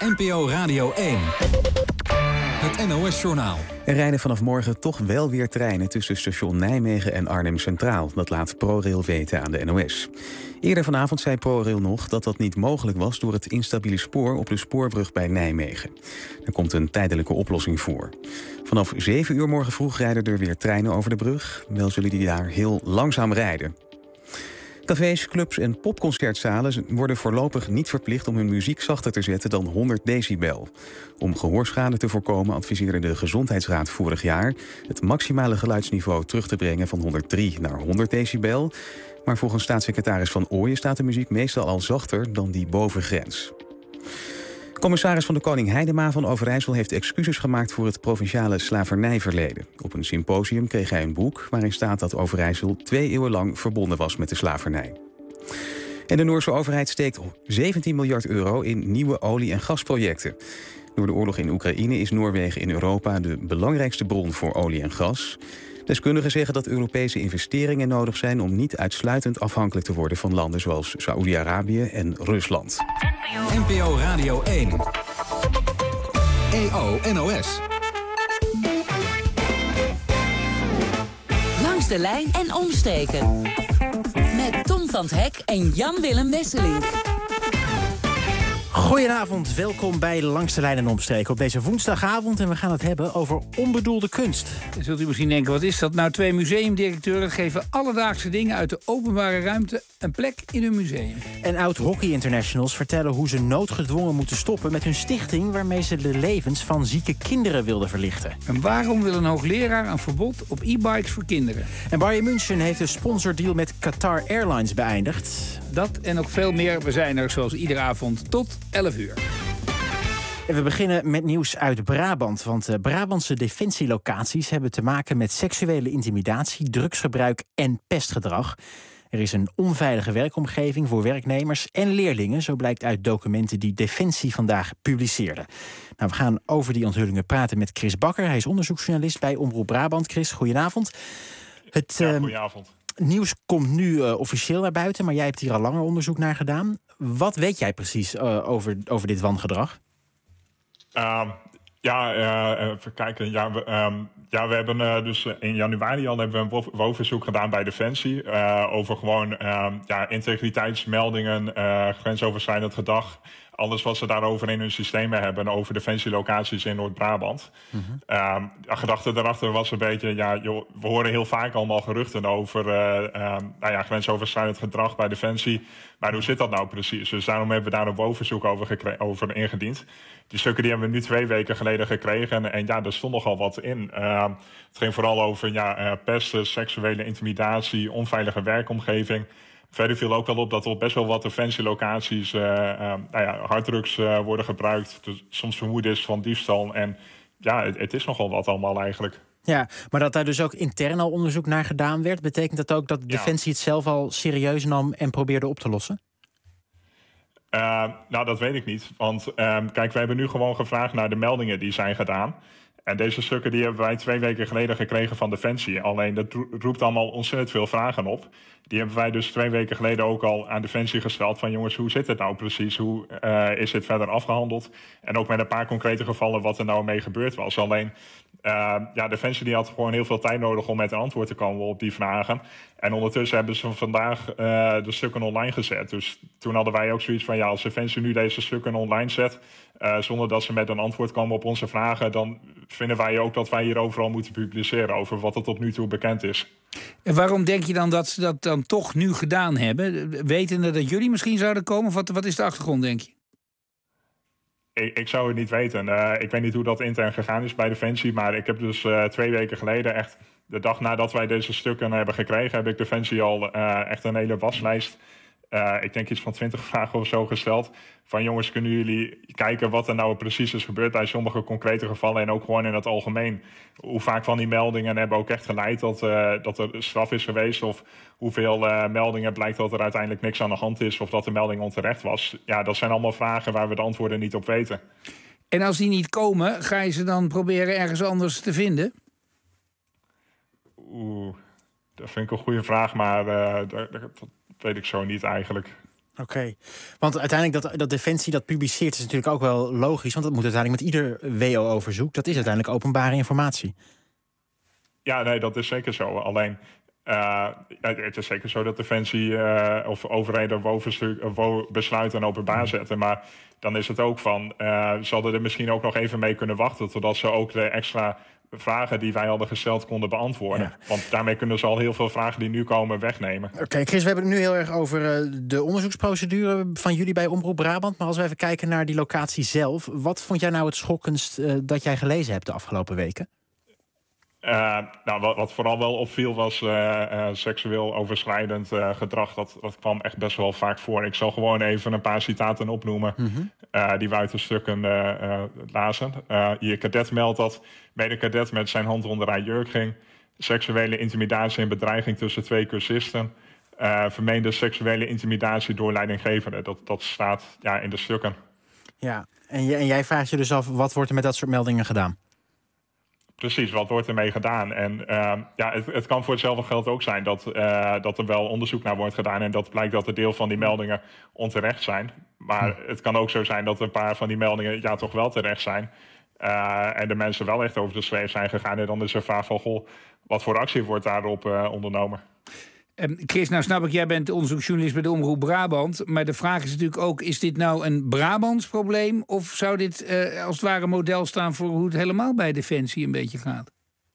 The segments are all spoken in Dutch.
NPO Radio 1. Het NOS-journaal. Er rijden vanaf morgen toch wel weer treinen tussen station Nijmegen en Arnhem Centraal. Dat laat ProRail weten aan de NOS. Eerder vanavond zei ProRail nog dat dat niet mogelijk was door het instabiele spoor op de spoorbrug bij Nijmegen. Er komt een tijdelijke oplossing voor. Vanaf 7 uur morgen vroeg rijden er weer treinen over de brug. Wel zullen die daar heel langzaam rijden. Cafés, clubs en popconcertzalen worden voorlopig niet verplicht om hun muziek zachter te zetten dan 100 decibel. Om gehoorschade te voorkomen adviseerde de Gezondheidsraad vorig jaar het maximale geluidsniveau terug te brengen van 103 naar 100 decibel. Maar volgens staatssecretaris Van Ooyen staat de muziek meestal al zachter dan die bovengrens. Commissaris van de Koning Heidema van Overijssel heeft excuses gemaakt voor het provinciale slavernijverleden. Op een symposium kreeg hij een boek waarin staat dat Overijssel 2 eeuwen lang verbonden was met de slavernij. En de Noorse overheid steekt 17 miljard euro in nieuwe olie- en gasprojecten. Door de oorlog in Oekraïne is Noorwegen in Europa de belangrijkste bron voor olie en gas. Deskundigen zeggen dat Europese investeringen nodig zijn om niet uitsluitend afhankelijk te worden van landen zoals Saoedi-Arabië en Rusland. NPO Radio 1. EO NOS. Langs de lijn en omsteken. Met Tom van 't Hek en Jan-Willem Wesseling. Goedenavond, welkom bij Langs de Lijn en Omstreken op deze woensdagavond. En we gaan het hebben over onbedoelde kunst. Dan zult u misschien denken, wat is dat? Nou, 2 museumdirecteuren geven alledaagse dingen uit de openbare ruimte een plek in hun museum. En oud-hockey-internationals vertellen hoe ze noodgedwongen moeten stoppen met hun stichting waarmee ze de levens van zieke kinderen wilden verlichten. En waarom wil een hoogleraar een verbod op e-bikes voor kinderen? En Bayern München heeft een sponsordeal met Qatar Airlines beëindigd. Dat en nog veel meer. We zijn er zoals iedere avond tot 11 uur. En we beginnen met nieuws uit Brabant. Want Brabantse defensielocaties hebben te maken met seksuele intimidatie, drugsgebruik en pestgedrag. Er is een onveilige werkomgeving voor werknemers en leerlingen. Zo blijkt uit documenten die Defensie vandaag publiceerde. Nou, we gaan over die onthullingen praten met Chris Bakker. Hij is onderzoeksjournalist bij Omroep Brabant. Chris, goedenavond. Goedenavond. Nieuws komt nu officieel naar buiten, maar jij hebt hier al langer onderzoek naar gedaan. Wat weet jij precies over dit wangedrag? Even kijken. We hebben dus in januari al hebben we een WOV-verzoek gedaan bij Defensie. Over gewoon integriteitsmeldingen, grensoverschrijdend gedrag. Alles wat ze daarover in hun systemen hebben over defensielocaties in Noord-Brabant. De gedachte daarachter was een beetje, we horen heel vaak allemaal geruchten over grensoverschrijdend gedrag bij Defensie. Maar hoe zit dat nou precies? Dus daarom hebben we daar een WOV-verzoek over ingediend. Die stukken die hebben we nu 2 weken geleden gekregen. En daar stond nogal wat in. Het ging vooral over pesten, seksuele intimidatie, onveilige werkomgeving. Verder viel ook wel op dat er best wel wat defensielocaties harddrugs worden gebruikt. Dus soms vermoeden is van diefstal. En het is nogal wat allemaal eigenlijk. Ja, maar dat daar dus ook intern al onderzoek naar gedaan werd, betekent dat ook dat Defensie het zelf al serieus nam en probeerde op te lossen? Dat weet ik niet. Want kijk, we hebben nu gewoon gevraagd naar de meldingen die zijn gedaan. En deze stukken die hebben wij 2 weken geleden gekregen van Defensie. Alleen dat roept allemaal ontzettend veel vragen op. Die hebben wij dus 2 weken geleden ook al aan Defensie gesteld. Van jongens, hoe zit het nou precies? Hoe is dit verder afgehandeld? En ook met een paar concrete gevallen wat er nou mee gebeurd was. Alleen, Defensie die had gewoon heel veel tijd nodig om met een antwoord te komen op die vragen. En ondertussen hebben ze vandaag de stukken online gezet. Dus toen hadden wij ook zoiets van, als Defensie nu deze stukken online zet, zonder dat ze met een antwoord komen op onze vragen, dan vinden wij ook dat wij hier overal moeten publiceren over wat er tot nu toe bekend is. En waarom denk je dan dat ze dat dan toch nu gedaan hebben? Wetende dat jullie misschien zouden komen? Wat is de achtergrond, denk je? Ik zou het niet weten. Ik weet niet hoe dat intern gegaan is bij Defensie. Maar ik heb dus 2 weken geleden, echt de dag nadat wij deze stukken hebben gekregen, heb ik Defensie al echt een hele waslijst. Ik denk iets van 20 vragen of zo gesteld. Van jongens, kunnen jullie kijken wat er nou precies is gebeurd bij sommige concrete gevallen en ook gewoon in het algemeen. Hoe vaak van die meldingen hebben ook echt geleid dat er straf is geweest, of hoeveel meldingen blijkt dat er uiteindelijk niks aan de hand is of dat de melding onterecht was. Ja, dat zijn allemaal vragen waar we de antwoorden niet op weten. En als die niet komen, ga je ze dan proberen ergens anders te vinden? Dat vind ik een goede vraag, maar dat weet ik zo niet eigenlijk. Oké. Want uiteindelijk dat Defensie dat publiceert is natuurlijk ook wel logisch. Want dat moet uiteindelijk met ieder WO-verzoek. Dat is uiteindelijk openbare informatie. Ja, nee, dat is zeker zo. Alleen, het is zeker zo dat Defensie of overheden besluiten openbaar zetten. Maar dan is het ook van, ze hadden er misschien ook nog even mee kunnen wachten totdat ze ook de extra vragen die wij hadden gesteld konden beantwoorden. Ja. Want daarmee kunnen ze al heel veel vragen die nu komen wegnemen. Oké, Chris, we hebben het nu heel erg over de onderzoeksprocedure van jullie bij Omroep Brabant. Maar als we even kijken naar die locatie zelf. Wat vond jij nou het schokkendst dat jij gelezen hebt de afgelopen weken? Wat vooral wel opviel was seksueel overschrijdend gedrag. Dat kwam echt best wel vaak voor. Ik zal gewoon even een paar citaten opnoemen die we uit de stukken lazen. Je cadet meldt dat mede-cadet met zijn hand onder haar jurk ging. Seksuele intimidatie en bedreiging tussen 2 cursisten. Vermeende seksuele intimidatie door leidinggevenden. Dat staat in de stukken. Ja, en jij vraagt je dus af, wat wordt er met dat soort meldingen gedaan? Precies, wat wordt ermee gedaan? En het kan voor hetzelfde geld ook zijn dat er wel onderzoek naar wordt gedaan en dat blijkt dat een deel van die meldingen onterecht zijn. Maar het kan ook zo zijn dat een paar van die meldingen toch wel terecht zijn. En de mensen wel echt over de schreef zijn gegaan. En dan is er vraag van, goh, wat voor actie wordt daarop ondernomen? Chris, nou snap ik, jij bent onderzoeksjournalist bij de Omroep Brabant. Maar de vraag is natuurlijk ook, is dit nou een Brabants probleem? Of zou dit als het ware model staan voor hoe het helemaal bij Defensie een beetje gaat?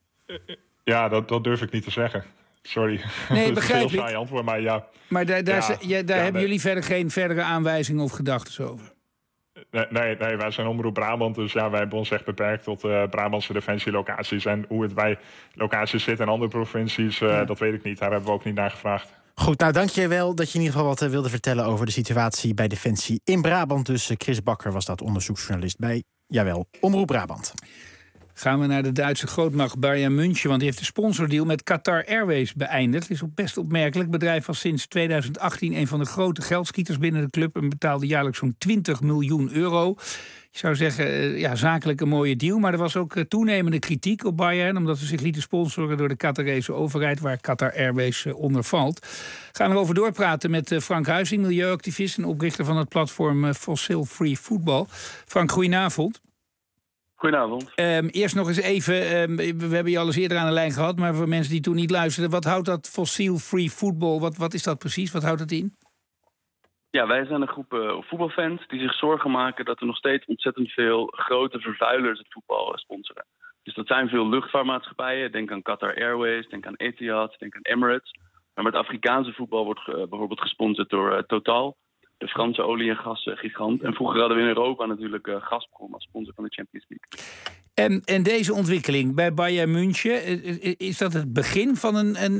Ja, dat durf ik niet te zeggen. Sorry. Nee, begrijp ik. Dat is een heel saai antwoord, maar ja. Maar daar hebben jullie verder geen verdere aanwijzingen of gedachten over? Nee, wij zijn Omroep Brabant, dus wij hebben ons echt beperkt tot Brabantse defensielocaties. En hoe het bij locaties zit in andere provincies, dat weet ik niet. Daar hebben we ook niet naar gevraagd. Goed, nou dank je wel dat je in ieder geval wat wilde vertellen over de situatie bij Defensie in Brabant. Dus Chris Bakker was dat onderzoeksjournalist bij, Omroep Brabant. Gaan we naar de Duitse grootmacht Bayern München, want die heeft de sponsordeal met Qatar Airways beëindigd. Het is ook best opmerkelijk. Het bedrijf was sinds 2018 een van de grote geldschieters binnen de club en betaalde jaarlijks zo'n 20 miljoen euro. Je zou zeggen, zakelijk een mooie deal, maar er was ook toenemende kritiek op Bayern, omdat ze zich lieten sponsoren door de Qatarese overheid, waar Qatar Airways onder valt. Gaan we erover doorpraten met Frank Huizing, milieuactivist en oprichter van het platform Fossil Free Football. Frank, goedenavond. Goedenavond. Eerst nog eens even, we hebben je al eens eerder aan de lijn gehad, maar voor mensen die toen niet luisterden, wat houdt dat Fossil Free Football, wat is dat precies? Wat houdt het in? Ja, wij zijn een groep voetbalfans die zich zorgen maken dat er nog steeds ontzettend veel grote vervuilers het voetbal sponsoren. Dus dat zijn veel luchtvaartmaatschappijen, denk aan Qatar Airways, denk aan Etihad, denk aan Emirates. Maar het Afrikaanse voetbal wordt bijvoorbeeld gesponsord door Total, de Franse olie- en gasgigant. En vroeger hadden we in Europa natuurlijk Gazprom als sponsor van de Champions League. En deze ontwikkeling bij Bayern München, is dat het begin van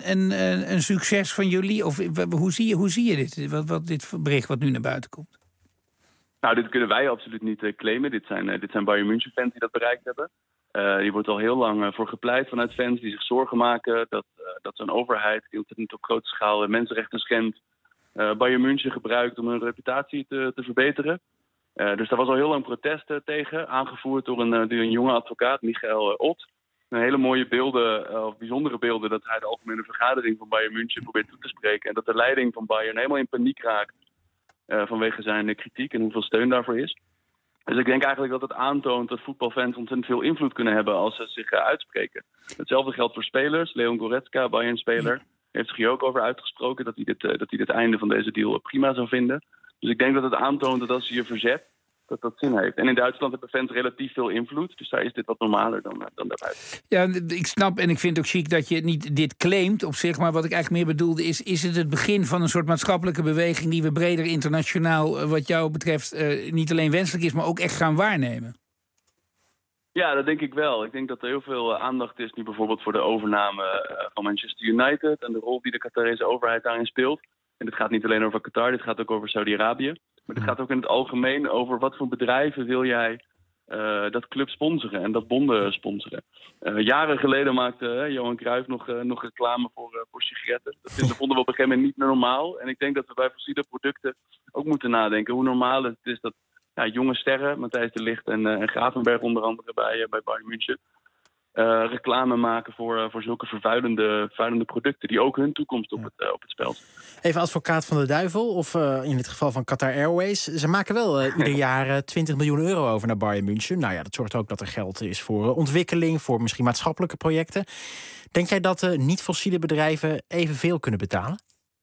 een succes van jullie? Of hoe zie je dit, dit bericht wat nu naar buiten komt? Nou, dit kunnen wij absoluut niet claimen. Dit zijn Bayern München fans die dat bereikt hebben. Hier wordt al heel lang voor gepleit vanuit fans die zich zorgen maken dat zo'n overheid die ontzettend op grote schaal mensenrechten schendt, Bayern München gebruikt om hun reputatie te verbeteren. Dus daar was al heel lang protest tegen, aangevoerd door een jonge advocaat, Michael Ott. Hele mooie beelden, of bijzondere beelden, dat hij de algemene vergadering van Bayern München probeert toe te spreken. En dat de leiding van Bayern helemaal in paniek raakt vanwege zijn kritiek en hoeveel steun daarvoor is. Dus ik denk eigenlijk dat het aantoont dat voetbalfans ontzettend veel invloed kunnen hebben als ze zich uitspreken. Hetzelfde geldt voor spelers. Leon Goretzka, Bayern-speler, heeft zich hier ook over uitgesproken dat hij dit einde van deze deal prima zou vinden. Dus ik denk dat het aantoont dat als je je verzet, dat zin heeft. En in Duitsland hebben fans relatief veel invloed, dus daar is dit wat normaler dan daarbuiten. Ja, ik snap en ik vind het ook chic dat je niet dit claimt op zich, maar wat ik eigenlijk meer bedoelde is het begin van een soort maatschappelijke beweging die we breder internationaal, wat jou betreft, niet alleen wenselijk is, maar ook echt gaan waarnemen? Ja, dat denk ik wel. Ik denk dat er heel veel aandacht is nu bijvoorbeeld voor de overname van Manchester United en de rol die de Qatarese overheid daarin speelt. En dit gaat niet alleen over Qatar, dit gaat ook over Saudi-Arabië. Maar dit gaat ook in het algemeen over wat voor bedrijven wil jij dat club sponsoren en dat bonden sponsoren. Jaren geleden maakte Johan Cruijff nog reclame voor sigaretten. Dat vonden we op een gegeven moment niet normaal. En ik denk dat we bij fossiele producten ook moeten nadenken hoe normaal het is dat jonge sterren, Matthijs de Ligt en Gravenberg onder andere bij Bayern München, reclame maken voor zulke vervuilende producten die ook hun toekomst op het spel zetten. Even advocaat van de duivel, of in het geval van Qatar Airways. Ze maken wel ieder jaar 20 miljoen euro over naar Bayern München. Nou ja, dat zorgt ook dat er geld is voor ontwikkeling, voor misschien maatschappelijke projecten. Denk jij dat niet-fossiele bedrijven evenveel kunnen betalen?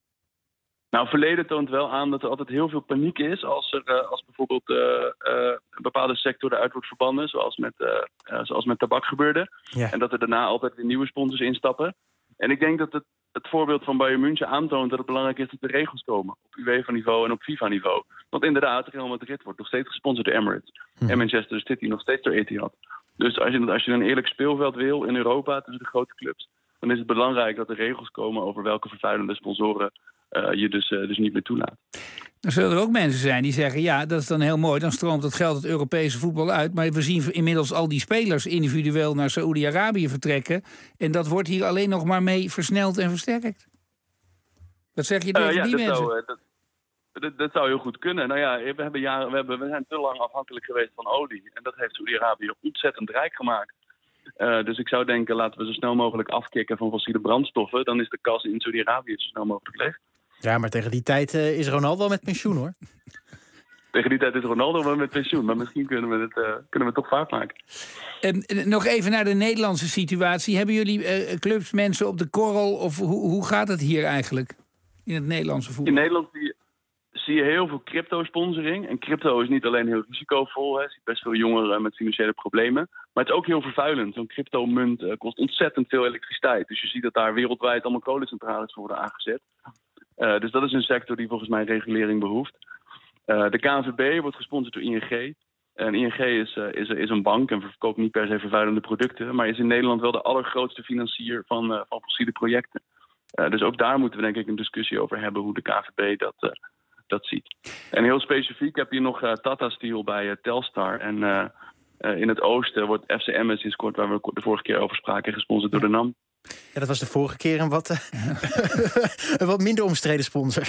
Nou, het verleden toont wel aan dat er altijd heel veel paniek is als bijvoorbeeld een bepaalde sector eruit wordt verbannen, zoals met tabak gebeurde. Ja. En dat er daarna altijd weer nieuwe sponsors instappen. En ik denk dat het voorbeeld van Bayern München aantoont dat het belangrijk is dat de regels komen op UEFA-niveau en op FIFA-niveau. Want inderdaad, Real Madrid wordt nog steeds gesponsord door Emirates. En Manchester City nog steeds door Etihad. Dus als je een eerlijk speelveld wil in Europa tussen de grote clubs, dan is het belangrijk dat er regels komen over welke vervuilende sponsoren je dus niet meer toelaat. Dan zullen er ook mensen zijn die zeggen, ja, dat is dan heel mooi, dan stroomt dat geld het Europese voetbal uit. Maar we zien inmiddels al die spelers individueel naar Saoedi-Arabië vertrekken. En dat wordt hier alleen nog maar mee versneld en versterkt. Wat zeg je tegen die mensen? Dat zou heel goed kunnen. Nou ja, we zijn te lang afhankelijk geweest van olie. En dat heeft Saoedi-Arabië ontzettend rijk gemaakt. Dus ik zou denken, laten we zo snel mogelijk afkicken van fossiele brandstoffen. Dan is de kas in Saoedi-Arabië zo snel mogelijk leeg. Ja, maar tegen die tijd is Ronaldo met pensioen, hoor. Tegen die tijd is Ronaldo wel met pensioen. Maar misschien kunnen we het toch vaak maken. Nog even naar de Nederlandse situatie. Hebben jullie clubs, mensen op de korrel? Of hoe gaat het hier eigenlijk in het Nederlandse voetbal? In Nederland zie je heel veel crypto-sponsoring. En crypto is niet alleen heel risicovol. Je ziet best veel jongeren met financiële problemen. Maar het is ook heel vervuilend. Zo'n cryptomunt kost ontzettend veel elektriciteit. Dus je ziet dat daar wereldwijd allemaal kolencentrales worden aangezet. Dus dat is een sector die volgens mij regulering behoeft. De KNVB wordt gesponsord door ING. En ING is een bank en verkoopt niet per se vervuilende producten. Maar is in Nederland wel de allergrootste financier van fossiele projecten. Dus ook daar moeten we denk ik een discussie over hebben hoe de KNVB dat ziet. En heel specifiek heb je nog Tata Steel bij Telstar. En in het oosten wordt FCM sinds kort, waar we de vorige keer over spraken, gesponsord door de NAM. Ja, dat was de vorige keer een wat minder omstreden sponsor.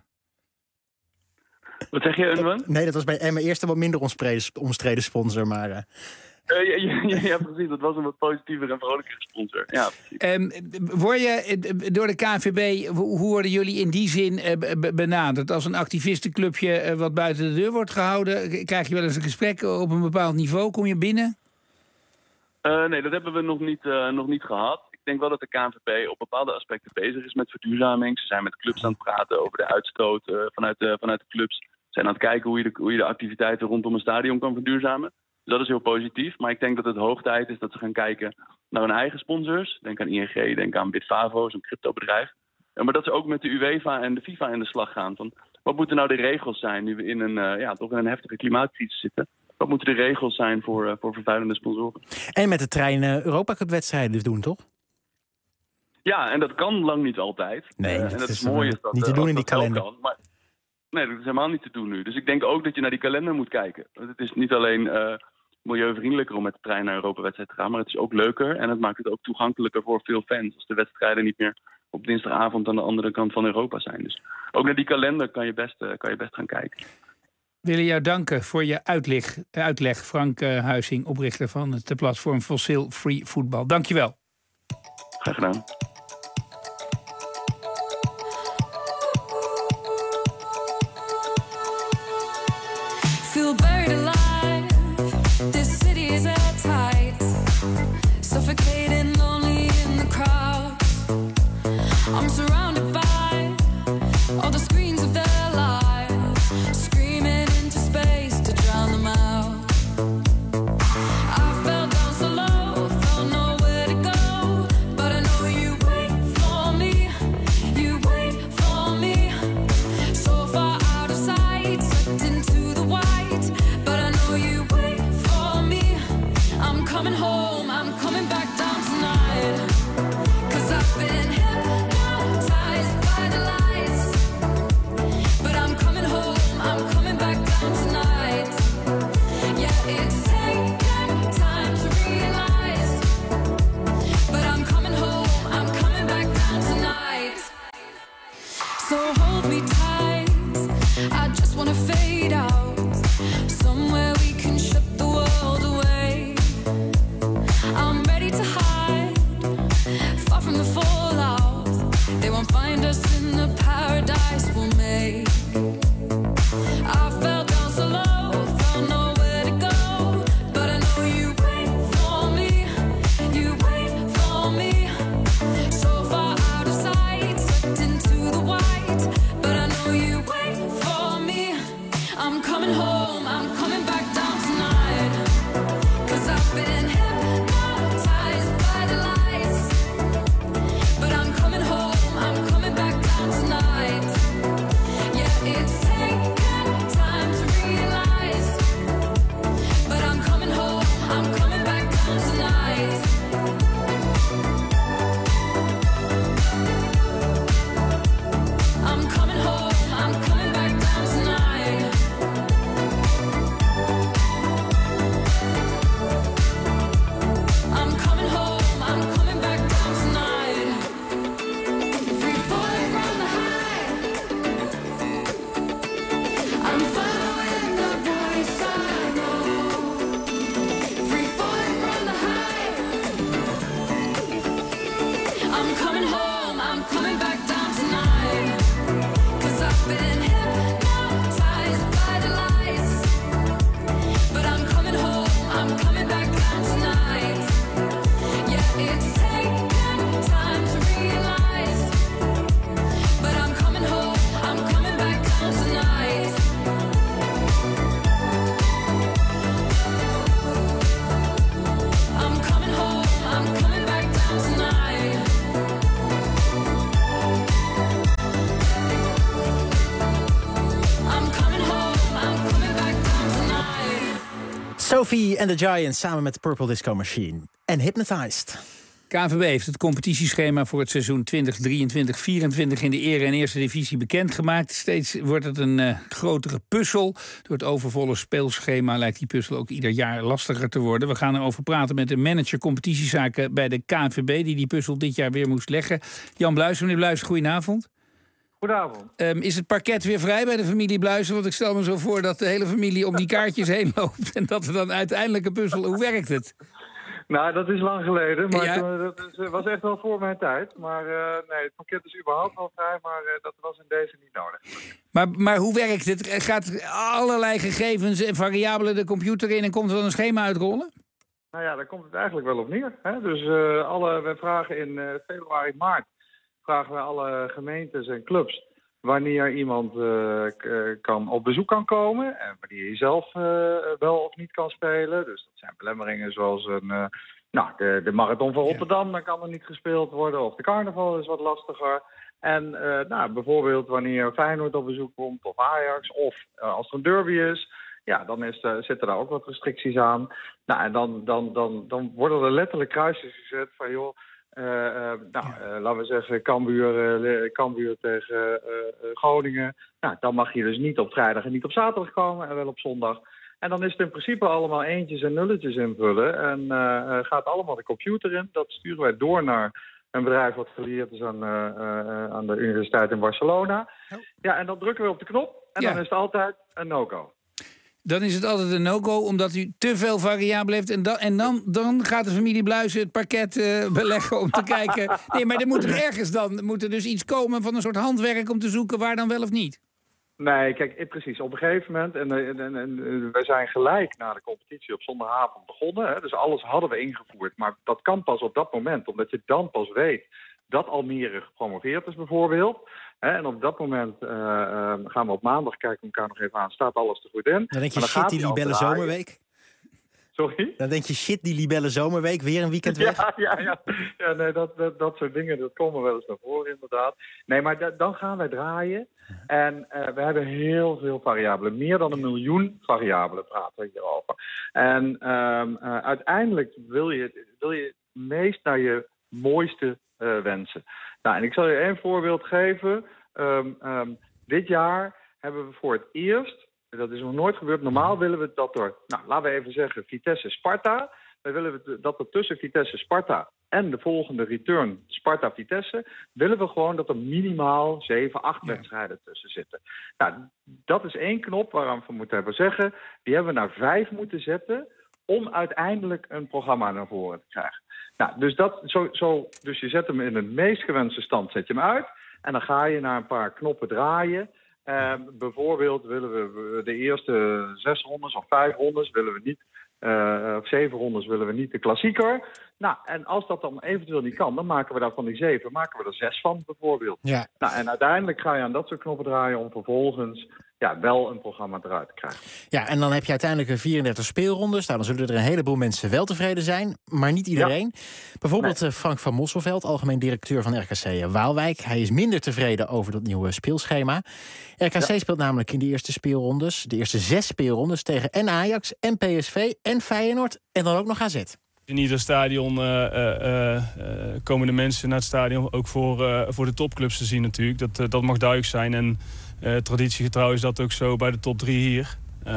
Wat zeg je, Unwan? Nee, dat was bij Emmen eerst een wat minder omstreden sponsor, maar... Ja, precies. Dat was een wat positiever en vrolijker sponsor. Ja, word je door de KNVB, hoe worden jullie in die zin benaderd? Als een activistenclubje wat buiten de deur wordt gehouden, krijg je wel eens een gesprek op een bepaald niveau? Kom je binnen? Nee, dat hebben we nog niet gehad. Ik denk wel dat de KNVB op bepaalde aspecten bezig is met verduurzaming. Ze zijn met clubs aan het praten over de uitstoot vanuit de clubs. Ze zijn aan het kijken hoe je de activiteiten rondom een stadion kan verduurzamen. Dus dat is heel positief. Maar ik denk dat het hoog tijd is dat ze gaan kijken naar hun eigen sponsors. Denk aan ING, denk aan Bitfavo, zo'n cryptobedrijf. Maar dat ze ook met de UEFA en de FIFA in de slag gaan. Van, wat moeten nou de regels zijn nu we toch in een heftige klimaatcrisis zitten? Wat moeten de regels zijn voor vervuilende sponsoren? En met de trein Europa Cup wedstrijden doen, toch? Ja, en dat kan lang niet altijd. Nee, en dat is mooi dat niet te doen in die kalender. Kan, maar nee, dat is helemaal niet te doen nu. Dus ik denk ook dat je naar die kalender moet kijken. Want het is niet alleen milieuvriendelijker om met de trein naar Europa-wedstrijd te gaan, maar het is ook leuker en het maakt het ook toegankelijker voor veel fans. Als de wedstrijden niet meer op dinsdagavond aan de andere kant van Europa zijn. Dus ook naar die kalender kan je best gaan kijken. We willen jou danken voor je uitleg, Frank Huizing, oprichter van het platform Fossil Free Football. Dank je wel. Graag gedaan. Feel buried alive. This city is airtight. Suffocating, lonely in the crowd. I'm surrounded by all the screens of their lives, screaming into space to drown them out. I fell down so low, felt nowhere to go, but I know you. Sophie and the Giants samen met Purple Disco Machine en Hypnotized. KNVB heeft het competitieschema voor het seizoen 2023-24 in de Ere- en Eerste Divisie bekendgemaakt. Steeds wordt het een grotere puzzel. Door het overvolle speelschema lijkt die puzzel ook ieder jaar lastiger te worden. We gaan erover praten met de manager competitiezaken bij de KNVB... die puzzel dit jaar weer moest leggen. Jan Bluijsen, meneer Bluijsen, goedenavond. Goedenavond. Is het parket weer vrij bij de familie Bluijsen? Want ik stel me zo voor dat de hele familie om die kaartjes heen loopt... en dat er dan uiteindelijk een puzzel... Hoe werkt het? Nou, dat is lang geleden, maar Ja. dat was echt wel voor mijn tijd. Maar nee, het pakket is überhaupt wel vrij, maar dat was in deze niet nodig. Maar hoe werkt het? Gaat allerlei gegevens en variabelen de computer in... en komt er dan een schema uitrollen? Nou ja, daar komt het eigenlijk wel op neer. Hè? Dus we vragen in februari, maart... vragen we alle gemeentes en clubs... wanneer iemand op bezoek kan komen... en wanneer je zelf wel of niet kan spelen. Dus dat zijn belemmeringen zoals de marathon van Rotterdam... dan kan er niet gespeeld worden, of de carnaval is wat lastiger. En bijvoorbeeld wanneer Feyenoord op bezoek komt, of Ajax... of als er een derby is... ja, dan zitten daar ook wat restricties aan. Nou, en dan worden er letterlijk kruisjes gezet van... joh. Laten we zeggen, Cambuur tegen Groningen. Nou, dan mag je dus niet op vrijdag en niet op zaterdag komen en wel op zondag. En dan is het in principe allemaal eentjes en nulletjes invullen. En gaat allemaal de computer in. Dat sturen wij door naar een bedrijf wat geleerd is aan de Universiteit in Barcelona. Ja, en dan drukken we op de knop en dan is het altijd een no-go. Dan is het altijd een no-go, omdat u te veel variabelen heeft. En dan gaat de familie Bluijsen het parket beleggen om te kijken. Nee, maar er moet er dus iets komen van een soort handwerk om te zoeken waar dan wel of niet. Nee, kijk, precies. Op een gegeven moment, en wij zijn gelijk na de competitie op zondagavond begonnen. Hè, dus alles hadden we ingevoerd. Maar dat kan pas op dat moment, omdat je dan pas weet dat Almere gepromoveerd is bijvoorbeeld. En op dat moment gaan we op maandag kijken elkaar nog even aan. Staat alles er goed in? Dan denk je, shit, die libelle zomerweek. Sorry? Dan denk je, shit, die libelle zomerweek, weer een weekend weg. Ja, nee, dat soort dingen, dat komen wel eens naar voren inderdaad. Nee, maar dan gaan wij draaien. En we hebben heel veel variabelen. Meer dan 1 miljoen variabelen praten we hierover. En uiteindelijk wil je meest naar je mooiste wensen. Nou, en ik zal je één voorbeeld geven. Dit jaar hebben we voor het eerst, dat is nog nooit gebeurd, normaal willen we dat door, laten we even zeggen, Vitesse-Sparta. Dan willen we dat er tussen Vitesse-Sparta en de volgende return Sparta-Vitesse, willen we gewoon dat er minimaal 7, 8 wedstrijden tussen zitten. Nou, dat is één knop waaraan we moeten hebben zeggen, die hebben we naar 5 moeten zetten om uiteindelijk een programma naar voren te krijgen. Nou, dus je zet hem in de meest gewenste stand, zet je hem uit. En dan ga je naar een paar knoppen draaien. Bijvoorbeeld willen we de eerste 6 rondes of 5 rondes willen we niet, of 7 rondes willen we niet de klassieker. Nou, en als dat dan eventueel niet kan, dan maken we daar van die 7, maken we er 6 van bijvoorbeeld. Ja. Nou, en uiteindelijk ga je aan dat soort knoppen draaien om vervolgens wel een programma eruit te krijgen. Ja, en dan heb je uiteindelijk 34 speelrondes. Nou, dan zullen er een heleboel mensen wel tevreden zijn, maar niet iedereen. Ja. Bijvoorbeeld Frank van Mosselveld, algemeen directeur van RKC Waalwijk. Hij is minder tevreden over dat nieuwe speelschema. RKC speelt namelijk in de eerste speelrondes, de eerste 6 speelrondes, tegen en Ajax en PSV en Feyenoord en dan ook nog AZ. In ieder stadion komen de mensen naar het stadion ook voor de topclubs te zien natuurlijk. Dat mag duidelijk zijn. En traditiegetrouw is dat ook zo bij de top 3 hier.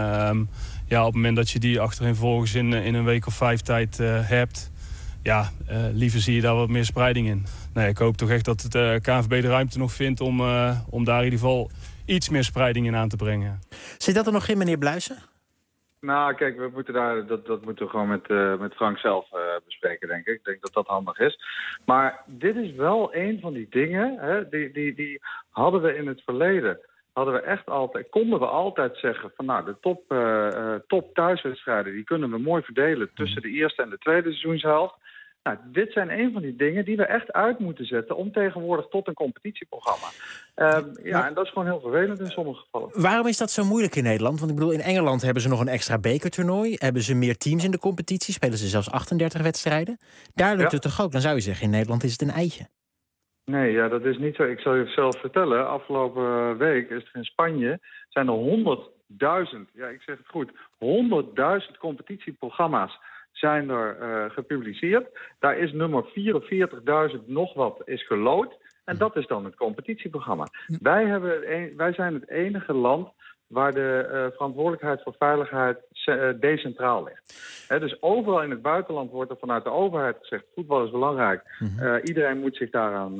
Op het moment dat je die achtereenvolgens in een week of 5 tijd hebt, liever zie je daar wat meer spreiding in. Nee, ik hoop toch echt dat het KNVB de ruimte nog vindt om daar in ieder geval iets meer spreiding in aan te brengen. Zit dat er nog in, meneer Bluijsen? Nou, kijk, we moeten dat moeten we gewoon met Frank zelf bespreken, denk ik. Ik denk dat dat handig is. Maar dit is wel een van die dingen, hè, die hadden we in het verleden. Konden we altijd zeggen van de top thuiswedstrijden, die kunnen we mooi verdelen tussen de eerste en de tweede seizoenshelft. Nou, dit zijn een van die dingen die we echt uit moeten zetten om tegenwoordig tot een competitieprogramma. En dat is gewoon heel vervelend in sommige gevallen. Waarom is dat zo moeilijk in Nederland? Want ik bedoel, in Engeland hebben ze nog een extra bekertoernooi. Hebben ze meer teams in de competitie. Spelen ze zelfs 38 wedstrijden. Daar lukt het toch ook? Dan zou je zeggen, in Nederland is het een eitje. Nee, dat is niet zo. Ik zal je zelf vertellen. Afgelopen week is er in Spanje zijn er 100 ja, ik zeg het goed, 100.000 competitieprogramma's zijn er gepubliceerd. Daar is nummer 44.000 nog wat is gelood. En dat is dan het competitieprogramma. Wij zijn het enige land waar de verantwoordelijkheid voor veiligheid decentraal ligt. Dus overal in het buitenland wordt er vanuit de overheid gezegd, voetbal is belangrijk. Iedereen moet zich daaraan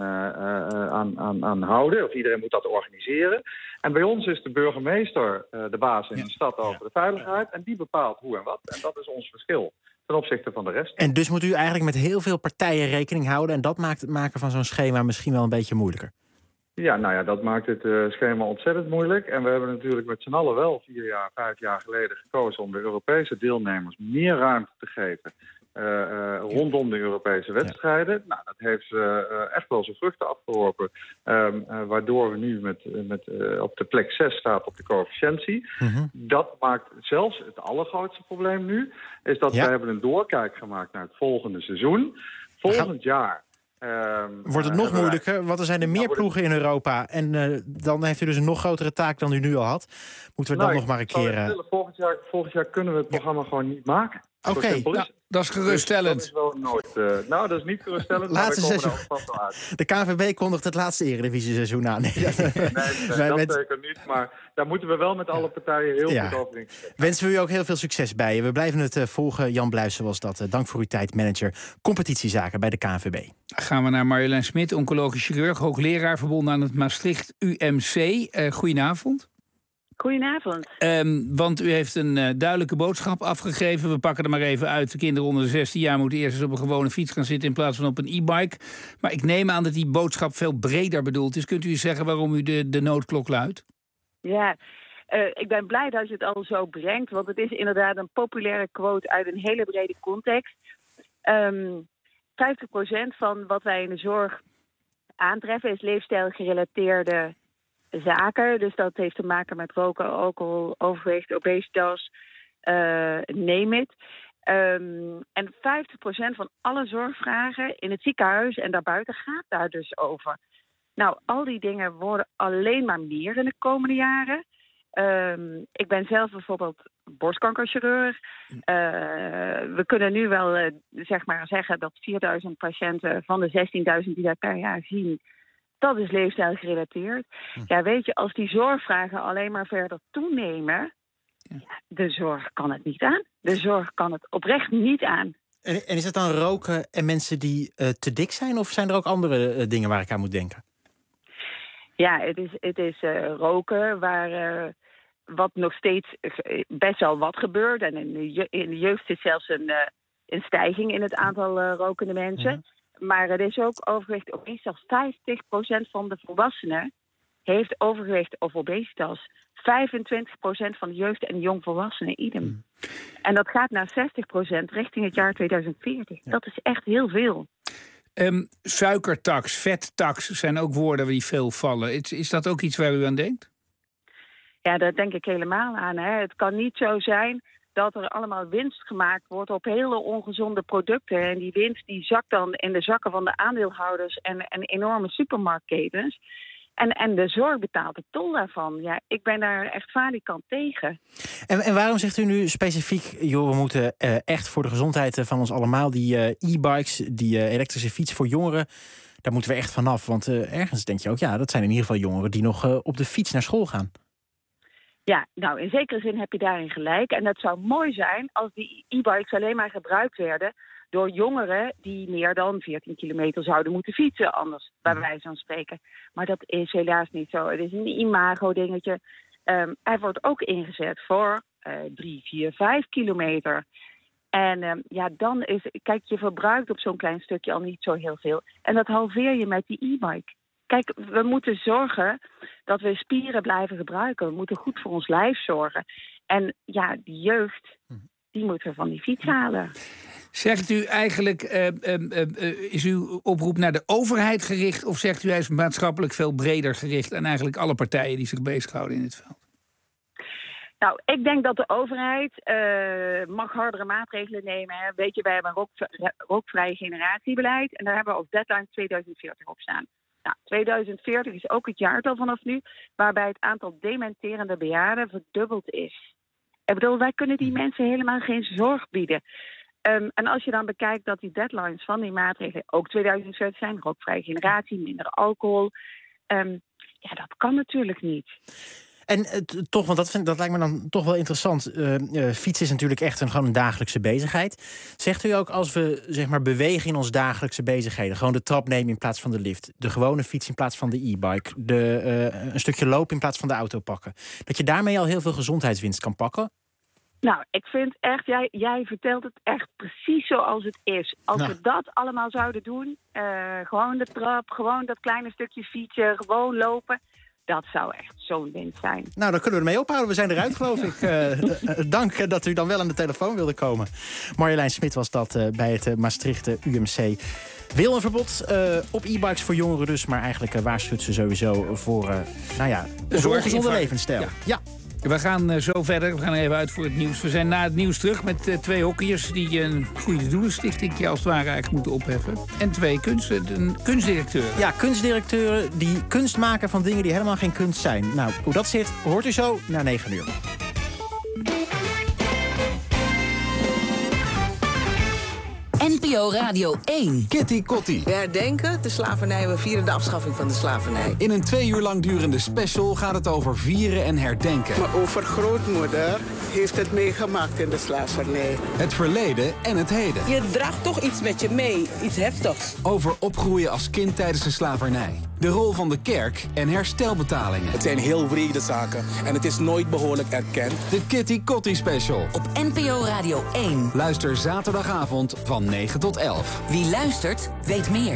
aan houden, of iedereen moet dat organiseren. En bij ons is de burgemeester de baas in de stad over de veiligheid. En die bepaalt hoe en wat. En dat is ons verschil ten opzichte van de rest. En dus moet u eigenlijk met heel veel partijen rekening houden. En dat maakt het maken van zo'n schema misschien wel een beetje moeilijker. Ja, nou ja, dat maakt het schema ontzettend moeilijk. En we hebben natuurlijk met z'n allen wel 5 jaar geleden gekozen om de Europese deelnemers meer ruimte te geven rondom de Europese wedstrijden. Nou, dat heeft echt wel zijn vruchten afgeworpen. Waardoor we nu op de plek 6 staat op de coëfficiëntie. Dat maakt zelfs het allergrootste probleem nu, is dat we hebben een doorkijk gemaakt naar het volgende seizoen. Volgend jaar wordt het nog moeilijker, want er zijn er meer ploegen in Europa. En dan heeft u dus een nog grotere taak dan u nu al had. Moeten we dan nog maar een keer... Volgend jaar kunnen we het programma gewoon niet maken. Oké, dat is geruststellend. Dus dat is wel nooit, dat is niet geruststellend, maar we komen er vast wel uit. De KNVB kondigt het laatste Eredivisie-seizoen aan. Nee, dat zeker niet. Maar daar moeten we wel met alle partijen heel goed over in. Wensen we u ook heel veel succes bij. We blijven het volgen. Jan Bluijsen was dat. Dank voor uw tijd, manager competitiezaken bij de KNVB. Gaan we naar Marjolein Smit, oncologisch chirurg, hoogleraar verbonden aan het Maastricht UMC. Goedenavond. Goedenavond. Want u heeft een duidelijke boodschap afgegeven. We pakken er maar even uit. De kinderen onder de 16 jaar moeten eerst eens op een gewone fiets gaan zitten in plaats van op een e-bike. Maar ik neem aan dat die boodschap veel breder bedoeld is. Kunt u eens zeggen waarom u de noodklok luidt? Ja, ik ben blij dat je het al zo brengt. Want het is inderdaad een populaire quote uit een hele brede context. 50% van wat wij in de zorg aantreffen is leefstijlgerelateerde zaken. Dus dat heeft te maken met roken, alcohol, overgewicht, obesitas, name it. En 50% van alle zorgvragen in het ziekenhuis en daarbuiten gaat daar dus over. Nou, al die dingen worden alleen maar meer in de komende jaren. Ik ben zelf bijvoorbeeld borstkankerchirurg. We kunnen nu wel zeggen dat 4.000 patiënten van de 16.000 die dat per jaar zien, dat is leefstijlgerelateerd. Ja, weet je, als die zorgvragen alleen maar verder toenemen, de zorg kan het niet aan. De zorg kan het oprecht niet aan. En is het dan roken en mensen die te dik zijn? Of zijn er ook andere dingen waar ik aan moet denken? Ja, het is roken waar wat nog steeds best wel wat gebeurt. En in de jeugd is zelfs een stijging in het aantal rokende mensen. Maar het is ook overgewicht. Obesitas. 50% van de volwassenen heeft overgewicht of obesitas. 25% van de jeugd en jongvolwassenen idem. En dat gaat naar 60% richting het jaar 2040. Ja. Dat is echt heel veel. Suikertax, vettax zijn ook woorden die veel vallen. Is dat ook iets waar u aan denkt? Ja, daar denk ik helemaal aan. Hè. Het kan niet zo zijn dat er allemaal winst gemaakt wordt op hele ongezonde producten. En die winst die zakt dan in de zakken van de aandeelhouders en enorme supermarktketens. En de zorg betaalt de tol daarvan. Ja, ik ben daar echt falikant tegen. En waarom zegt u nu specifiek, joh, we moeten echt voor de gezondheid van ons allemaal die e-bikes, die elektrische fiets voor jongeren, daar moeten we echt vanaf. Want ergens denk je ook, ja, dat zijn in ieder geval jongeren die nog op de fiets naar school gaan. Ja, nou, in zekere zin heb je daarin gelijk. En dat zou mooi zijn als die e-bikes alleen maar gebruikt werden door jongeren die meer dan 14 kilometer zouden moeten fietsen, anders bij wijze van spreken. Maar dat is helaas niet zo. Het is een imago-dingetje. Hij wordt ook ingezet voor 3, 4, 5 kilometer. En dan is, kijk, je verbruikt op zo'n klein stukje al niet zo heel veel. En dat halveer je met die e-bike. Kijk, we moeten zorgen dat we spieren blijven gebruiken. We moeten goed voor ons lijf zorgen. En ja, die jeugd, die moeten we van die fiets halen. Zegt u eigenlijk, is uw oproep naar de overheid gericht, of zegt u hij is maatschappelijk veel breder gericht en eigenlijk alle partijen die zich bezighouden in het veld? Nou, ik denk dat de overheid mag hardere maatregelen nemen. Hè. Weet je, wij hebben een rookvrije generatiebeleid en daar hebben we ook deadline 2040 op staan. Nou, 2040 is ook het jaartal vanaf nu, waarbij het aantal dementerende bejaarden verdubbeld is. Ik bedoel, wij kunnen die mensen helemaal geen zorg bieden. En als je dan bekijkt dat die deadlines van die maatregelen ook 2040 zijn, rookvrije generatie, minder alcohol, dat kan natuurlijk niet. En toch, want dat lijkt me dan toch wel interessant. Fietsen is natuurlijk echt gewoon een dagelijkse bezigheid. Zegt u ook, als we zeg maar bewegen in onze dagelijkse bezigheden, gewoon de trap nemen in plaats van de lift, de gewone fiets in plaats van de e-bike, een stukje lopen in plaats van de auto pakken, dat je daarmee al heel veel gezondheidswinst kan pakken? Nou, ik vind echt, jij vertelt het echt precies zoals het is. Als we dat allemaal zouden doen, gewoon de trap, gewoon dat kleine stukje fietsen, gewoon lopen, dat zou echt zo'n winst zijn. Nou, dan kunnen we ermee ophouden. We zijn eruit, geloof ik. Dank dat u dan wel aan de telefoon wilde komen. Marjolein Smit was dat bij het Maastrichter UMC. Wil een verbod op e-bikes voor jongeren dus, maar eigenlijk waarschuwt ze sowieso voor een ongezonde levensstijl. Ja. We gaan zo verder. We gaan even uit voor het nieuws. We zijn na het nieuws terug met 2 hockeyers die een goede doelenstichting als het ware eigenlijk moeten opheffen. En 2 kunstdirecteuren. Ja, kunstdirecteuren die kunst maken van dingen die helemaal geen kunst zijn. Nou, hoe dat zit, hoort u zo na 9 uur. NPO Radio 1. Kitty Kotti. We herdenken de slavernij, we vieren de afschaffing van de slavernij. In een 2 uur lang durende special gaat het over vieren en herdenken. Mijn overgrootmoeder heeft het meegemaakt in de slavernij. Het verleden en het heden. Je draagt toch iets met je mee, iets heftigs. Over opgroeien als kind tijdens de slavernij. De rol van de kerk en herstelbetalingen. Het zijn heel wrede zaken en het is nooit behoorlijk erkend. De Kitty Kotti Special. Op NPO Radio 1. Luister zaterdagavond van 9 tot 11. Wie luistert, weet meer.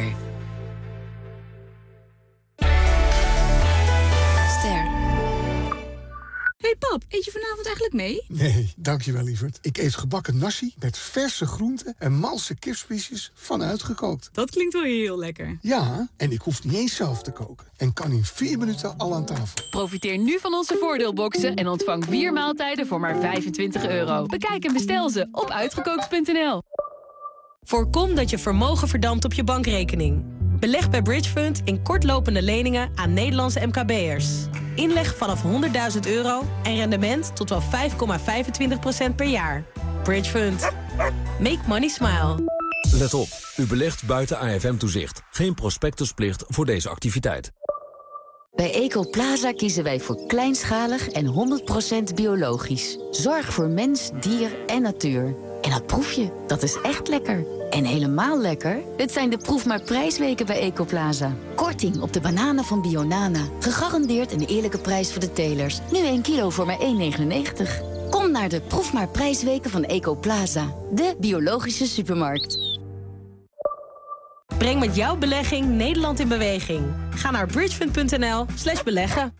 Ster. Hey pap, eet je vanavond eigenlijk mee? Nee, dankjewel lieverd. Ik eet gebakken nasi met verse groenten en malse kipspiesjes van uitgekookt. Dat klinkt wel heel lekker. Ja, en ik hoef niet eens zelf te koken. En kan in 4 minuten al aan tafel. Profiteer nu van onze voordeelboxen en ontvang 4 maaltijden voor maar €25. Bekijk en bestel ze op uitgekookt.nl. Voorkom dat je vermogen verdampt op je bankrekening. Beleg bij Bridgefund in kortlopende leningen aan Nederlandse MKB'ers. Inleg vanaf €100.000 en rendement tot wel 5,25% per jaar. Bridgefund. Make money smile. Let op, u belegt buiten AFM-toezicht. Geen prospectusplicht voor deze activiteit. Bij Ecoplaza kiezen wij voor kleinschalig en 100% biologisch. Zorg voor mens, dier en natuur. En dat proef je, dat is echt lekker. En helemaal lekker, het zijn de proef maar prijsweken bij Ecoplaza. Korting op de bananen van Bionana. Gegarandeerd een eerlijke prijs voor de telers. Nu 1 kilo voor maar €1,99. Kom naar de proef maar prijsweken van Ecoplaza. De biologische supermarkt. Breng met jouw belegging Nederland in beweging. Ga naar bridgefund.nl/beleggen.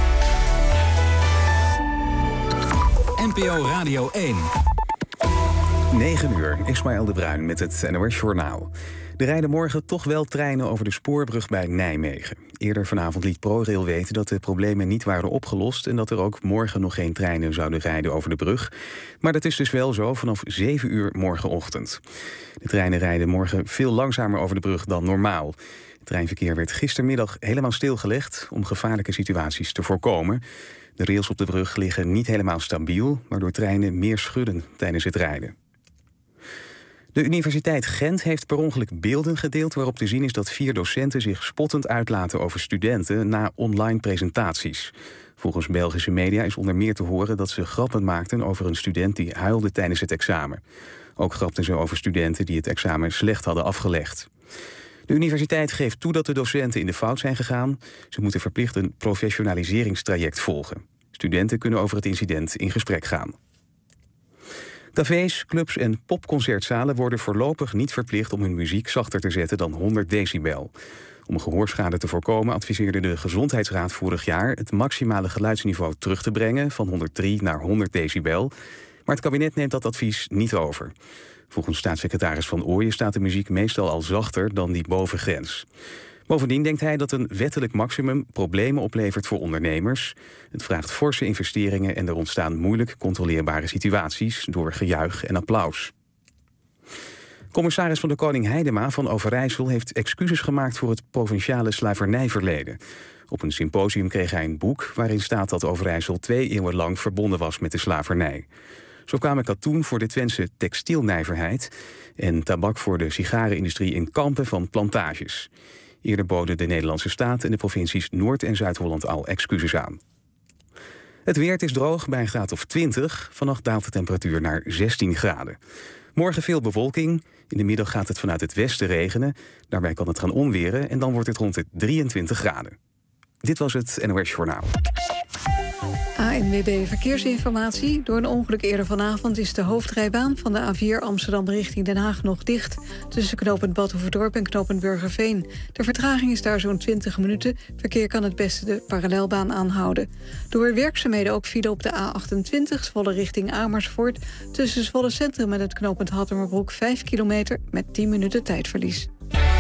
NPO Radio 1. 9 uur, Ismaël de Bruin met het NOS Journaal. Er rijden morgen toch wel treinen over de spoorbrug bij Nijmegen. Eerder vanavond liet ProRail weten dat de problemen niet waren opgelost en dat er ook morgen nog geen treinen zouden rijden over de brug. Maar dat is dus wel zo vanaf 7 uur morgenochtend. De treinen rijden morgen veel langzamer over de brug dan normaal. Het treinverkeer werd gistermiddag helemaal stilgelegd om gevaarlijke situaties te voorkomen. De rails op de brug liggen niet helemaal stabiel, waardoor treinen meer schudden tijdens het rijden. De Universiteit Gent heeft per ongeluk beelden gedeeld waarop te zien is dat 4 docenten zich spottend uitlaten over studenten na online presentaties. Volgens Belgische media is onder meer te horen dat ze grappen maakten over een student die huilde tijdens het examen. Ook grapten ze over studenten die het examen slecht hadden afgelegd. De universiteit geeft toe dat de docenten in de fout zijn gegaan. Ze moeten verplicht een professionaliseringstraject volgen. Studenten kunnen over het incident in gesprek gaan. Cafés, clubs en popconcertzalen worden voorlopig niet verplicht om hun muziek zachter te zetten dan 100 decibel. Om gehoorschade te voorkomen adviseerde de Gezondheidsraad vorig jaar het maximale geluidsniveau terug te brengen van 103 naar 100 decibel. Maar het kabinet neemt dat advies niet over. Volgens staatssecretaris Van Ooyen staat de muziek meestal al zachter dan die bovengrens. Bovendien denkt hij dat een wettelijk maximum problemen oplevert voor ondernemers. Het vraagt forse investeringen en er ontstaan moeilijk controleerbare situaties door gejuich en applaus. Commissaris van de Koning Heidema van Overijssel heeft excuses gemaakt voor het provinciale slavernijverleden. Op een symposium kreeg hij een boek waarin staat dat Overijssel 2 eeuwen lang verbonden was met de slavernij. Zo kwamen katoen voor de Twentse textielnijverheid en tabak voor de sigarenindustrie in kampen van plantages. Eerder boden de Nederlandse staat en de provincies Noord- en Zuid-Holland al excuses aan. Het weer, het is droog bij een graad of 20. Vannacht daalt de temperatuur naar 16 graden. Morgen veel bewolking. In de middag gaat het vanuit het westen regenen. Daarbij kan het gaan onweren en dan wordt het rond de 23 graden. Dit was het NOS Journaal. ANWB Verkeersinformatie. Door een ongeluk eerder vanavond is de hoofdrijbaan van de A4 Amsterdam richting Den Haag nog dicht. Tussen knooppunt Badhoevedorp en knooppunt Burgerveen. De vertraging is daar zo'n 20 minuten. Verkeer kan het beste de parallelbaan aanhouden. Door werkzaamheden ook file op de A28 Zwolle richting Amersfoort. Tussen Zwolle Centrum en het knooppunt Hattemerbroek 5 kilometer met 10 minuten tijdverlies.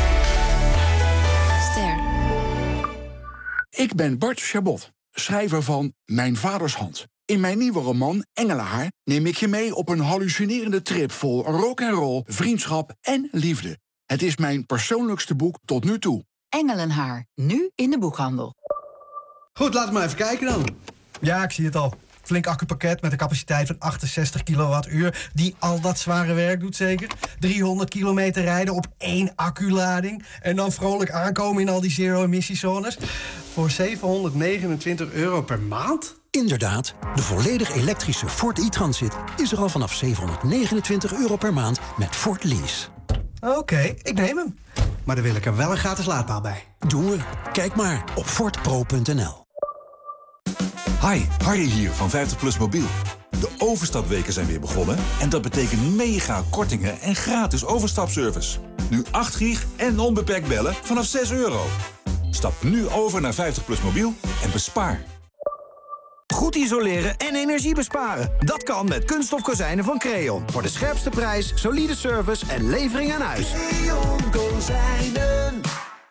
Ster. Ik ben Bart Chabot, schrijver van Mijn vaders hand. In mijn nieuwe roman Engelenhaar neem ik je mee op een hallucinerende trip vol rock'n'roll, vriendschap en liefde. Het is mijn persoonlijkste boek tot nu toe. Engelenhaar, nu in de boekhandel. Goed, laten we maar even kijken dan. Ja, ik zie het al. Flink accupakket met een capaciteit van 68 kilowattuur... die al dat zware werk doet zeker. 300 kilometer rijden op 1 acculading... en dan vrolijk aankomen in al die zero-emissiezones... voor €729 per maand? Inderdaad, de volledig elektrische Ford e-Transit is er al vanaf €729 per maand met Ford Lease. Oké, ik neem hem. Maar dan wil ik er wel een gratis laadpaal bij. Doen we. Kijk maar op fordpro.nl. Hi, Harry hier van 50PLUS Mobiel. De overstapweken zijn weer begonnen en dat betekent mega kortingen en gratis overstapservice. Nu 8 gig en onbeperkt bellen vanaf €6. Stap nu over naar 50PLUS Mobiel en bespaar. Goed isoleren en energie besparen. Dat kan met kunststof kozijnen van Creon. Voor de scherpste prijs, solide service en levering aan huis. Creon Kozijnen.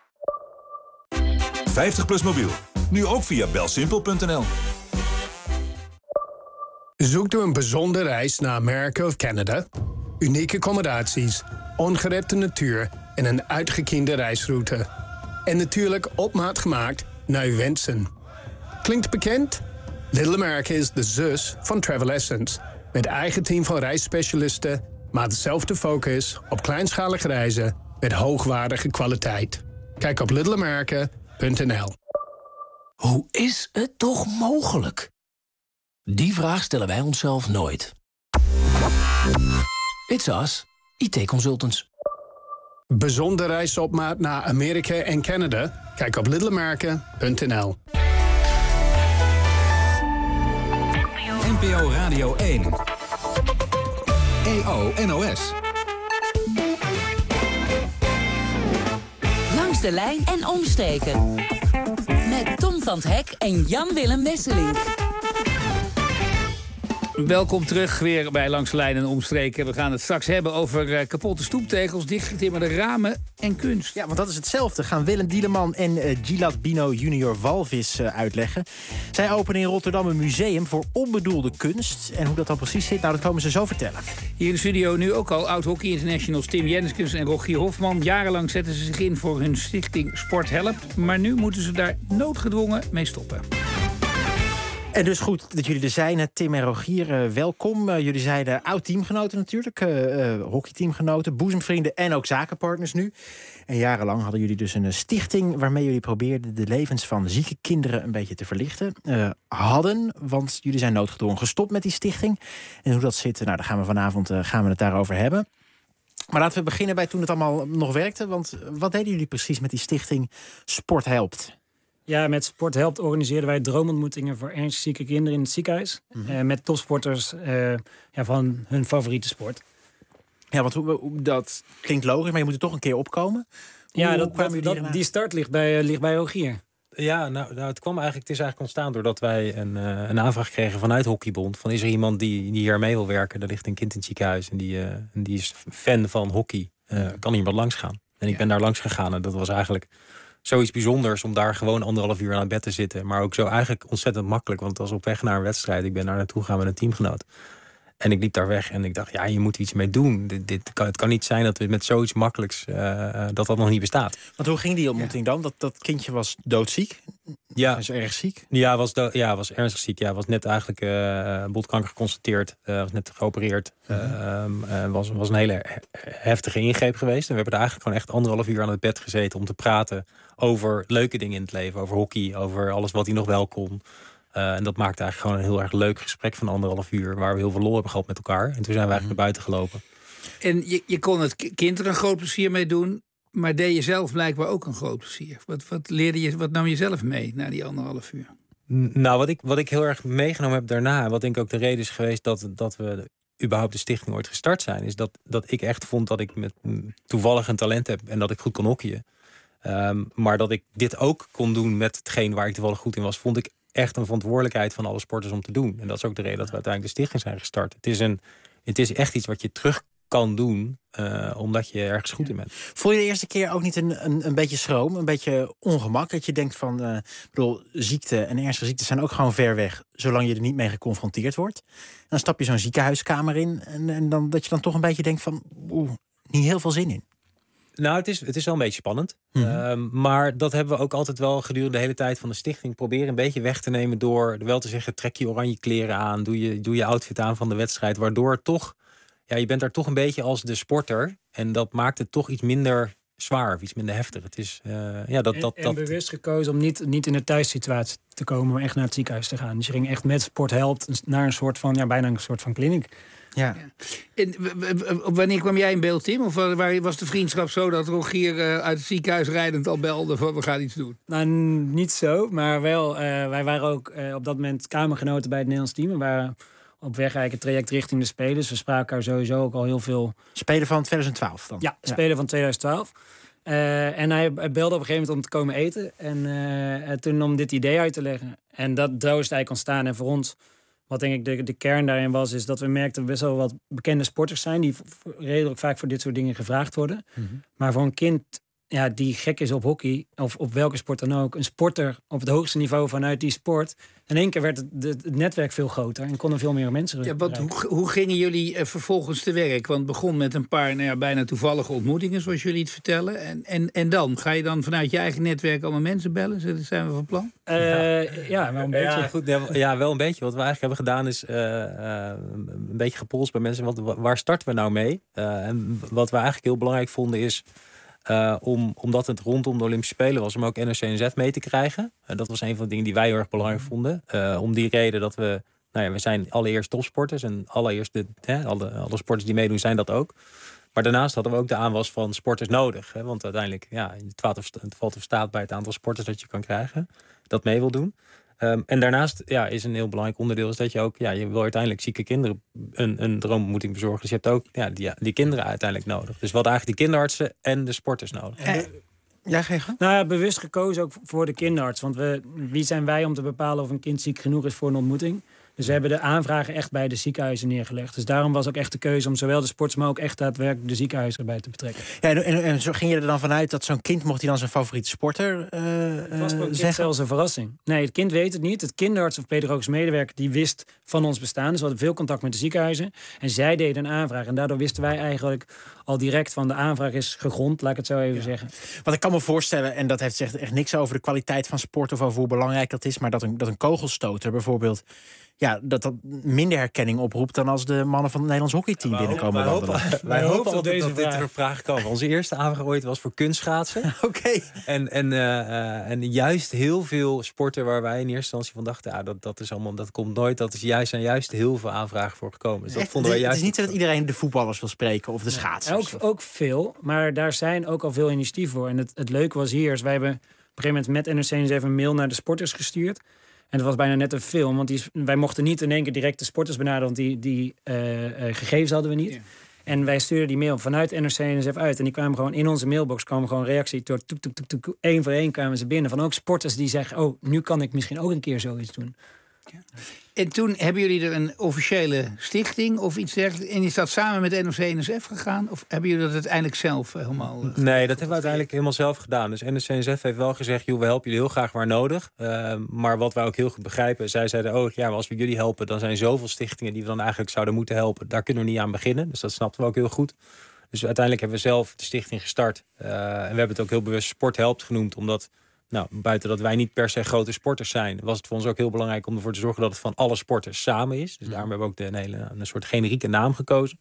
50PLUS Mobiel. Nu ook via belsimpel.nl. Zoekt u een bijzondere reis naar Amerika of Canada? Unieke accommodaties, ongerepte natuur en een uitgekiende reisroute. En natuurlijk op maat gemaakt naar uw wensen. Klinkt bekend? Little America is de zus van Travel Essence. Met eigen team van reisspecialisten, maar dezelfde focus op kleinschalige reizen met hoogwaardige kwaliteit. Kijk op littleamerica.nl. Hoe is het toch mogelijk? Die vraag stellen wij onszelf nooit. It's us, IT Consultants. Bijzondere reizen op maat naar Amerika en Canada? Kijk op littleamerica.nl. NPO Radio 1. EO NOS. Langs de lijn en omstreken. Met Tom van 't Hek en Jan-Willem Wesseling. Welkom terug weer bij Langs de Lijn en Omstreken. We gaan het straks hebben over kapotte stoeptegels, dichtgetimmerde ramen en kunst. Ja, want dat is hetzelfde. Gaan Willem Dieleman en Gilad Bino junior Walvis uitleggen. Zij openen in Rotterdam een museum voor onbedoelde kunst. En hoe dat dan precies zit, nou, dat komen ze zo vertellen. Hier in de studio nu ook al oud-hockey internationals Tim Jenskens en Rogier Hofman. Jarenlang zetten ze zich in voor hun stichting Sport Helpt. Maar nu moeten ze daar noodgedwongen mee stoppen. En dus goed dat jullie er zijn, Tim en Rogier, welkom. Jullie zijn oud-teamgenoten natuurlijk, hockeyteamgenoten, boezemvrienden en ook zakenpartners nu. En jarenlang hadden jullie dus een stichting waarmee jullie probeerden de levens van zieke kinderen een beetje te verlichten. Want jullie zijn noodgedwongen gestopt met die stichting. En hoe dat zit, nou, daar gaan we vanavond het daarover hebben. Maar laten we beginnen bij toen het allemaal nog werkte. Want wat deden jullie precies met die stichting Sport Helpt? Ja, met Sport Helpt organiseerden wij droomontmoetingen voor ernstig zieke kinderen in het ziekenhuis. Met topsporters van hun favoriete sport. Ja, want dat klinkt logisch, maar je moet er toch een keer opkomen. Die start ligt bij Rogier. Ja, nou het is eigenlijk ontstaan doordat wij een aanvraag kregen vanuit Hockeybond. Van is er iemand die hier mee wil werken? Er ligt een kind in het ziekenhuis en die is fan van hockey. Kan hier wat langs gaan? En ik ben daar langs gegaan en dat was eigenlijk zoiets bijzonders om daar gewoon 1,5 uur aan het bed te zitten. Maar ook zo eigenlijk ontzettend makkelijk, want het was op weg naar een wedstrijd. Ik ben daar naartoe gegaan met een teamgenoot. En ik liep daar weg en ik dacht, ja, je moet er iets mee doen. Het kan niet zijn dat we met zoiets makkelijks dat nog niet bestaat. Want hoe ging die ontmoeting dan? Dat kindje was doodziek? Ja. Was erg ziek? Ja, was ernstig ziek. Ja, was net eigenlijk botkanker geconstateerd. Was net geopereerd. Was een hele heftige ingreep geweest. En we hebben er eigenlijk gewoon echt 1,5 uur aan het bed gezeten om te praten over leuke dingen in het leven. Over hockey, over alles wat hij nog wel kon. En dat maakte eigenlijk gewoon een heel erg leuk gesprek van 1,5 uur... waar we heel veel lol hebben gehad met elkaar. En toen zijn we eigenlijk naar buiten gelopen. En je kon het kind er een groot plezier mee doen... maar deed je zelf blijkbaar ook een groot plezier. Wat nam je zelf mee na die 1,5 uur? Nou, wat ik heel erg meegenomen heb daarna... wat denk ik ook de reden is geweest dat we überhaupt de stichting ooit gestart zijn... is dat ik echt vond dat ik met toevallig een talent heb... en dat ik goed kon hockeyen. Maar dat ik dit ook kon doen met hetgeen waar ik toevallig goed in was... vond ik echt een verantwoordelijkheid van alle sporters om te doen. En dat is ook de reden dat we uiteindelijk de stichting zijn gestart. Het is echt iets wat je terug kan doen, omdat je ergens goed in bent. Voel je de eerste keer ook niet een beetje schroom, een beetje ongemak? Dat je denkt van, ziekte en ernstige ziekten zijn ook gewoon ver weg, zolang je er niet mee geconfronteerd wordt. En dan stap je zo'n ziekenhuiskamer in en dan, dat je dan toch een beetje denkt van, niet heel veel zin in. Nou, het is wel een beetje spannend. Maar dat hebben we ook altijd wel gedurende de hele tijd van de stichting proberen een beetje weg te nemen door wel te zeggen, trek je oranje kleren aan, doe je outfit aan van de wedstrijd, waardoor toch, ja, je bent daar toch een beetje als de sporter en dat maakt het toch iets minder zwaar of iets minder heftig. Het is en bewust gekozen om niet in de thuissituatie te komen, maar echt naar het ziekenhuis te gaan. Dus je ging echt met Sport Helpt naar een soort van, bijna een soort van kliniek. Ja. En wanneer kwam jij in beeld, Tim? Of was de vriendschap zo dat Rogier uit het ziekenhuis rijdend al belde van we gaan iets doen? Nou, niet zo, maar wel. Wij waren ook op dat moment kamergenoten bij het Nederlands team. We waren op weg eigenlijk het traject richting de Spelen. Dus we spraken elkaar sowieso ook al heel veel. Spelen van 2012 dan? Ja, Spelen van 2012. En hij belde op een gegeven moment om te komen eten. En toen om dit idee uit te leggen. En dat is eigenlijk ontstaan. En voor ons, wat denk ik de kern daarin was, is dat we merkten best wel wat bekende sporters zijn die redelijk vaak voor dit soort dingen gevraagd worden. Mm-hmm. Maar voor een kind die gek is op hockey, of op welke sport dan ook, een sporter op het hoogste niveau vanuit die sport, in één keer werd het netwerk veel groter en konden veel meer mensen. Ja, hoe gingen jullie vervolgens te werk? Want het begon met een paar bijna toevallige ontmoetingen, zoals jullie het vertellen. En dan? Ga je dan vanuit je eigen netwerk allemaal mensen bellen? Zijn we van plan? Ja, wel een beetje. Ja, goed, ja, wel een beetje. Wat we eigenlijk hebben gedaan is een beetje gepolst bij mensen. Waar starten we nou mee? En wat we eigenlijk heel belangrijk vonden is, omdat het rondom de Olympische Spelen was, om ook NOC-NSF mee te krijgen. Dat was een van de dingen die wij heel erg belangrijk vonden. Om die reden dat we zijn allereerst topsporters en allereerst alle sporters die meedoen zijn dat ook. Maar daarnaast hadden we ook de aanwas van sporters nodig. Want uiteindelijk, het valt of staat bij het aantal sporters dat je kan krijgen, dat mee wil doen. En daarnaast is een heel belangrijk onderdeel is dat je ook, je wil uiteindelijk zieke kinderen een droomontmoeting bezorgen. Dus je hebt ook die kinderen uiteindelijk nodig. Dus we hadden eigenlijk die kinderartsen en de sporters nodig. Ja, Gego? Nou ja, bewust gekozen ook voor de kinderarts. Want wie zijn wij om te bepalen of een kind ziek genoeg is voor een ontmoeting? Dus we hebben de aanvragen echt bij de ziekenhuizen neergelegd. Dus daarom was ook echt de keuze om zowel de sports, maar ook echt daadwerkelijk de ziekenhuizen erbij te betrekken. Ja, en zo ging je er dan vanuit dat zo'n kind, mocht hij dan zijn favoriete sporter het was voor een kind zelfs een verrassing. Nee, het kind weet het niet. Het kinderarts of pedagogisch medewerker die wist van ons bestaan. Dus we hadden veel contact met de ziekenhuizen. En zij deden een aanvraag. En daardoor wisten wij eigenlijk al direct van de aanvraag is gegrond, laat ik het zo even zeggen. Want ik kan me voorstellen, en dat heeft echt niks over de kwaliteit van sport of over hoe belangrijk dat is, maar dat een kogelstoter bijvoorbeeld, dat minder herkenning oproept dan als de mannen van het Nederlands hockeyteam binnenkomen wandelen. Wij hopen altijd dat dit soort vragen komen. Onze eerste aanvraag ooit was voor kunstschaatsen. Oké. En juist heel veel sporten waar wij in eerste instantie van dachten, dat is allemaal, dat komt nooit. Dat is juist heel veel aanvragen voor gekomen. Dus dat vonden wij juist. Het is niet dat iedereen de voetballers wil spreken of de schaatsers. Ook veel, maar daar zijn ook al veel initiatieven voor. En het leuke was hier, wij hebben op een gegeven moment met NOC-NSF een mail naar de sporters gestuurd. En het was bijna net een film, want wij mochten niet in één keer direct de sporters benaderen, want die gegevens hadden we niet. Ja. En wij stuurden die mail vanuit NOC-NSF uit. En die kwamen gewoon in onze mailbox, kwamen gewoon reactie door toek, één voor één kwamen ze binnen. Van ook sporters die zeggen, nu kan ik misschien ook een keer zoiets doen. Ja. En toen hebben jullie er een officiële stichting of iets dergelijks. En is dat samen met NOC-NSF gegaan? Of hebben jullie dat uiteindelijk zelf helemaal... Nee, dat hebben we uiteindelijk helemaal zelf gedaan. Dus NOC-NSF heeft wel gezegd, joh, we helpen jullie heel graag waar nodig. Maar wat wij ook heel goed begrijpen, zij zeiden, maar als we jullie helpen, dan zijn zoveel stichtingen die we dan eigenlijk zouden moeten helpen. Daar kunnen we niet aan beginnen. Dus dat snapten we ook heel goed. Dus uiteindelijk hebben we zelf de stichting gestart. En we hebben het ook heel bewust Sport Helpt genoemd, omdat... buiten dat wij niet per se grote sporters zijn, was het voor ons ook heel belangrijk om ervoor te zorgen dat het van alle sporters samen is. Dus daarom hebben we ook een soort generieke naam gekozen.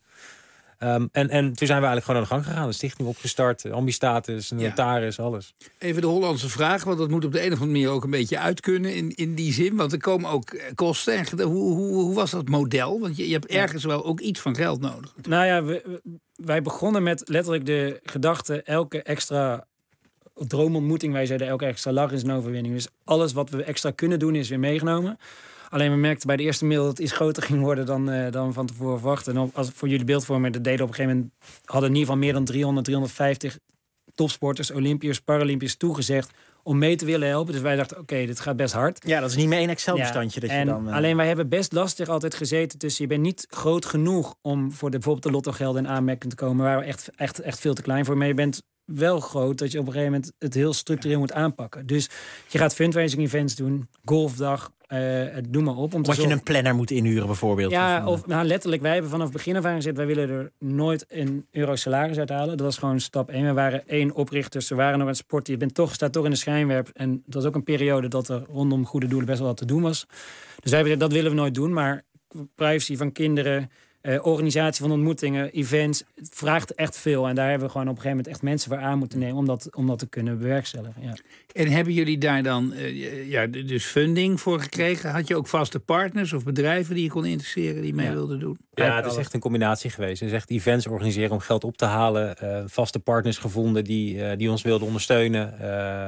En toen zijn we eigenlijk gewoon aan de gang gegaan. Een stichting opgestart, ambistatus, notaris, alles. Even de Hollandse vraag, want dat moet op de een of andere manier ook een beetje uit kunnen in die zin. Want er komen ook kosten. En hoe was dat model? Want je hebt ergens wel ook iets van geld nodig. Nou ja, wij begonnen met letterlijk de gedachte, elke extra droomontmoeting, wij zeiden elke extra lach is een overwinning. Dus alles wat we extra kunnen doen is weer meegenomen. Alleen we merkten bij de eerste mail dat het iets groter ging worden dan van tevoren verwacht. En als voor jullie beeldvorming, dat deden op een gegeven moment, hadden in ieder geval meer dan 350 topsporters, Olympiërs, Paralympiërs toegezegd om mee te willen helpen. Dus wij dachten, oké, dit gaat best hard. Ja, dat is niet meer één Excel-bestandje. Ja, alleen wij hebben best lastig altijd gezeten tussen, je bent niet groot genoeg om voor bijvoorbeeld de lottogelden in aanmerking te komen. Waar we echt veel te klein voor. Maar je bent wel groot dat je op een gegeven moment het heel structureel moet aanpakken. Dus je gaat fundraising events doen, golfdag, doe maar op. Wat je een planner moet inhuren bijvoorbeeld. Ja, of letterlijk, wij hebben vanaf het begin af aan gezegd, wij willen er nooit €1 salaris uithalen. Dat was gewoon stap 1. We waren 1 oprichters, we waren nog aan het sporten. Je staat toch in de schijnwerp. En dat was ook een periode dat er rondom goede doelen best wel wat te doen was. Dus wij hebben gezegd, dat willen we nooit doen. Maar privacy van kinderen, organisatie van ontmoetingen, events, het vraagt echt veel. En daar hebben we gewoon op een gegeven moment echt mensen voor aan moeten nemen om dat te kunnen bewerkstelligen. Ja. En hebben jullie daar dan dus funding voor gekregen? Had je ook vaste partners of bedrijven die je kon interesseren die mee wilden doen? Ja, het is echt een combinatie geweest. Het is echt events organiseren om geld op te halen. Vaste partners gevonden die ons wilden ondersteunen.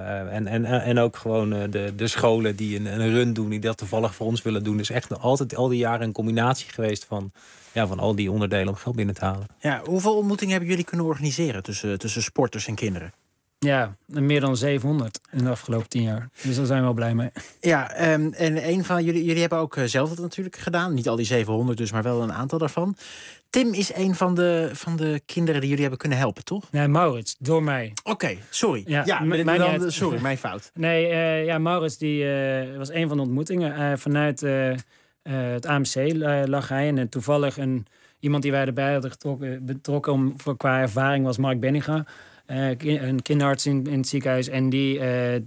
En ook gewoon de scholen die een run doen, die dat toevallig voor ons willen doen. Dus echt altijd al die jaren een combinatie geweest van al die onderdelen om geld binnen te halen. Ja, hoeveel ontmoetingen hebben jullie kunnen organiseren tussen sporters en kinderen? Ja, meer dan 700 in de afgelopen 10 jaar. Dus daar zijn we wel blij mee. Ja, en een van jullie hebben ook zelf dat natuurlijk gedaan. Niet al die 700 dus, maar wel een aantal daarvan. Tim is een van de kinderen die jullie hebben kunnen helpen, toch? Nee, Maurits, door mij. Oké, sorry. Sorry, mijn fout. Nee, Maurits die was een van de ontmoetingen. Vanuit het AMC lag hij. En toevallig iemand die wij erbij hadden betrokken qua ervaring was Mark Benninga. Een kinderarts in het ziekenhuis. En die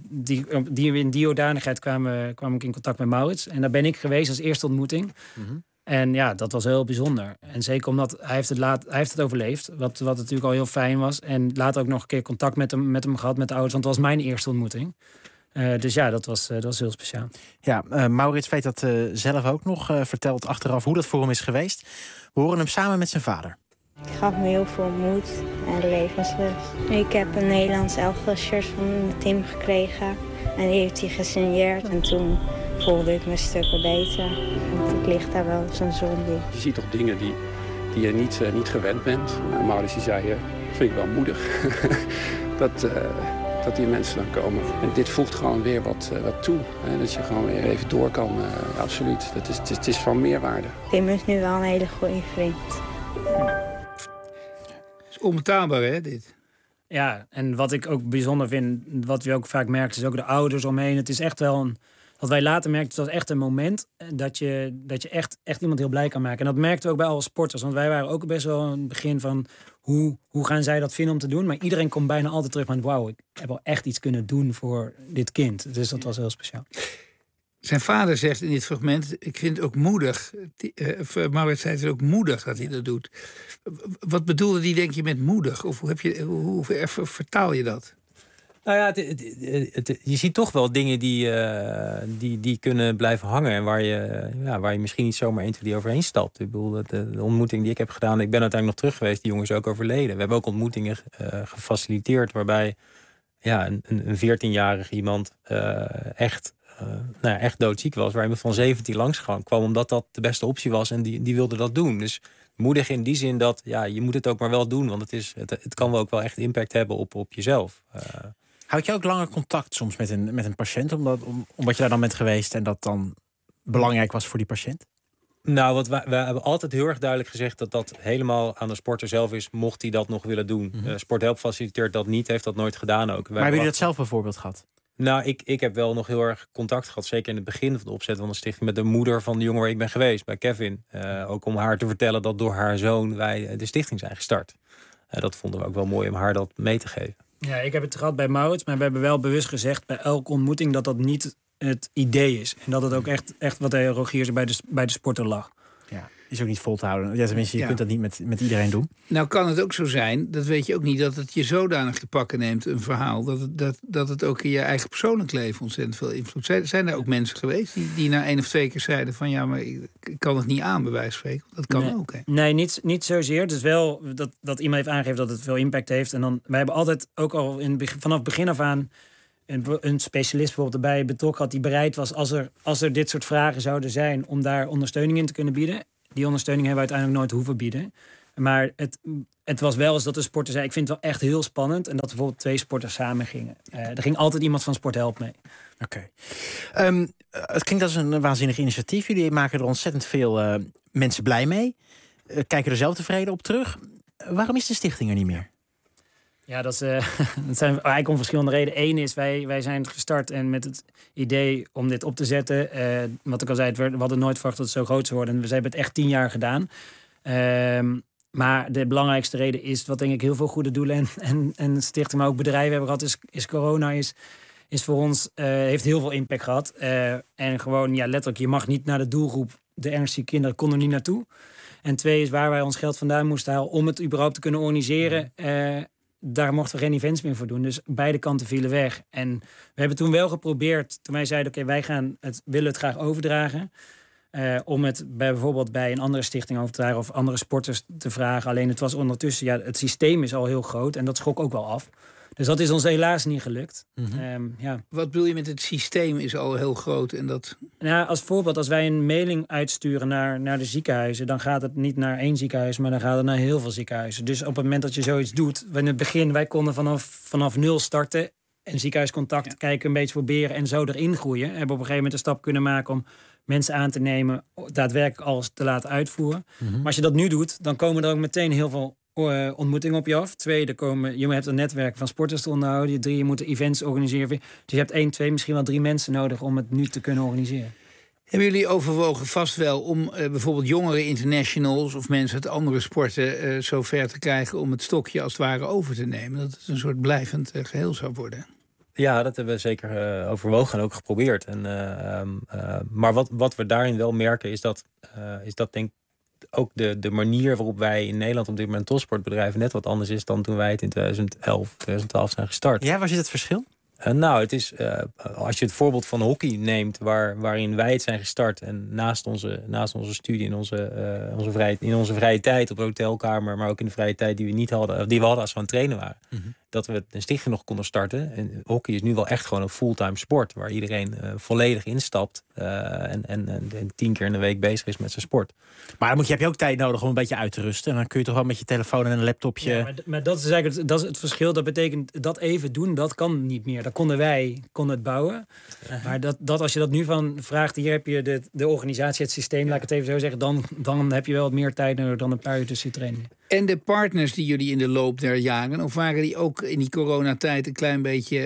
in die hoedanigheid kwam ik in contact met Maurits. En daar ben ik geweest als eerste ontmoeting. Mm-hmm. En ja, dat was heel bijzonder. En zeker omdat hij heeft het overleefd. Wat natuurlijk al heel fijn was. En later ook nog een keer contact met hem gehad, met de ouders. Want het was mijn eerste ontmoeting. Dus ja, dat was heel speciaal. Ja, Maurits weet dat zelf ook nog. Vertelt achteraf hoe dat voor hem is geweest. We horen hem samen met zijn vader. Het gaf me heel veel moed en levenslust. Ik heb een Nederlands elftal shirt van Tim gekregen. En die heeft hij gesigneerd. En toen voelde ik me stukken beter. Want ik lig daar wel als een zombie. Je ziet toch dingen die je niet gewend bent. Maurits die zei, vind ik wel moedig. dat die mensen dan komen. En dit voegt gewoon weer wat toe. Hè? Dat je gewoon weer even door kan. Absoluut. Het is van meerwaarde. Tim is nu wel een hele goede vriend. Het is onbetaalbaar, hè, dit? Ja, en wat ik ook bijzonder vind, wat we ook vaak merken, is ook de ouders omheen. Het is echt wel wat wij later merkten, het was echt een moment dat je echt iemand heel blij kan maken. En dat merkten we ook bij alle sporters. Want wij waren ook best wel in het begin van hoe gaan zij dat vinden om te doen. Maar iedereen komt bijna altijd terug van wauw, ik heb wel echt iets kunnen doen voor dit kind. Dus dat was heel speciaal. Zijn vader zegt in dit fragment, ik vind het ook moedig. Maurits zei het ook moedig dat hij dat doet. Wat bedoelde die, denk je, met moedig? Of hoe vertaal je dat? Nou ja, je ziet toch wel dingen die kunnen blijven hangen. En waar je misschien niet zomaar 1, 2, 3 overheen stapt. Ik bedoel, de ontmoeting die ik heb gedaan, ik ben uiteindelijk nog terug geweest. Die jongen is ook overleden. We hebben ook ontmoetingen gefaciliteerd waarbij een 14-jarig iemand echt doodziek was. Waar iemand van 17 langs kwam omdat dat de beste optie was. En die wilde dat doen. Dus moedig in die zin dat je moet het ook maar wel doen. Want het kan wel ook wel echt impact hebben op jezelf. Houd je ook langer contact soms met een patiënt? Omdat je daar dan bent geweest en dat dan belangrijk was voor die patiënt? Nou, wat we hebben altijd heel erg duidelijk gezegd dat dat helemaal aan de sporter zelf is, mocht hij dat nog willen doen. Sporthelp faciliteert dat niet, heeft dat nooit gedaan ook. Maar hebben jullie dat zelf bijvoorbeeld gehad? Nou, ik heb wel nog heel erg contact gehad, zeker in het begin van de opzet van de stichting, met de moeder van de jongen waar ik ben geweest, bij Kevin. Ook om haar te vertellen dat door haar zoon wij de stichting zijn gestart. Dat vonden we ook wel mooi om haar dat mee te geven. Ja, ik heb het gehad bij Maurits, maar we hebben wel bewust gezegd bij elke ontmoeting dat dat niet het idee is. En dat het ook echt wat de Rogier bij de sporter lag. Ja, is ook niet vol te houden. Ja, tenminste, je kunt dat niet met iedereen doen. Nou kan het ook zo zijn, dat weet je ook niet, dat het je zodanig te pakken neemt, een verhaal, dat het ook in je eigen persoonlijk leven ontzettend veel invloed. Zijn er ook mensen geweest die na 1 of 2 keer zeiden van ja, maar ik kan het niet aan, bij wijze van spreken? Dat kan ook, hè? Nee, niet zozeer. Het is wel dat iemand heeft aangegeven dat het veel impact heeft. En dan, wij hebben altijd ook al vanaf begin af aan een specialist bijvoorbeeld erbij betrokken had die bereid was als er dit soort vragen zouden zijn om daar ondersteuning in te kunnen bieden. Die ondersteuning hebben we uiteindelijk nooit hoeven bieden. Maar het was wel eens dat de sporter zei, ik vind het wel echt heel spannend. En dat bijvoorbeeld 2 sporters samen gingen. Er ging altijd iemand van Sporthelp mee. Oké. Het klinkt als een waanzinnig initiatief. Jullie maken er ontzettend veel mensen blij mee. Kijken er zelf tevreden op terug. Waarom is de stichting er niet meer? Ja, dat zijn eigenlijk om verschillende redenen. Eén is, wij zijn gestart en met het idee om dit op te zetten. Wat ik al zei, we hadden nooit verwacht dat het zo groot zou worden. En we hebben het echt 10 jaar gedaan. Maar de belangrijkste reden is, wat denk ik heel veel goede doelen en stichting, maar ook bedrijven hebben gehad, is corona is voor ons, heeft heel veel impact gehad. En gewoon, ja, letterlijk, je mag niet naar de doelgroep. De ernstige kinderen konden er niet naartoe. En 2 is waar wij ons geld vandaan moesten halen om het überhaupt te kunnen organiseren. Daar mochten we geen events meer voor doen. Dus beide kanten vielen weg. En we hebben toen wel geprobeerd, toen wij zeiden, oké, wij willen het graag overdragen. Om het bijvoorbeeld bij een andere stichting over te dragen of andere sporters te vragen. Alleen het was ondertussen, ja, het systeem is al heel groot en dat schrok ook wel af. Dus dat is ons helaas niet gelukt. Wat bedoel je met het systeem is al heel groot? En dat... Nou, als voorbeeld, als wij een mailing uitsturen naar de ziekenhuizen, dan gaat het niet naar 1 ziekenhuis, maar dan gaat het naar heel veel ziekenhuizen. Dus op het moment dat je zoiets doet, in het begin, wij konden vanaf 0 starten en ziekenhuiscontact kijken, een beetje proberen en zo erin groeien. We hebben op een gegeven moment een stap kunnen maken om mensen aan te nemen, daadwerkelijk alles te laten uitvoeren. Maar als je dat nu doet, dan komen er ook meteen heel veel ontmoetingen op je af. 2, je hebt een netwerk van sporters te onderhouden. 3, je moet events organiseren. Dus je hebt 1, 2, misschien wel 3 mensen nodig om het nu te kunnen organiseren. Hebben jullie overwogen vast wel om bijvoorbeeld jongere internationals of mensen uit andere sporten zover te krijgen om het stokje als het ware over te nemen? Dat het een soort blijvend geheel zou worden? Ja, dat hebben we zeker overwogen en ook geprobeerd. Maar wat we daarin wel merken is dat denk ik ook de manier waarop wij in Nederland op dit moment topsportbedrijven net wat anders is dan toen wij het in 2012 zijn gestart. Ja, waar zit het verschil? Nou, het is, als je het voorbeeld van hockey neemt, waarin wij het zijn gestart en naast onze studie, in onze vrije tijd op de hotelkamer, maar ook in de vrije tijd die we hadden als we aan het trainen waren, dat we een stichting nog konden starten. En hockey is nu wel echt gewoon een fulltime sport, waar iedereen volledig instapt en 10 keer in de week bezig is met zijn sport. Maar dan heb je ook tijd nodig om een beetje uit te rusten. En dan kun je toch wel met je telefoon en een laptopje... Ja, maar dat is eigenlijk het verschil. Dat betekent dat even doen, dat kan niet meer. Dat konden het bouwen. Maar dat als je dat nu van vraagt, hier heb je de organisatie, het systeem, laat ik het even zo zeggen, dan heb je wel wat meer tijd nodig dan een paar uur tussen je trainingen. En de partners die jullie in de loop der jaren, of waren die ook in die coronatijd een klein beetje,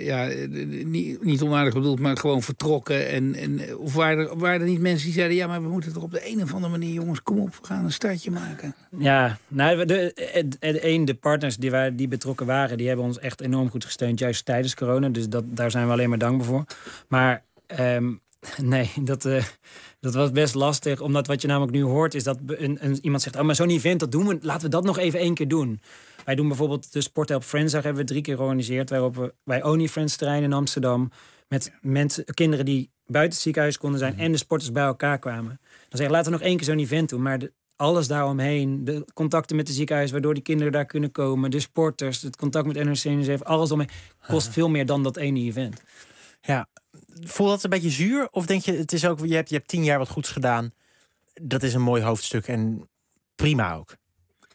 niet onaardig bedoeld, maar gewoon vertrokken? Of waren er niet mensen die zeiden, ja, maar we moeten toch op de een of andere manier, jongens, kom op, we gaan een startje maken? Ja, nou, de partners die betrokken waren, die hebben ons echt enorm goed gesteund, juist tijdens corona. Dus daar zijn we alleen maar dankbaar voor. Maar nee, dat was best lastig. Omdat wat je namelijk nu hoort is dat iemand zegt, oh, maar zo'n event, dat doen we, laten we dat nog even 1 keer doen. Wij doen bijvoorbeeld de Sporthelp Friendsdag, hebben we 3 keer georganiseerd, waarop we bij Only Friends terrein in Amsterdam met kinderen die buiten het ziekenhuis konden zijn en de sporters bij elkaar kwamen. Dan zeggen, laten we nog 1 keer zo'n event doen, maar alles daaromheen, de contacten met de ziekenhuis, waardoor die kinderen daar kunnen komen, de sporters, het contact met NRC, alles omheen, kost veel meer dan dat ene event. Ja, voelt dat een beetje zuur? Of denk je, het is ook, je hebt 10 jaar wat goeds gedaan, dat is een mooi hoofdstuk en prima ook?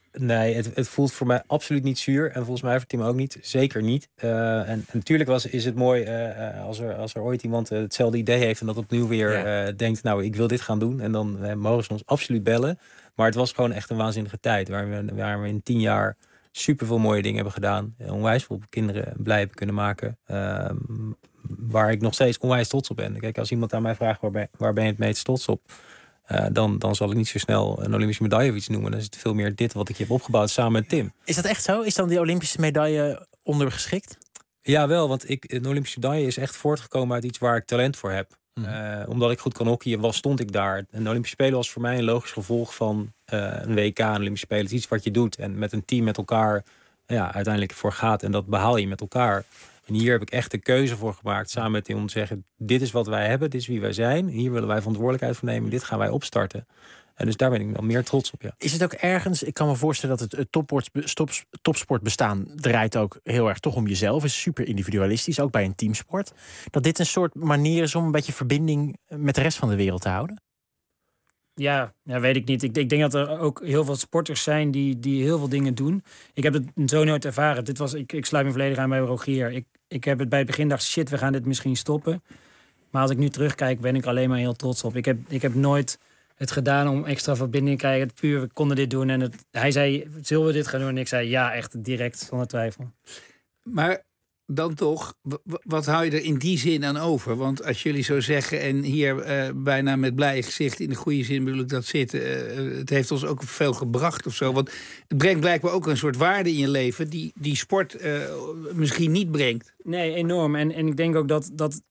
Nee, het voelt voor mij absoluut niet zuur. En volgens mij voor het team ook niet. Zeker niet. En natuurlijk is het mooi als er ooit iemand hetzelfde idee heeft... en dat opnieuw weer denkt, nou, ik wil dit gaan doen. En dan mogen ze ons absoluut bellen. Maar het was gewoon echt een waanzinnige tijd. Waar we in 10 jaar superveel mooie dingen hebben gedaan. Onwijs veel kinderen blij hebben kunnen maken. Waar ik nog steeds onwijs trots op ben. Kijk, als iemand aan mij vraagt, waar ben je het meest trots op... Dan zal ik niet zo snel een Olympische medaille of iets noemen. Dan is het veel meer dit wat ik heb opgebouwd samen met Tim. Is dat echt zo? Is dan die Olympische medaille ondergeschikt? Ja, wel. Want een Olympische medaille is echt voortgekomen uit iets waar ik talent voor heb. Omdat ik goed kan hockeyen, stond ik daar. En de Olympische Spelen was voor mij een logisch gevolg van een WK, een Olympische Spelen. Het is iets wat je doet en met een team met elkaar uiteindelijk voor gaat. En dat behaal je met elkaar. En hier heb ik echt de keuze voor gemaakt, samen met Tim, om te zeggen... dit is wat wij hebben, dit is wie wij zijn. Hier willen wij verantwoordelijkheid voor nemen. Dit gaan wij opstarten. En dus daar ben ik wel meer trots op, ja. Is het ook ergens... Ik kan me voorstellen dat het topsportbestaan draait ook heel erg toch om jezelf. Is super individualistisch, ook bij een teamsport. Dat dit een soort manier is om een beetje verbinding met de rest van de wereld te houden? Ja, weet ik niet. Ik denk dat er ook heel veel sporters zijn die heel veel dingen doen. Ik heb het zo nooit ervaren. Ik sluit me volledig aan bij Rogier. Ik heb het bij het begin gedacht, shit, we gaan dit misschien stoppen. Maar als ik nu terugkijk, ben ik er alleen maar heel trots op. Ik heb nooit het gedaan om extra verbinding te krijgen. Puur, we konden dit doen. En hij zei, zullen we dit gaan doen? En ik zei, ja, echt direct, zonder twijfel. Maar dan toch, wat hou je er in die zin aan over? Want als jullie zo zeggen en hier bijna met blije gezicht... in de goede zin bedoel ik dat zitten... het heeft ons ook veel gebracht of zo. Want het brengt blijkbaar ook een soort waarde in je leven... die sport misschien niet brengt. Nee, enorm. En ik denk ook dat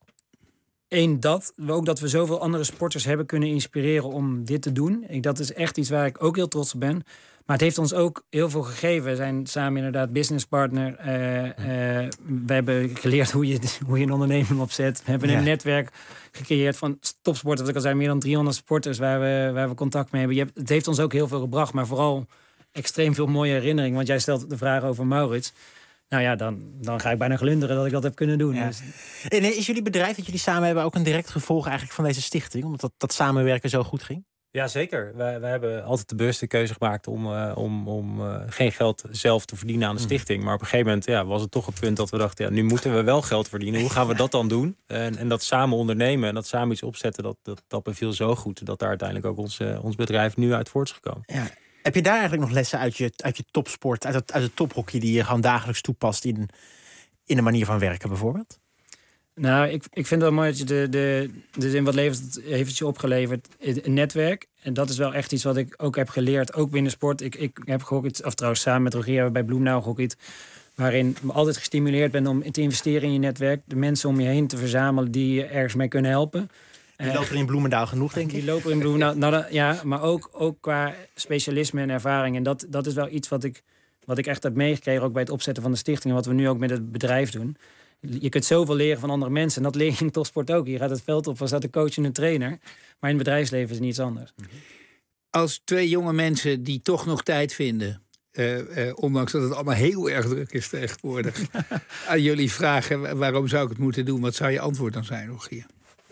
we zoveel andere sporters hebben kunnen inspireren om dit te doen. Dat is echt iets waar ik ook heel trots op ben. Maar het heeft ons ook heel veel gegeven. We zijn samen inderdaad businesspartner. We hebben geleerd hoe je een onderneming opzet. We hebben een netwerk gecreëerd van topsporters. Wat ik al zei, meer dan 300 sporters waar we contact mee hebben. Het heeft ons ook heel veel gebracht, maar vooral extreem veel mooie herinneringen. Want jij stelt de vraag over Maurits. Nou ja, dan ga ik bijna glunderen dat ik dat heb kunnen doen. Ja. Dus. En is jullie bedrijf dat jullie samen hebben ook een direct gevolg eigenlijk van deze stichting? Omdat dat samenwerken zo goed ging? Ja, zeker. Wij hebben altijd de bewuste keuze gemaakt om geen geld zelf te verdienen aan de stichting. Maar op een gegeven moment was het toch het punt dat we dachten... nu moeten we wel geld verdienen. Hoe gaan we dat dan doen? En dat samen ondernemen en dat samen iets opzetten... dat beviel zo goed dat daar uiteindelijk ook ons bedrijf nu uit voort is gekomen. Ja. Heb je daar eigenlijk nog lessen uit je topsport, uit het tophockey... die je gewoon dagelijks toepast in een manier van werken bijvoorbeeld? Nou, ik vind het wel mooi dat je de zin wat heeft het je opgeleverd. Een netwerk. En dat is wel echt iets wat ik ook heb geleerd. Ook binnen sport. Ik heb gehockeyd, of trouwens samen met Rogier bij Bloemendaal gehockeyd. Waarin ik altijd gestimuleerd ben om te investeren in je netwerk. De mensen om je heen te verzamelen die je ergens mee kunnen helpen. Die lopen in Bloemendaal genoeg, denk ik. Die lopen in Bloemendaal, ja, maar ook qua specialisme en ervaring. En dat is wel iets wat ik echt heb meegekregen... ook bij het opzetten van de stichting... en wat we nu ook met het bedrijf doen. Je kunt zoveel leren van andere mensen. En dat leer je in topsport ook. Je gaat het veld op, er staat een coach en een trainer. Maar in het bedrijfsleven is het niets anders. Als 2 jonge mensen die toch nog tijd vinden... ondanks dat het allemaal heel erg druk is tegenwoordig... aan jullie vragen, waarom zou ik het moeten doen? Wat zou je antwoord dan zijn, Rogier?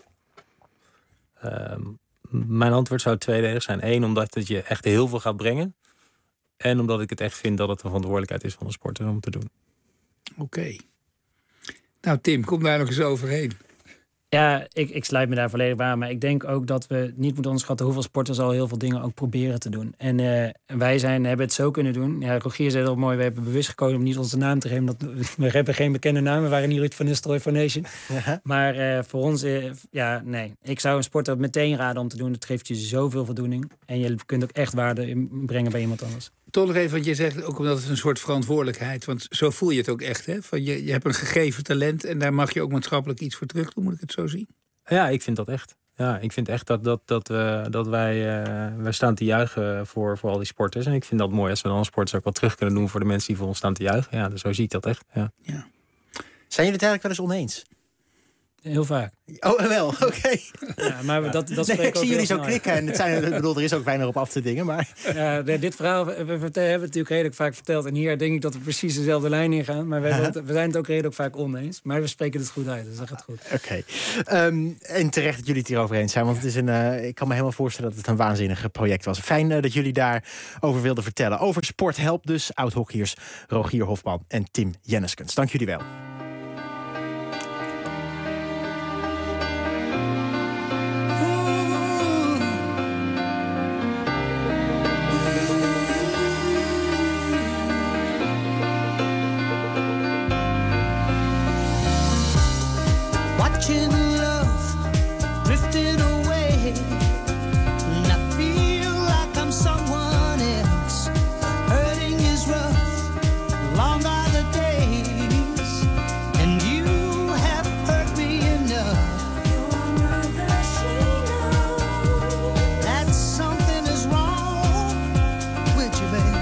Mijn antwoord zou tweeledig zijn. 1, omdat het je echt heel veel gaat brengen. En omdat ik het echt vind dat het een verantwoordelijkheid is van de sporter om te doen. Oké. Nou, Tim, kom daar nog eens overheen. Ja, ik sluit me daar volledig bij aan. Maar ik denk ook dat we niet moeten onderschatten... hoeveel sporters al heel veel dingen ook proberen te doen. En wij hebben het zo kunnen doen. Ja, Rogier zei het al mooi, we hebben bewust gekozen om niet onze naam te geven. We hebben geen bekende naam. We waren niet Ruud van Nistelrooy Foundation. Maar voor ons, nee. Ik zou een sporter meteen raden om te doen. Het geeft je zoveel voldoening. En je kunt ook echt waarde brengen bij iemand anders. Toch nog even, want je zegt ook omdat het een soort verantwoordelijkheid... want zo voel je het ook echt, hè? Van je hebt een gegeven talent... en daar mag je ook maatschappelijk iets voor terug doen. Moet ik het zo zien? Ja, ik vind dat echt. Ja, ik vind echt dat wij staan te juichen voor al die sporters. En ik vind dat mooi als we dan sporters ook wat terug kunnen doen... voor de mensen die voor ons staan te juichen. Ja, dus zo zie ik dat echt. Ja. Zijn jullie het eigenlijk wel eens oneens? Heel vaak. Oh, wel, oké. Ja, maar dat Nee, spreekt ik ook zie jullie heel zo snel knikken. En er is ook weinig op af te dingen. Maar... Ja, dit verhaal hebben we natuurlijk redelijk vaak verteld. En hier denk ik dat we precies dezelfde lijn ingaan. Maar we zijn het ook redelijk vaak oneens. Maar we spreken het goed uit, dus dat gaat goed. Oké. En terecht dat jullie het hierover eens zijn. Want het is ik kan me helemaal voorstellen dat het een waanzinnig project was. Fijn dat jullie daarover wilden vertellen. Over Sport helpt dus oud-hockeyers Rogier Hofman en Tim Jenneskens. Dank jullie wel. Watching love drifting away, and I feel like I'm someone else. Hurting is rough, long are the days, and you have hurt me enough. That something is wrong with you, babe.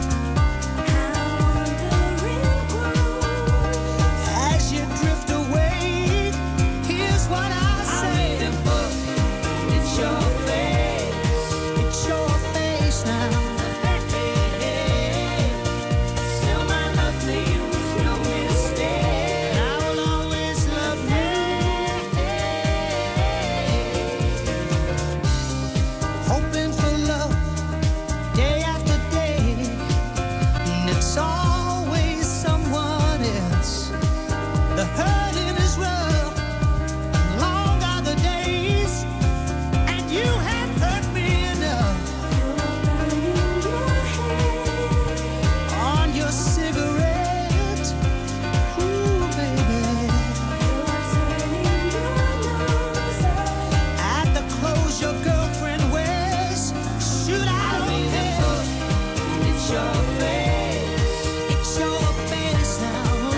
As you drift away, here's what I say. It's your face now. Still my love for you is no mistake. I will always love you. Hoping for love day after day, and it's always someone else. The hurting is rough, long are the days, and you have hurt me enough. On your cigarette, ooh baby. At the clothes your girlfriend wears, should I don't care. It's your face now.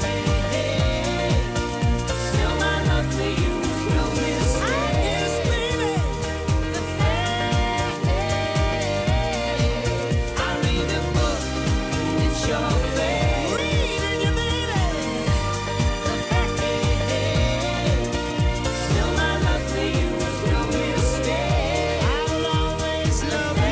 Still my love for you is no mistake. I guess, baby, I read a book, it's your face. Reading you, baby. Still my love for you is no mistake. I will always love you.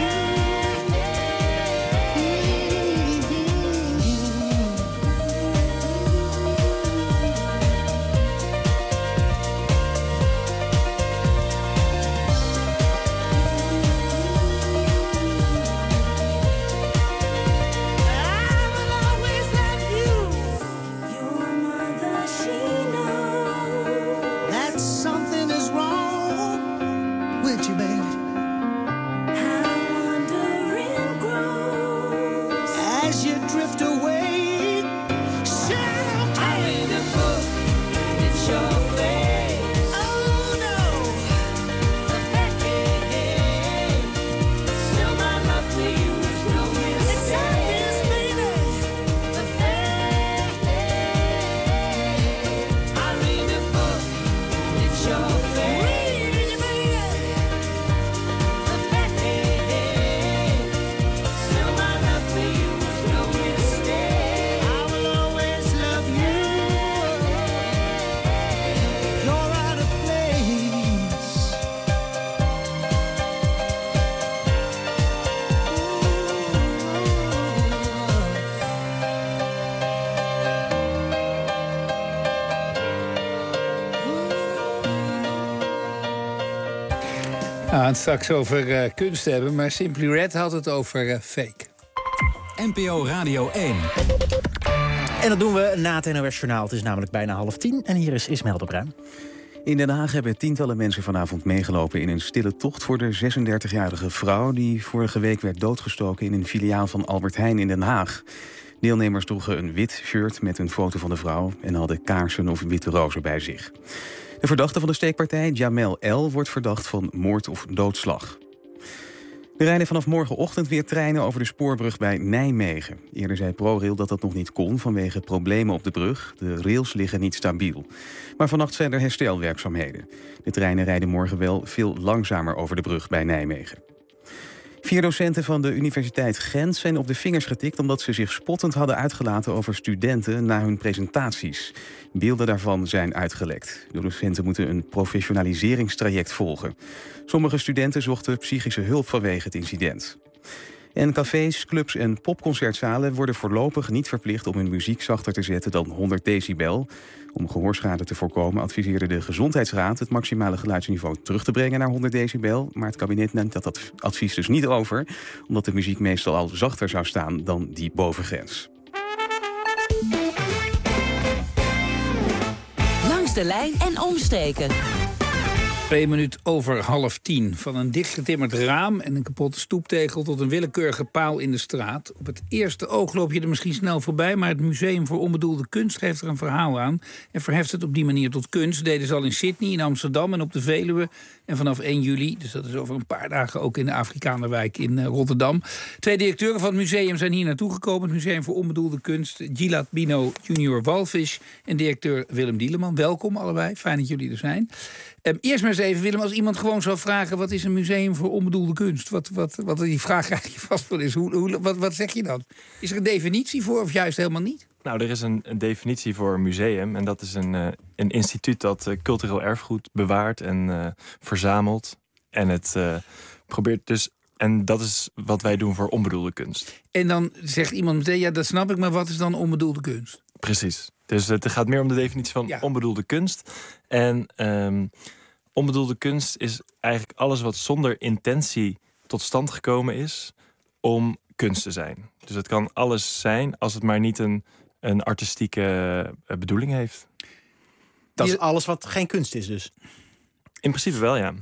That something is wrong with you, baby. As you drift away, shout I read a book, it's your face. Oh no. Still my love for you is no mistake. It's baby. I read a book, it's your face. Reading you, baby. Still my love for you is no mistake. I will always love you. You're out of place. We gaan het straks over kunst hebben, maar Simply Red had het over fake. NPO Radio 1. En dat doen we na het NOS Journaal. Het is namelijk bijna 9:30 en hier is Ismaël de Bruin. In Den Haag hebben tientallen mensen vanavond meegelopen in een stille tocht voor de 36-jarige vrouw die vorige week werd doodgestoken in een filiaal van Albert Heijn in Den Haag. Deelnemers droegen een wit shirt met een foto van de vrouw en hadden kaarsen of witte rozen bij zich. De verdachte van de steekpartij, Jamel L., wordt verdacht van moord of doodslag. Er rijden vanaf morgenochtend weer treinen over de spoorbrug bij Nijmegen. Eerder zei ProRail dat dat nog niet kon vanwege problemen op de brug. De rails liggen niet stabiel. Maar vannacht zijn er herstelwerkzaamheden. De treinen rijden morgen wel veel langzamer over de brug bij Nijmegen. 4 docenten van de Universiteit Gent zijn op de vingers getikt omdat ze zich spottend hadden uitgelaten over studenten na hun presentaties. Beelden daarvan zijn uitgelekt. De docenten moeten een professionaliseringstraject volgen. Sommige studenten zochten psychische hulp vanwege het incident. En cafés, clubs en popconcertzalen worden voorlopig niet verplicht om hun muziek zachter te zetten dan 100 decibel. Om gehoorschade te voorkomen adviseerde de Gezondheidsraad het maximale geluidsniveau terug te brengen naar 100 decibel. Maar het kabinet neemt dat advies dus niet over, omdat de muziek meestal al zachter zou staan dan die bovengrens. Langs de lijn en omstreken. 2 minuten over 9:30. Van een dichtgetimmerd raam en een kapotte stoeptegel tot een willekeurige paal in de straat. Op het eerste oog loop je er misschien snel voorbij, maar het Museum voor Onbedoelde Kunst geeft er een verhaal aan en verheft het op die manier tot kunst. Deden ze al in Sydney, in Amsterdam en op de Veluwe. En vanaf 1 juli, dus dat is over een paar dagen, ook in de Afrikanerwijk in Rotterdam. 2 directeuren van het museum zijn hier naartoe gekomen. Het Museum voor Onbedoelde Kunst, Gilad Bino Junior Walvisch en directeur Willem Dieleman. Welkom allebei, fijn dat jullie er zijn. Eerst maar eens even, Willem, als iemand gewoon zou vragen, wat is een museum voor onbedoelde kunst? Wat die vraag eigenlijk vast wel is. Wat zeg je dan? Is er een definitie voor of juist helemaal niet? Nou, er is een definitie voor een museum. En dat is een instituut dat cultureel erfgoed bewaart en verzamelt. En het probeert dus. En dat is wat wij doen voor onbedoelde kunst. En dan zegt iemand meteen, ja, dat snap ik, maar wat is dan onbedoelde kunst? Precies. Dus het gaat meer om de definitie van onbedoelde kunst. En onbedoelde kunst is eigenlijk alles wat zonder intentie tot stand gekomen is om kunst te zijn. Dus het kan alles zijn als het maar niet een artistieke bedoeling heeft. Dat is alles wat geen kunst is dus? In principe wel, ja.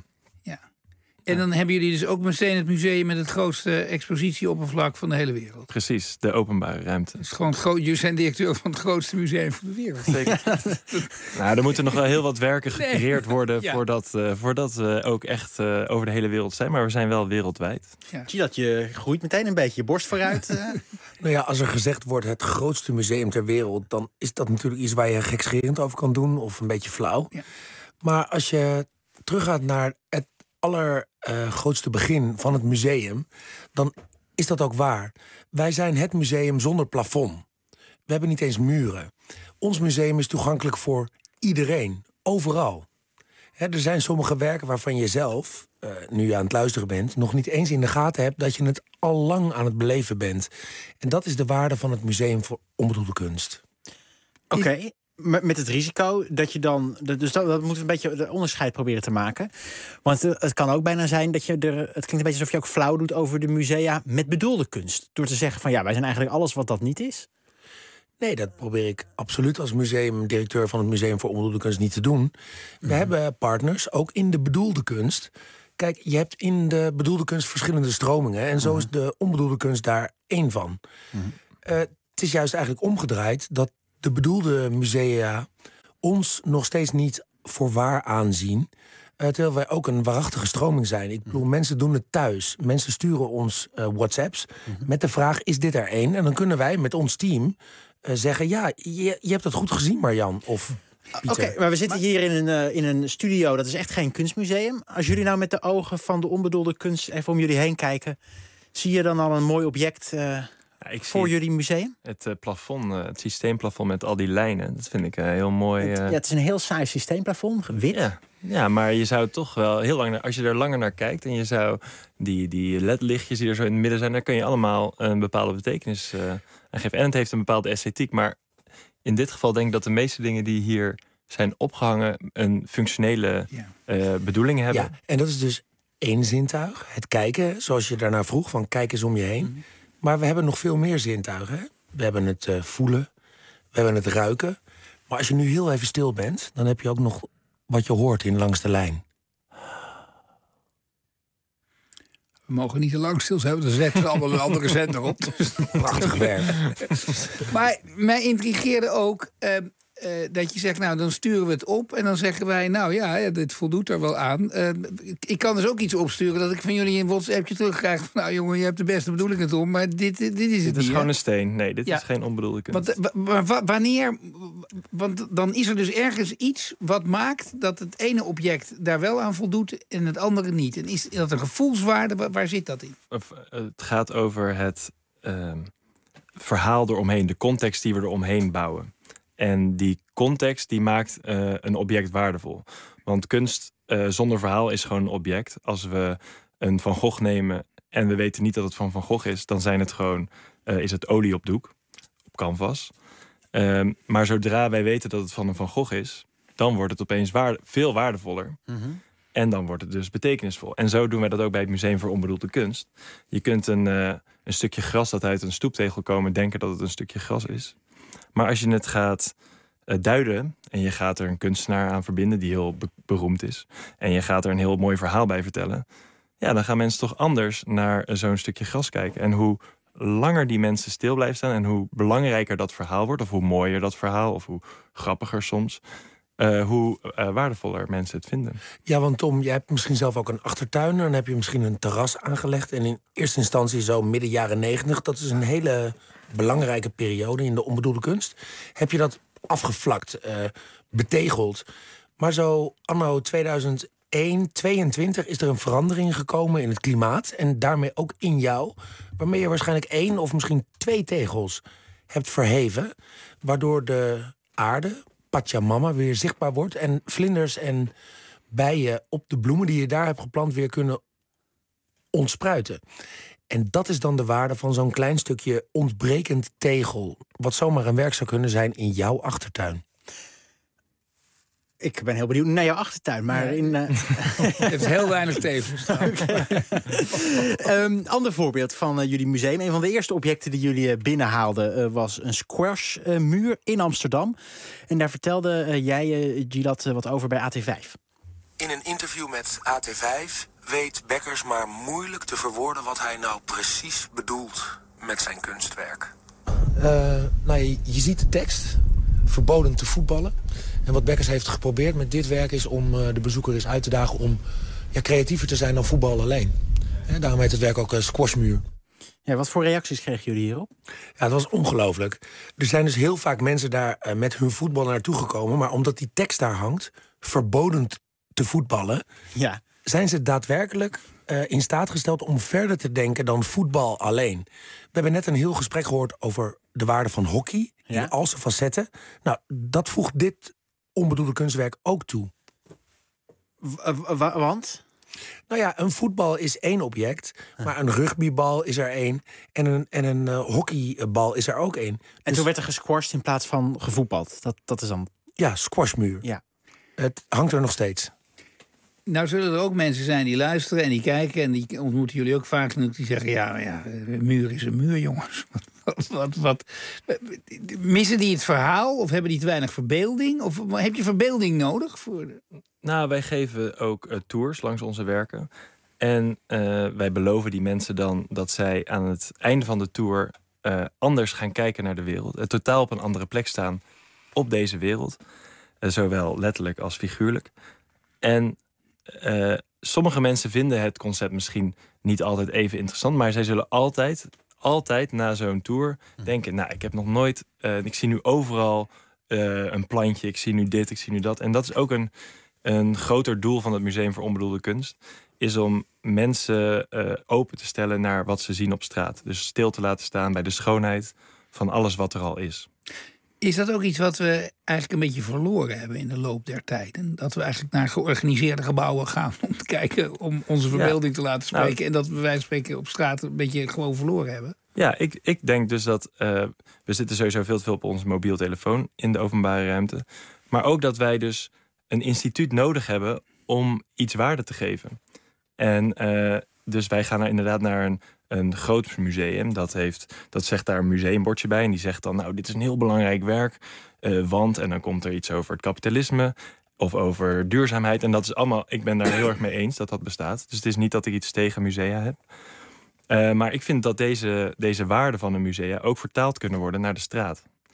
En dan hebben jullie dus ook meteen het museum met het grootste expositieoppervlak van de hele wereld. Precies, de openbare ruimte. Het is gewoon jullie zijn directeur van het grootste museum van de wereld. Zeker. Nou, er moeten nog wel heel wat werken gecreëerd worden voordat we ook echt over de hele wereld zijn. Maar we zijn wel wereldwijd. Ja. Zie dat je groeit meteen een beetje je borst vooruit. Nou ja, als er gezegd wordt het grootste museum ter wereld, dan is dat natuurlijk iets waar je gekscherend over kan doen of een beetje flauw. Ja. Maar als je teruggaat naar het allergrootste begin van het museum, dan is dat ook waar. Wij zijn het museum zonder plafond. We hebben niet eens muren. Ons museum is toegankelijk voor iedereen, overal. Er zijn sommige werken waarvan je zelf, nu je aan het luisteren bent, nog niet eens in de gaten hebt dat je het al lang aan het beleven bent. En dat is de waarde van het Museum voor Onbedoelde Kunst. Oké. Met het risico dat je dan. Dus dat moeten we een beetje de onderscheid proberen te maken. Want het kan ook bijna zijn dat je het klinkt een beetje alsof je ook flauw doet over de musea met bedoelde kunst. Door te zeggen van ja, wij zijn eigenlijk alles wat dat niet is. Nee, dat probeer ik absoluut als museumdirecteur van het Museum voor Onbedoelde Kunst niet te doen. We hebben partners, ook in de bedoelde kunst. Kijk, je hebt in de bedoelde kunst verschillende stromingen. En zo is de onbedoelde kunst daar één van. Het is juist eigenlijk omgedraaid dat de bedoelde musea ons nog steeds niet voor waar aanzien. Terwijl wij ook een waarachtige stroming zijn. Ik bedoel, mensen doen het thuis. Mensen sturen ons WhatsApps met de vraag, is dit er één? En dan kunnen wij met ons team zeggen, ja, je hebt het goed gezien, Marjan. Of Oké, maar we zitten hier in een studio, dat is echt geen kunstmuseum. Als jullie nou met de ogen van de onbedoelde kunst even om jullie heen kijken, zie je dan al een mooi object voor jullie museum? Het plafond, het systeemplafond met al die lijnen, dat vind ik heel mooi. Ja, het is een heel saai systeemplafond, wit. Ja, maar je zou toch wel heel lang, als je er langer naar kijkt en je zou die ledlichtjes die er zo in het midden zijn, daar kun je allemaal een bepaalde betekenis aan geven. En het heeft een bepaalde esthetiek, maar in dit geval denk ik dat de meeste dingen die hier zijn opgehangen een functionele bedoeling hebben. Ja, en dat is dus één zintuig, het kijken, zoals je daarnaar vroeg, van kijk eens om je heen. Maar we hebben nog veel meer zintuigen. Hè? We hebben het voelen, we hebben het ruiken. Maar als je nu heel even stil bent, dan heb je ook nog wat je hoort in Langs de Lijn. We mogen niet te lang stil zijn, want dan zetten we allemaal een andere zender op. Prachtig werk. Maar mij intrigeerde ook, dat je zegt, nou, dan sturen we het op en dan zeggen wij, nou ja, dit voldoet er wel aan. Ik kan dus ook iets opsturen dat ik van jullie een WhatsAppje terugkrijg van, nou jongen, je hebt de beste bedoelingen, Tom, maar dit is het niet. Dit is gewoon hè? een steen. Nee, dit is geen onbedoelde kunst. Wanneer, want dan is er dus ergens iets wat maakt dat het ene object daar wel aan voldoet en het andere niet. En is dat een gevoelswaarde? Waar zit dat in? Het gaat over het verhaal eromheen, de context die we eromheen bouwen. En die context die maakt een object waardevol. Want kunst zonder verhaal is gewoon een object. Als we een Van Gogh nemen en we weten niet dat het van Van Gogh is, dan zijn het gewoon, is het olie op doek, op canvas. Maar zodra wij weten dat het van een Van Gogh is, dan wordt het opeens veel waardevoller. Mm-hmm. En dan wordt het dus betekenisvol. En zo doen wij dat ook bij het Museum voor Onbedoelde Kunst. Je kunt een stukje gras dat uit een stoeptegel komen denken dat het een stukje gras is. Maar als je het gaat duiden en je gaat er een kunstenaar aan verbinden die heel beroemd is, en je gaat er een heel mooi verhaal bij vertellen, ja, dan gaan mensen toch anders naar zo'n stukje gras kijken. En hoe langer die mensen stil blijven staan en hoe belangrijker dat verhaal wordt, of hoe mooier dat verhaal, of hoe grappiger soms, hoe waardevoller mensen het vinden. Ja, want Tom, jij hebt misschien zelf ook een achtertuin. Dan heb je misschien een terras aangelegd. En in eerste instantie zo midden jaren 90. Dat is een hele belangrijke periode in de onbedoelde kunst. Heb je dat afgevlakt, betegeld. Maar zo anno 2022 is er een verandering gekomen in het klimaat. En daarmee ook in jou. Waarmee je waarschijnlijk 1 of misschien 2 tegels hebt verheven. Waardoor de aarde, Pachamama, weer zichtbaar wordt. En vlinders en bijen op de bloemen die je daar hebt geplant weer kunnen ontspruiten. En dat is dan de waarde van zo'n klein stukje ontbrekend tegel. Wat zomaar een werk zou kunnen zijn in jouw achtertuin. Ik ben heel benieuwd naar jouw achtertuin, maar in... Het heeft heel weinig tegels. Ander voorbeeld van jullie museum. Een van de eerste objecten die jullie binnenhaalden was een squashmuur in Amsterdam. En daar vertelde jij, Gilad, wat over bij AT5. In een interview met AT5 weet Bekkers maar moeilijk te verwoorden wat hij nou precies bedoelt met zijn kunstwerk. Je ziet de tekst, verboden te voetballen. En wat Bekkers heeft geprobeerd met dit werk is om de bezoeker eens uit te dagen om creatiever te zijn dan voetbal alleen. Daarom heet het werk ook squashmuur. Ja, wat voor reacties kregen jullie hierop? Ja, het was ongelooflijk. Er zijn dus heel vaak mensen daar met hun voetbal naartoe gekomen, maar omdat die tekst daar hangt, verboden te voetballen, ja, zijn ze daadwerkelijk in staat gesteld om verder te denken dan voetbal alleen. We hebben net een heel gesprek gehoord over de waarde van hockey, in al zijn facetten. Nou, dat voegt dit onbedoelde kunstwerk ook toe. Want? Nou ja, een voetbal is 1 object, maar een rugbybal is er 1 en een hockeybal is er ook 1. En dus toen werd er gesquashed in plaats van gevoetbald. Dat is dan... Ja, squashmuur. Ja. Het hangt er nog steeds. Nou zullen er ook mensen zijn die luisteren en die kijken, en die ontmoeten jullie ook vaak genoeg, die zeggen, ja, een muur is een muur, jongens. Wat? Missen die het verhaal of hebben die te weinig verbeelding? Of heb je verbeelding nodig? Nou, wij geven ook tours langs onze werken. En wij beloven die mensen dan dat zij aan het einde van de tour anders gaan kijken naar de wereld. Totaal op een andere plek staan op deze wereld. Zowel letterlijk als figuurlijk. En sommige mensen vinden het concept misschien niet altijd even interessant, maar zij zullen altijd na zo'n tour denken, nou, ik heb nog nooit, ik zie nu overal een plantje, ik zie nu dit, ik zie nu dat. En dat is ook een groter doel van het Museum voor Onbedoelde Kunst, is om mensen open te stellen naar wat ze zien op straat. Dus stil te laten staan bij de schoonheid van alles wat er al is. Is dat ook iets wat we eigenlijk een beetje verloren hebben in de loop der tijden? Dat we eigenlijk naar georganiseerde gebouwen gaan om te kijken, om onze verbeelding te laten spreken. Nou, en dat we bij wijze van spreken op straat een beetje gewoon verloren hebben? Ja, ik denk dus dat we zitten sowieso veel te veel op onze mobiele telefoon in de openbare ruimte. Maar ook dat wij dus een instituut nodig hebben om iets waarde te geven. En dus wij gaan inderdaad naar een groot museum. Dat zegt daar een museumbordje bij. En die zegt dan, nou, dit is een heel belangrijk werk. Want, en dan komt er iets over het kapitalisme of over duurzaamheid. En dat is allemaal, ik ben daar heel erg mee eens dat bestaat. Dus het is niet dat ik iets tegen musea heb. Maar ik vind dat deze waarden van een musea ook vertaald kunnen worden naar de straat.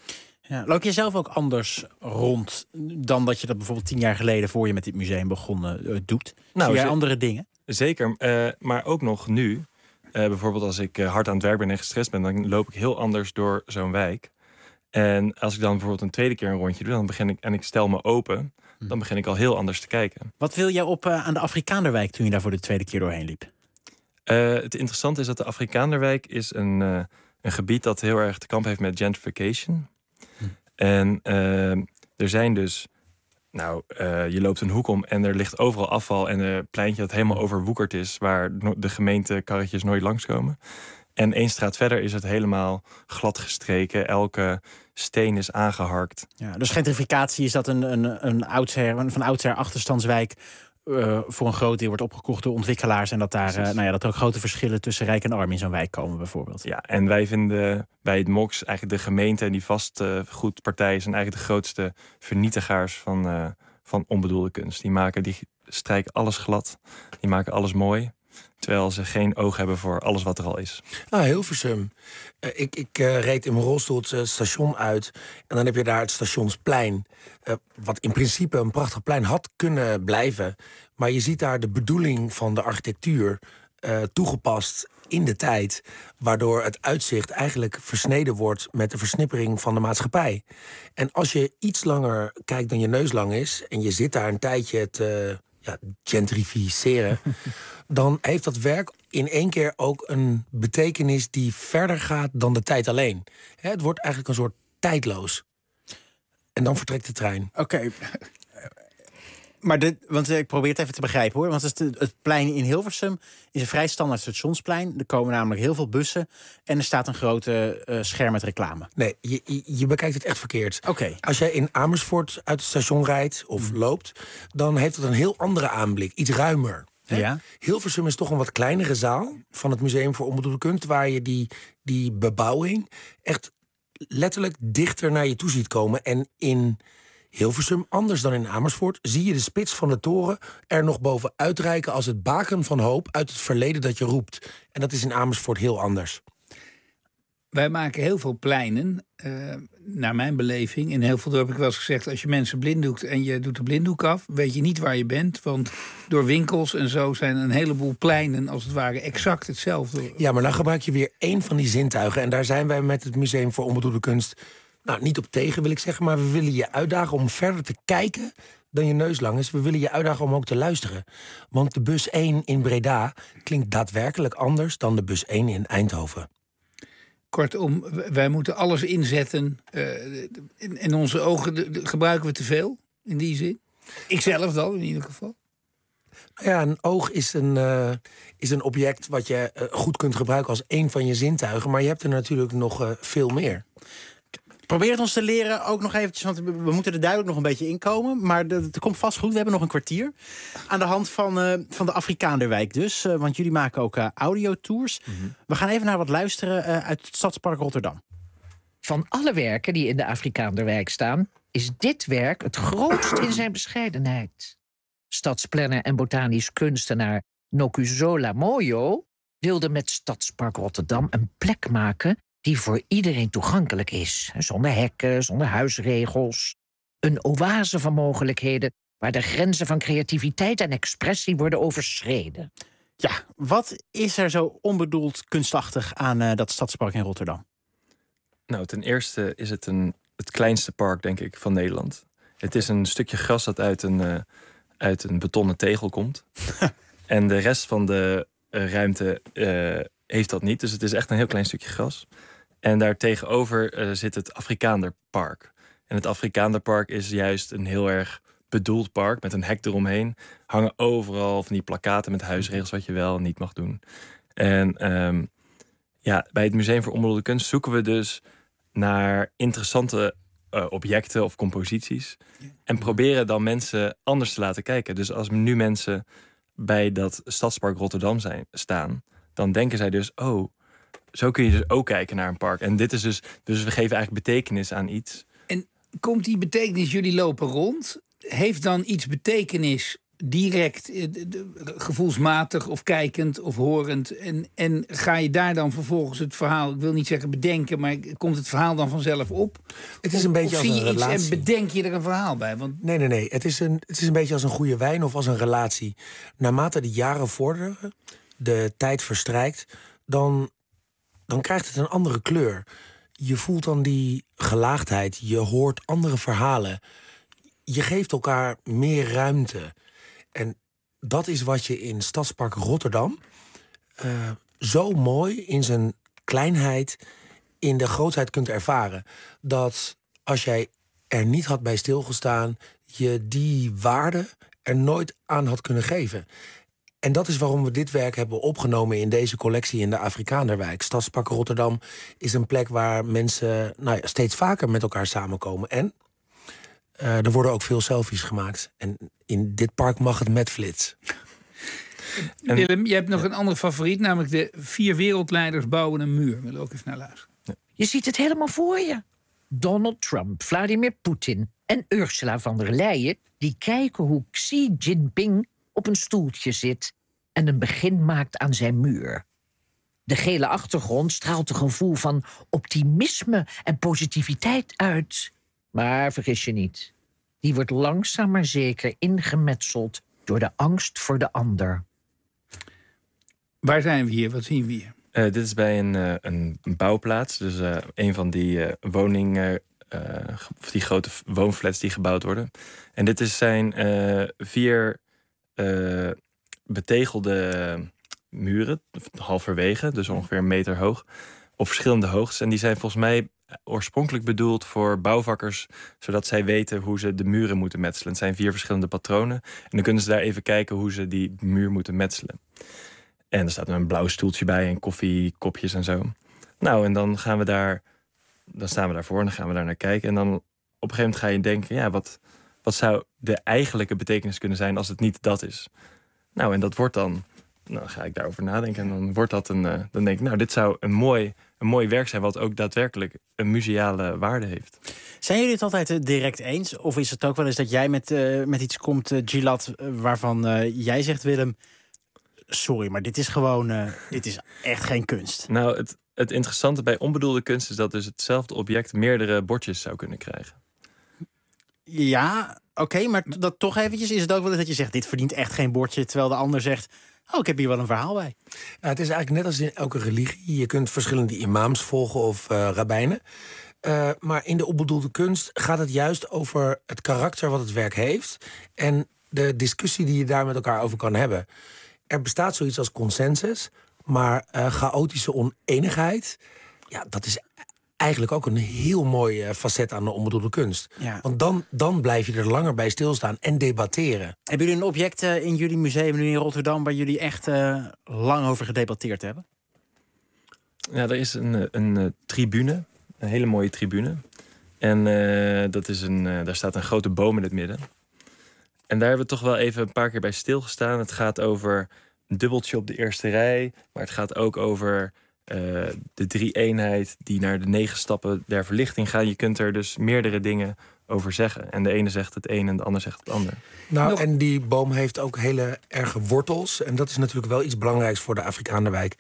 Ja, loop je zelf ook anders rond dan dat je dat bijvoorbeeld 10 jaar geleden... voor je met dit museum begonnen doet? Zie jij andere dingen? Zeker, maar ook nog nu. Bijvoorbeeld als ik hard aan het werk ben en gestrest ben... dan loop ik heel anders door zo'n wijk. En als ik dan bijvoorbeeld een tweede keer een rondje doe... dan begin ik en ik stel me open... dan begin ik al heel anders te kijken. Wat viel jij op aan de Afrikaanderwijk toen je daar voor de tweede keer doorheen liep? Het interessante is dat de Afrikaanderwijk is een gebied dat heel erg te kampen heeft met gentrification. En er zijn dus... je loopt een hoek om en er ligt overal afval... en een pleintje dat helemaal overwoekerd is... waar de gemeentekarretjes nooit langskomen. En 1 straat verder is het helemaal glad gestreken. Elke steen is aangeharkt. Ja, dus gentrificatie is dat een van oudsher achterstandswijk... voor een groot deel wordt opgekocht door ontwikkelaars... en dat daar dat er ook grote verschillen tussen rijk en arm in zo'n wijk komen bijvoorbeeld. Ja, en wij vinden bij het MOX eigenlijk de gemeente... en die vastgoedpartij zijn eigenlijk de grootste vernietigaars van onbedoelde kunst. Die strijken alles glad, die maken alles mooi... terwijl ze geen oog hebben voor alles wat er al is. Hilversum. Ik reed in mijn rolstoel het station uit... en dan heb je daar het Stationsplein. Wat in principe een prachtig plein had kunnen blijven. Maar je ziet daar de bedoeling van de architectuur... toegepast in de tijd... waardoor het uitzicht eigenlijk versneden wordt... met de versnippering van de maatschappij. En als je iets langer kijkt dan je neus lang is... en je zit daar een tijdje te gentrificeren... dan heeft dat werk in één keer ook een betekenis... die verder gaat dan de tijd alleen. Het wordt eigenlijk een soort tijdloos. En dan vertrekt de trein. Oké. Maar want ik probeer het even te begrijpen, hoor. Want het plein in Hilversum is een vrij standaard stationsplein. Er komen namelijk heel veel bussen. En er staat een grote scherm met reclame. Nee, je bekijkt het echt verkeerd. Oké. Als jij in Amersfoort uit het station rijdt of loopt... dan heeft het een heel andere aanblik. Iets ruimer. Ja. Hilversum is toch een wat kleinere zaal van het Museum voor Onbedoelde Kunst... waar je die bebouwing echt letterlijk dichter naar je toe ziet komen. En in Hilversum, anders dan in Amersfoort... zie je de spits van de toren er nog boven uitreiken... als het baken van hoop uit het verleden dat je roept. En dat is in Amersfoort heel anders. Wij maken heel veel pleinen, naar mijn beleving. In heel veel dorpen heb ik wel eens gezegd... als je mensen blinddoekt en je doet de blinddoek af... weet je niet waar je bent, want door winkels en zo... zijn een heleboel pleinen als het ware exact hetzelfde. Ja, maar dan gebruik je weer één van die zintuigen. En daar zijn wij met het Museum voor Onbedoelde Kunst... niet op tegen, wil ik zeggen, maar we willen je uitdagen... om verder te kijken dan je neus lang is. We willen je uitdagen om ook te luisteren. Want de bus 1 in Breda klinkt daadwerkelijk anders... dan de bus 1 in Eindhoven. Kortom, wij moeten alles inzetten. In onze ogen gebruiken we te veel, in die zin. Ikzelf dan, in ieder geval. Ja, een oog is een object wat je goed kunt gebruiken als één van je zintuigen. Maar je hebt er natuurlijk nog veel meer. Probeer het ons te leren, ook nog eventjes, want we moeten er duidelijk nog een beetje inkomen. Maar het komt vast goed, we hebben nog een kwartier. Aan de hand van de Afrikaanderwijk dus, want jullie maken ook audiotours. We gaan even naar wat luisteren uit het Stadspark Rotterdam. Van alle werken die in de Afrikaanderwijk staan... is dit werk het grootst in zijn bescheidenheid. Stadsplanner en botanisch kunstenaar Nokuzola Moyo... wilde met Stadspark Rotterdam een plek maken... die voor iedereen toegankelijk is. Zonder hekken, zonder huisregels. Een oase van mogelijkheden... waar de grenzen van creativiteit en expressie worden overschreden. Ja, wat is er zo onbedoeld kunstachtig aan dat Stadspark in Rotterdam? Nou, ten eerste is het het kleinste park, denk ik, van Nederland. Het is een stukje gras dat uit een betonnen tegel komt. En de rest van de ruimte heeft dat niet. Dus het is echt een heel klein stukje gras. En daar tegenover zit het Afrikaanderpark. En het Afrikaanderpark is juist een heel erg bedoeld park... met een hek eromheen. Hangen overal van die plakkaten met huisregels... wat je wel en niet mag doen. En bij het Museum voor Onbedoelde Kunst zoeken we dus... naar interessante objecten of composities. En proberen dan mensen anders te laten kijken. Dus als nu mensen bij dat Stadspark Rotterdam staan... dan denken zij dus, oh, zo kun je dus ook kijken naar een park. En dit is dus we geven eigenlijk betekenis aan iets. En komt die betekenis, jullie lopen rond... heeft dan iets betekenis direct, gevoelsmatig of kijkend of horend. En ga je daar dan vervolgens het verhaal, ik wil niet zeggen bedenken, maar komt het verhaal dan vanzelf op? Het is een beetje als een relatie. En bedenk je er een verhaal bij? Want... Nee. Het is een beetje als een goede wijn of als een relatie. Naarmate de jaren vorderen, de tijd verstrijkt, dan krijgt het een andere kleur. Je voelt dan die gelaagdheid, je hoort andere verhalen. Je geeft elkaar meer ruimte. En dat is wat je in Stadspark Rotterdam zo mooi in zijn kleinheid, in de grootheid kunt ervaren. Dat als jij er niet had bij stilgestaan, je die waarde er nooit aan had kunnen geven. En dat is waarom we dit werk hebben opgenomen in deze collectie in de Afrikaanderwijk. Stadspark Rotterdam is een plek waar mensen steeds vaker met elkaar samenkomen. En er worden ook veel selfies gemaakt. En in dit park mag het met flits. Willem, je hebt nog een andere favoriet, namelijk de 4 wereldleiders bouwen een muur. We willen ook even naar luisteren. Je ziet het helemaal voor je. Donald Trump, Vladimir Poetin en Ursula von der Leyen, die kijken hoe Xi Jinping op een stoeltje zit en een begin maakt aan zijn muur. De gele achtergrond straalt een gevoel van optimisme en positiviteit uit. Maar vergis je niet, die wordt langzaam maar zeker ingemetseld door de angst voor de ander. Waar zijn we hier? Wat zien we hier? Dit is bij een bouwplaats. Dus een van die die grote woonflats die gebouwd worden. En dit zijn 4 betegelde muren, halverwege, dus ongeveer 1 meter hoog, op verschillende hoogtes. En die zijn volgens mij oorspronkelijk bedoeld voor bouwvakkers, zodat zij weten hoe ze de muren moeten metselen. Het zijn 4 verschillende patronen. En dan kunnen ze daar even kijken hoe ze die muur moeten metselen. En er staat een blauw stoeltje bij en koffiekopjes en zo. Nou, en dan gaan we daar, dan staan we daarvoor en dan gaan we daar naar kijken. En dan op een gegeven moment ga je denken, ja, wat zou de eigenlijke betekenis kunnen zijn als het niet dat is? Nou, en dat wordt dan, nou ga ik daarover nadenken en dan wordt dat dan denk ik, nou, dit zou een mooi werk zijn wat ook daadwerkelijk een museale waarde heeft. Zijn jullie het altijd direct eens? Of is het ook wel eens dat jij met iets komt, Gilad, waarvan jij zegt, Willem, sorry, maar dit is gewoon, dit is echt geen kunst. Nou, het interessante bij onbedoelde kunst is dat dus hetzelfde object meerdere bordjes zou kunnen krijgen. Ja, oké, maar dat toch eventjes is het ook wel eens dat je zegt, dit verdient echt geen bordje, terwijl de ander zegt, oh, ik heb hier wel een verhaal bij. Ja, het is eigenlijk net als in elke religie. Je kunt verschillende imams volgen of rabbijnen. Maar in de onbedoelde kunst gaat het juist over het karakter wat het werk heeft en de discussie die je daar met elkaar over kan hebben. Er bestaat zoiets als consensus, maar chaotische oneenigheid, ja, dat is eigenlijk ook een heel mooi facet aan de onbedoelde kunst. Ja. Want dan blijf je er langer bij stilstaan en debatteren. Hebben jullie een object in jullie museum nu in Rotterdam waar jullie echt lang over gedebatteerd hebben? Ja, er is een tribune, een hele mooie tribune. En dat is daar staat een grote boom in het midden. En daar hebben we toch wel even een paar keer bij stilgestaan. Het gaat over een dubbeltje op de eerste rij, maar het gaat ook over de 3-eenheid die naar de 9 stappen der verlichting gaan. Je kunt er dus meerdere dingen over zeggen. En de ene zegt het een en de ander zegt het ander. Nou, en die boom heeft ook hele erge wortels. En dat is natuurlijk wel iets belangrijks voor de Afrikaanderwijk.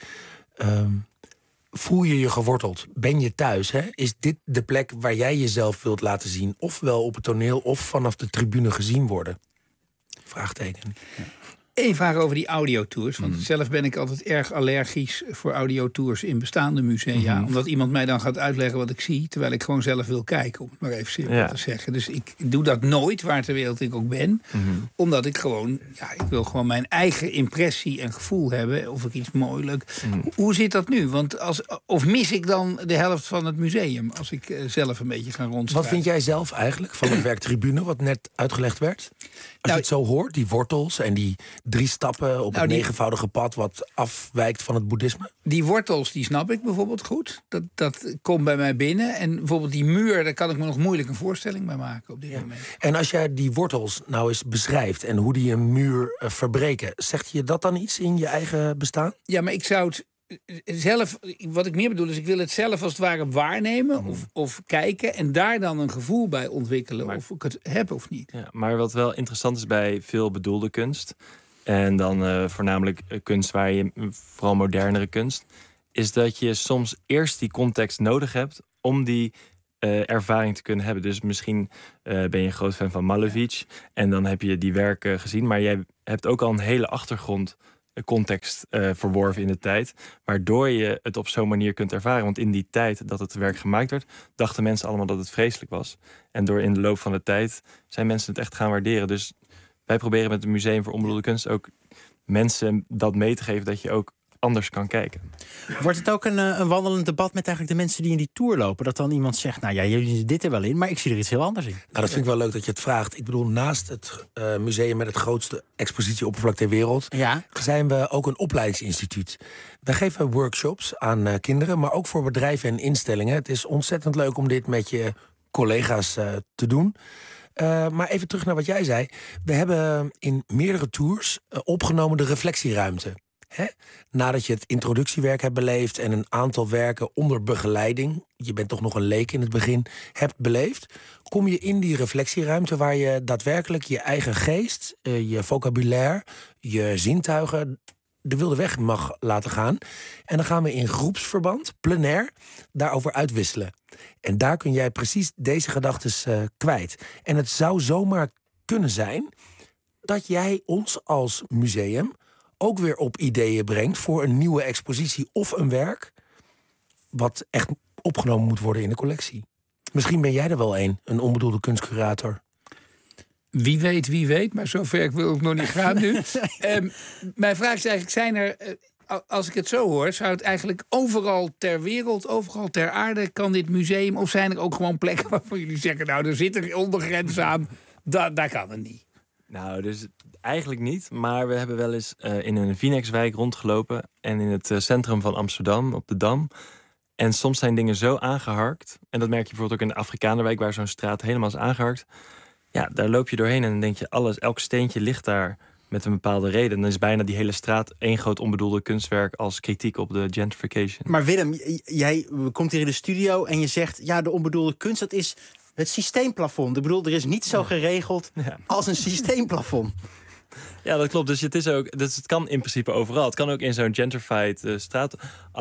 Voel je je geworteld? Ben je thuis? Hè? Is dit de plek waar jij jezelf wilt laten zien? Ofwel op het toneel of vanaf de tribune gezien worden? Vraagteken. Ja. Eén vraag over die audiotours. Want zelf ben ik altijd erg allergisch voor audiotours in bestaande musea. Omdat iemand mij dan gaat uitleggen wat ik zie, terwijl ik gewoon zelf wil kijken, om het maar even simpel te zeggen. Dus ik doe dat nooit, waar ter wereld ik ook ben. Omdat ik gewoon, ik wil gewoon mijn eigen impressie en gevoel hebben. Of ik iets mooi leuk. Hoe zit dat nu? Want of mis ik dan de helft van het museum als ik zelf een beetje ga rondstrijden? Wat vind jij zelf eigenlijk van het werk Tribune, wat net uitgelegd werd? Als je het zo hoort, die wortels en die 3 stappen op het 9voudige pad wat afwijkt van het boeddhisme? Die wortels, die snap ik bijvoorbeeld goed. Dat komt bij mij binnen. En bijvoorbeeld die muur, daar kan ik me nog moeilijk een voorstelling bij maken op dit moment. En als jij die wortels nou eens beschrijft en hoe die een muur verbreken, zegt je dat dan iets in je eigen bestaan? Ja, maar ik zou het zelf, wat ik meer bedoel is, ik wil het zelf als het ware waarnemen of kijken en daar dan een gevoel bij ontwikkelen of ik het heb of niet. Ja, maar wat wel interessant is bij veel bedoelde kunst en dan voornamelijk kunst waar je, vooral modernere kunst, is dat je soms eerst die context nodig hebt om die ervaring te kunnen hebben. Dus misschien ben je een groot fan van Malevich en dan heb je die werken gezien, maar jij hebt ook al een hele achtergrond context verworven in de tijd, waardoor je het op zo'n manier kunt ervaren. Want in die tijd dat het werk gemaakt werd, dachten mensen allemaal dat het vreselijk was. En door in de loop van de tijd zijn mensen het echt gaan waarderen. Dus wij proberen met het Museum voor Onbedoelde Kunst ook mensen dat mee te geven dat je ook anders kan kijken. Wordt het ook een wandelend debat met eigenlijk de mensen die in die tour lopen? Dat dan iemand zegt, nou ja, jullie zien dit er wel in, maar ik zie er iets heel anders in. Nou, dat vind ik wel leuk dat je het vraagt. Ik bedoel, naast het museum met het grootste expositieoppervlak ter wereld, zijn we ook een opleidingsinstituut. Wij geven workshops aan kinderen, maar ook voor bedrijven en instellingen. Het is ontzettend leuk om dit met je collega's te doen. Maar even terug naar wat jij zei. We hebben in meerdere tours opgenomen de reflectieruimte. Nadat je het introductiewerk hebt beleefd en een aantal werken onder begeleiding, je bent toch nog een leek in het begin, hebt beleefd, kom je in die reflectieruimte waar je daadwerkelijk je eigen geest, je vocabulaire, je zintuigen de wilde weg mag laten gaan. En dan gaan we in groepsverband, plenair, daarover uitwisselen. En daar kun jij precies deze gedachten kwijt. En het zou zomaar kunnen zijn dat jij ons als museum ook weer op ideeën brengt voor een nieuwe expositie of een werk wat echt opgenomen moet worden in de collectie. Misschien ben jij er wel een onbedoelde kunstcurator. Wie weet, maar zover wil ik nog niet gaan nu. Mijn vraag is eigenlijk, zijn er, als ik het zo hoor, zou het eigenlijk overal ter wereld, overal ter aarde, kan dit museum, of zijn er ook gewoon plekken waarvan jullie zeggen, nou, er zit er ondergrens aan, daar kan het niet? Nou, dus eigenlijk niet. Maar we hebben wel eens in een Vinex-wijk rondgelopen en in het centrum van Amsterdam, op de Dam. En soms zijn dingen zo aangeharkt. En dat merk je bijvoorbeeld ook in de Afrikanerwijk, waar zo'n straat helemaal is aangeharkt. Ja, daar loop je doorheen en dan denk je, elk steentje ligt daar met een bepaalde reden. En dan is bijna die hele straat één groot onbedoelde kunstwerk als kritiek op de gentrification. Maar Willem, jij komt hier in de studio en je zegt, ja, de onbedoelde kunst, dat is het systeemplafond. Ik bedoel, er is niet zo geregeld als een systeemplafond. Ja, dat klopt. Dus het is ook, dus het kan in principe overal. Het kan ook in zo'n gentrified straat.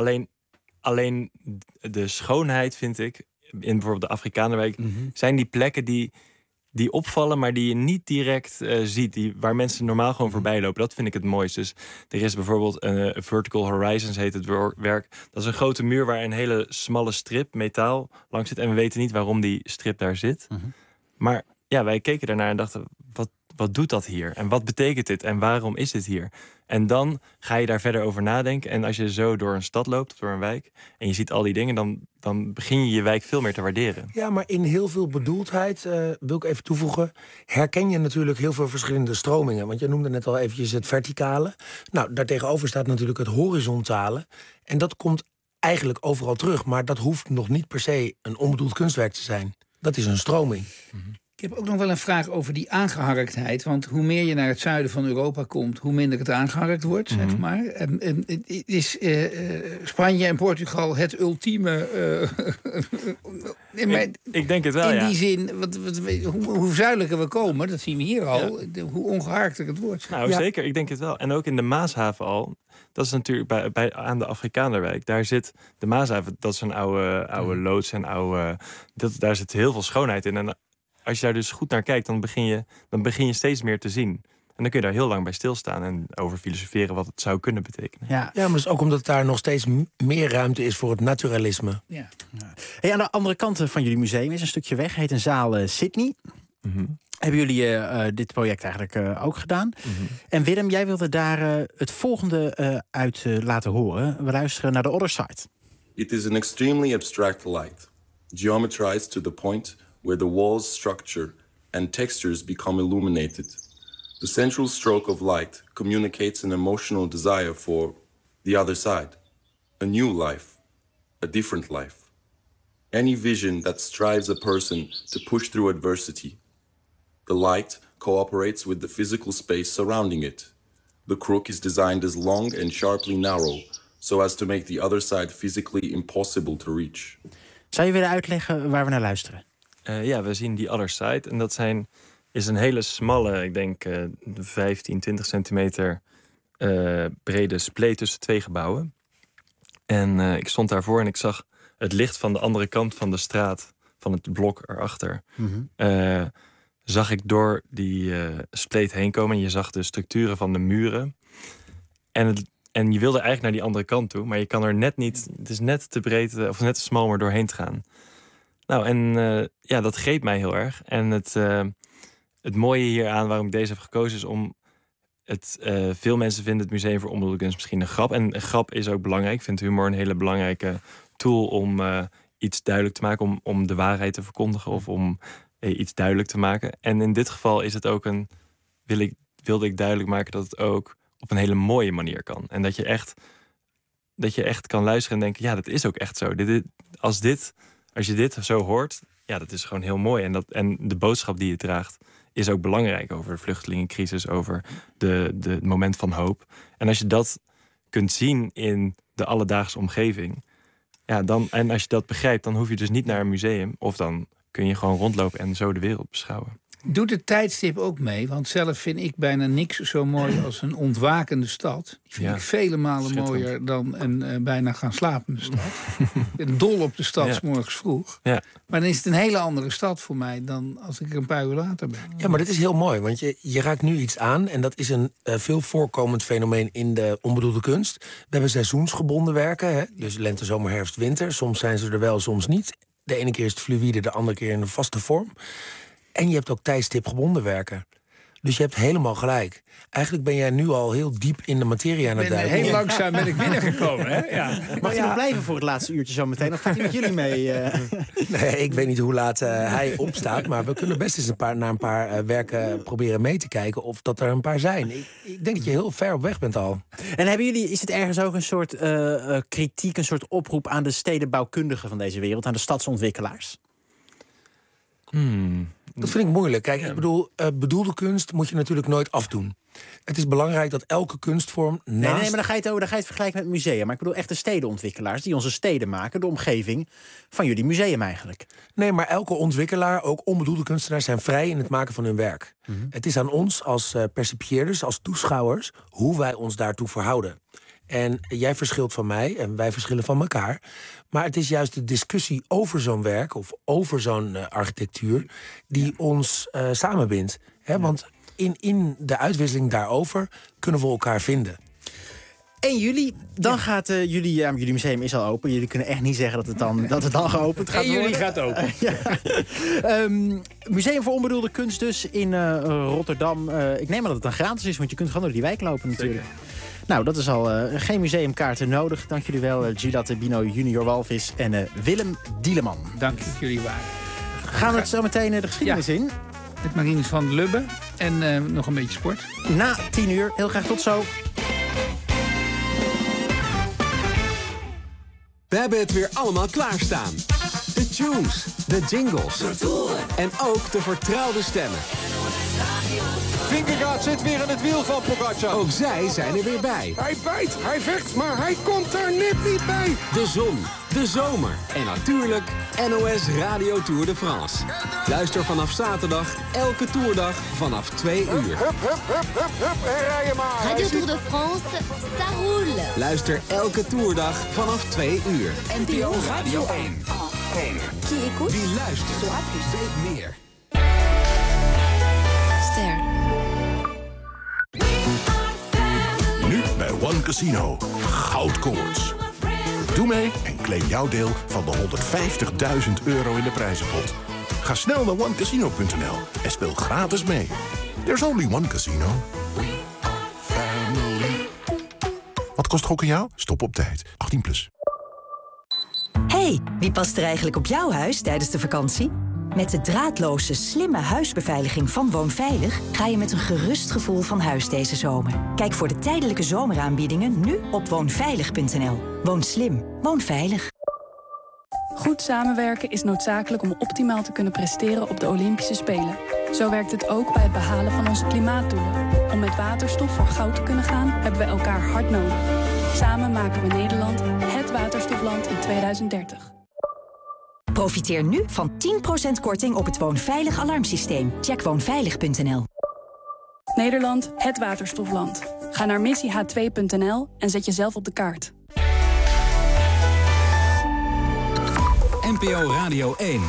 Alleen de schoonheid, vind ik, in bijvoorbeeld de Afrikanerwijk, zijn die plekken die opvallen, maar die je niet direct ziet. Waar mensen normaal gewoon voorbij lopen. Dat vind ik het mooiste. Dus er is bijvoorbeeld Vertical Horizons, heet het werk. Dat is een grote muur waar een hele smalle strip, metaal, langs zit. En we weten niet waarom die strip daar zit. Maar ja, wij keken daarnaar en dachten, wat doet dat hier? En wat betekent dit? En waarom is dit hier? En dan ga je daar verder over nadenken. En als je zo door een stad loopt, of door een wijk, en je ziet al die dingen, dan begin je je wijk veel meer te waarderen. Ja, maar in heel veel bedoeldheid, wil ik even toevoegen, herken je natuurlijk heel veel verschillende stromingen. Want je noemde net al eventjes het verticale. Nou, daartegenover staat natuurlijk het horizontale. En dat komt eigenlijk overal terug. Maar dat hoeft nog niet per se een onbedoeld kunstwerk te zijn. Dat is een stroming. Ik heb ook nog wel een vraag over die aangeharktheid. Want hoe meer je naar het zuiden van Europa komt, hoe minder het aangeharkt wordt, zeg maar. Is Spanje en Portugal het ultieme? Ik denk het wel, in die zin, hoe zuidelijker we komen, dat zien we hier al, hoe ongeharkter het wordt. Nou, zeker, ik denk het wel. En ook in de Maashaven al. Dat is natuurlijk aan de Afrikanerwijk. Daar zit de Maashaven, dat is een oude loods en daar zit heel veel schoonheid in. En als je daar dus goed naar kijkt, dan begin je steeds meer te zien. En dan kun je daar heel lang bij stilstaan en over filosoferen wat het zou kunnen betekenen. Ja, maar dat is ook omdat daar nog steeds meer ruimte is voor het naturalisme. Ja. Hey, aan de andere kant van jullie museum is een stukje weg, heet een zaal Sydney. Hebben jullie dit project eigenlijk ook gedaan? En Willem, jij wilde daar het volgende uit laten horen. We luisteren naar The Other Side. It is an extremely abstract light, geometrized to the point where the wall's structure and textures become illuminated. The central stroke of light communicates an emotional desire for the other side, a new life, a different life. Any vision that strives a person to push through adversity. The light cooperates with the physical space surrounding it. The crook is designed as long and sharply narrow, so as to make the other side physically impossible to reach. Zou je willen uitleggen waar we naar luisteren? Ja, we zien die other side. En dat is een hele smalle, ik denk 15, 20 centimeter brede spleet tussen 2 gebouwen. En ik stond daarvoor en ik zag het licht van de andere kant van de straat, van het blok erachter. Zag ik door die spleet heen komen. En je zag de structuren van de muren. En je wilde eigenlijk naar die andere kant toe. Maar je kan er net niet. Het is net te breed of net te smal om er doorheen te gaan. Nou, en dat greep mij heel erg. En het mooie hieraan, waarom ik deze heb gekozen, is om veel mensen vinden het Museum voor Onbedoelde Kunst misschien een grap. En een grap is ook belangrijk. Ik vind humor een hele belangrijke tool om iets duidelijk te maken. Om de waarheid te verkondigen of om iets duidelijk te maken. En in dit geval is het ook wilde ik duidelijk maken dat het ook op een hele mooie manier kan. En dat je echt kan luisteren en denken, ja, dat is ook echt zo. Als je dit zo hoort, ja, dat is gewoon heel mooi. En de boodschap die je draagt is ook belangrijk over de vluchtelingencrisis, over de moment van hoop. En als je dat kunt zien in de alledaagse omgeving, ja, en als je dat begrijpt, dan hoef je dus niet naar een museum, of dan kun je gewoon rondlopen en zo de wereld beschouwen. Doet het tijdstip ook mee? Want zelf vind ik bijna niks zo mooi als een ontwakende stad. Die vind ik vele malen mooier dan een bijna gaan slapende stad. Ik ben dol op de stad 's morgens vroeg. Ja. Maar dan is het een hele andere stad voor mij dan als ik er een paar uur later ben. Ja, maar dat is heel mooi, want je raakt nu iets aan. En dat is een veel voorkomend fenomeen in de onbedoelde kunst. We hebben seizoensgebonden werken. Hè? Dus lente, zomer, herfst, winter. Soms zijn ze er wel, soms niet. De ene keer is het fluïde, de andere keer in een vaste vorm. En je hebt ook tijdstipgebonden werken. Dus je hebt helemaal gelijk. Eigenlijk ben jij nu al heel diep in de materie aan het duiken. Heel langzaam ben ik binnengekomen. Hè? Ja. Mag je nog blijven voor het laatste uurtje zo meteen? Of gaat hij met jullie mee? Nee, ik weet niet hoe laat hij opstaat. Maar we kunnen best eens naar een paar werken proberen mee te kijken of dat er een paar zijn. Ik denk dat je heel ver op weg bent al. En hebben jullie, is het ergens ook een soort kritiek, een soort oproep aan de stedenbouwkundigen van deze wereld, aan de stadsontwikkelaars? Dat vind ik moeilijk. Kijk, ik bedoel, bedoelde kunst moet je natuurlijk nooit afdoen. Het is belangrijk dat elke kunstvorm naast... Nee, maar dan ga je het vergelijken met musea. Maar ik bedoel echt de stedenontwikkelaars die onze steden maken, de omgeving van jullie museum eigenlijk. Nee, maar elke ontwikkelaar, ook onbedoelde kunstenaars, zijn vrij in het maken van hun werk. Het is aan ons als percipieerders, als toeschouwers, hoe wij ons daartoe verhouden. En jij verschilt van mij en wij verschillen van elkaar. Maar het is juist de discussie over zo'n werk of over zo'n architectuur die ons samenbindt. Hè? Want in de uitwisseling daarover kunnen we elkaar vinden. 1 juli, dan gaat jullie museum is al open. Jullie kunnen echt niet zeggen dat het dan geopend gaat worden. 1 juli gaat open. Museum voor Onbedoelde Kunst dus in Rotterdam. Ik neem aan dat het dan gratis is, want je kunt gewoon door die wijk lopen natuurlijk. Zeker. Nou, dat is al geen museumkaarten nodig. Dank jullie wel, Gilat Bino junior Walvis en Willem Dieleman. Dank dat jullie waren. Gaan we het zo meteen de geschiedenis in? Met Marines van Lubbe en nog een beetje sport. Na 10 uur. Heel graag tot zo. We hebben het weer allemaal klaarstaan. De tunes, de jingles en ook de vertrouwde stemmen. Vingegaard zit weer in het wiel van Pogacar. Ook zij zijn er weer bij. Hij bijt, hij vecht, maar hij komt er net niet bij. De zon, de zomer en natuurlijk NOS Radio Tour de France. Luister vanaf zaterdag elke toerdag vanaf 2 uur. Hup, en rij je maar. Radio Tour de France, ça roule. Luister elke toerdag vanaf 2 uur. NPO Radio 1. Qui écoute? Wie luistert, weet meer. Ster. Nu bij One Casino. Goudkoorts. Doe mee en claim jouw deel van de €150.000 in de prijzenpot. Ga snel naar onecasino.nl en speel gratis mee. There's only one casino. Family. Wat kost gokken jou? Stop op tijd. 18+. Hey, wie past er eigenlijk op jouw huis tijdens de vakantie? Met de draadloze, slimme huisbeveiliging van Woonveilig ga je met een gerust gevoel van huis deze zomer. Kijk voor de tijdelijke zomeraanbiedingen nu op woonveilig.nl. Woon slim, woon veilig. Goed samenwerken is noodzakelijk om optimaal te kunnen presteren op de Olympische Spelen. Zo werkt het ook bij het behalen van onze klimaatdoelen. Om met waterstof voor goud te kunnen gaan, hebben we elkaar hard nodig. Samen maken we Nederland het waterstofland in 2030. Profiteer nu van 10% korting op het Woonveilig alarmsysteem. Check woonveilig.nl. Nederland, het waterstofland. Ga naar missieh2.nl en zet jezelf op de kaart. NPO Radio 1.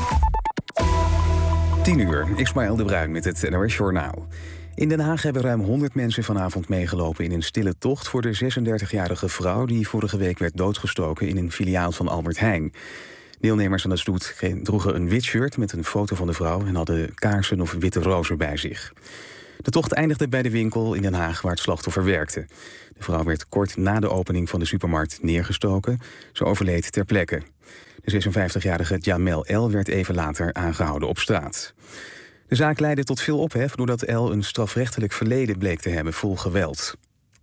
10 uur, Ismaël de Bruin met het NOS Journaal. In Den Haag hebben ruim 100 mensen vanavond meegelopen in een stille tocht voor de 36-jarige vrouw die vorige week werd doodgestoken in een filiaal van Albert Heijn. Deelnemers aan de stoet droegen een wit shirt met een foto van de vrouw en hadden kaarsen of witte rozen bij zich. De tocht eindigde bij de winkel in Den Haag waar het slachtoffer werkte. De vrouw werd kort na de opening van de supermarkt neergestoken. Ze overleed ter plekke. De 56-jarige Jamel L. werd even later aangehouden op straat. De zaak leidde tot veel ophef doordat L. een strafrechtelijk verleden bleek te hebben vol geweld.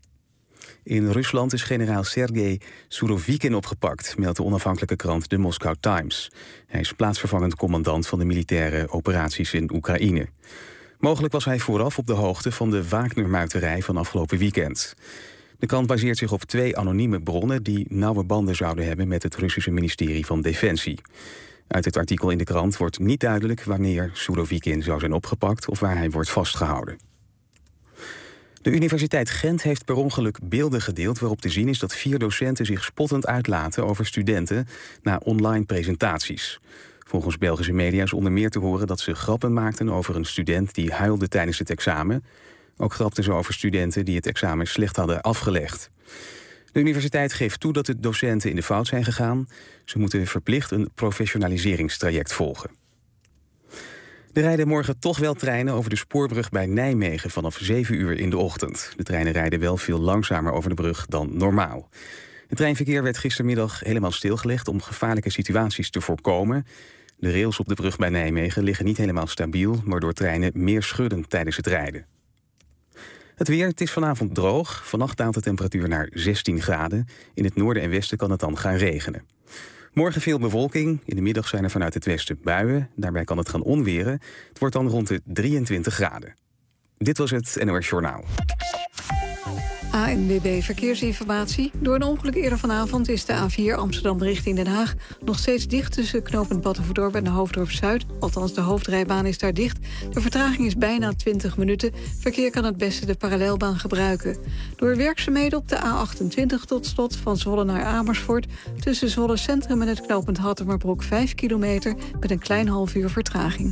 In Rusland is generaal Sergei Surovikin opgepakt, meldt de onafhankelijke krant The Moscow Times. Hij is plaatsvervangend commandant van de militaire operaties in Oekraïne. Mogelijk was hij vooraf op de hoogte van de Wagner-muiterij van afgelopen weekend. De krant baseert zich op 2 anonieme bronnen die nauwe banden zouden hebben met het Russische ministerie van Defensie. Uit het artikel in de krant wordt niet duidelijk wanneer Surovikin zou zijn opgepakt of waar hij wordt vastgehouden. De Universiteit Gent heeft per ongeluk beelden gedeeld waarop te zien is dat 4 docenten zich spottend uitlaten over studenten na online presentaties. Volgens Belgische media is onder meer te horen dat ze grappen maakten over een student die huilde tijdens het examen. Ook grapten ze over studenten die het examen slecht hadden afgelegd. De universiteit geeft toe dat de docenten in de fout zijn gegaan. Ze moeten verplicht een professionaliseringstraject volgen. Er rijden morgen toch wel treinen over de spoorbrug bij Nijmegen vanaf 7 uur in de ochtend. De treinen rijden wel veel langzamer over de brug dan normaal. Het treinverkeer werd gistermiddag helemaal stilgelegd om gevaarlijke situaties te voorkomen. De rails op de brug bij Nijmegen liggen niet helemaal stabiel, waardoor treinen meer schudden tijdens het rijden. Het weer, het is vanavond droog. Vannacht daalt de temperatuur naar 16 graden. In het noorden en westen kan het dan gaan regenen. Morgen veel bewolking. In de middag zijn er vanuit het westen buien. Daarbij kan het gaan onweren. Het wordt dan rond de 23 graden. Dit was het NOS Journaal. ANWB Verkeersinformatie. Door een ongeluk eerder vanavond is de A4 Amsterdam richting Den Haag nog steeds dicht tussen knooppunt Battenverdorp en de Hoofddorp Zuid. Althans, de hoofdrijbaan is daar dicht. De vertraging is bijna 20 minuten. Verkeer kan het beste de parallelbaan gebruiken. Door werkzaamheden op de A28 tot slot van Zwolle naar Amersfoort. Tussen Zwolle Centrum en het knooppunt Hattemerbroek 5 kilometer met een klein half uur vertraging.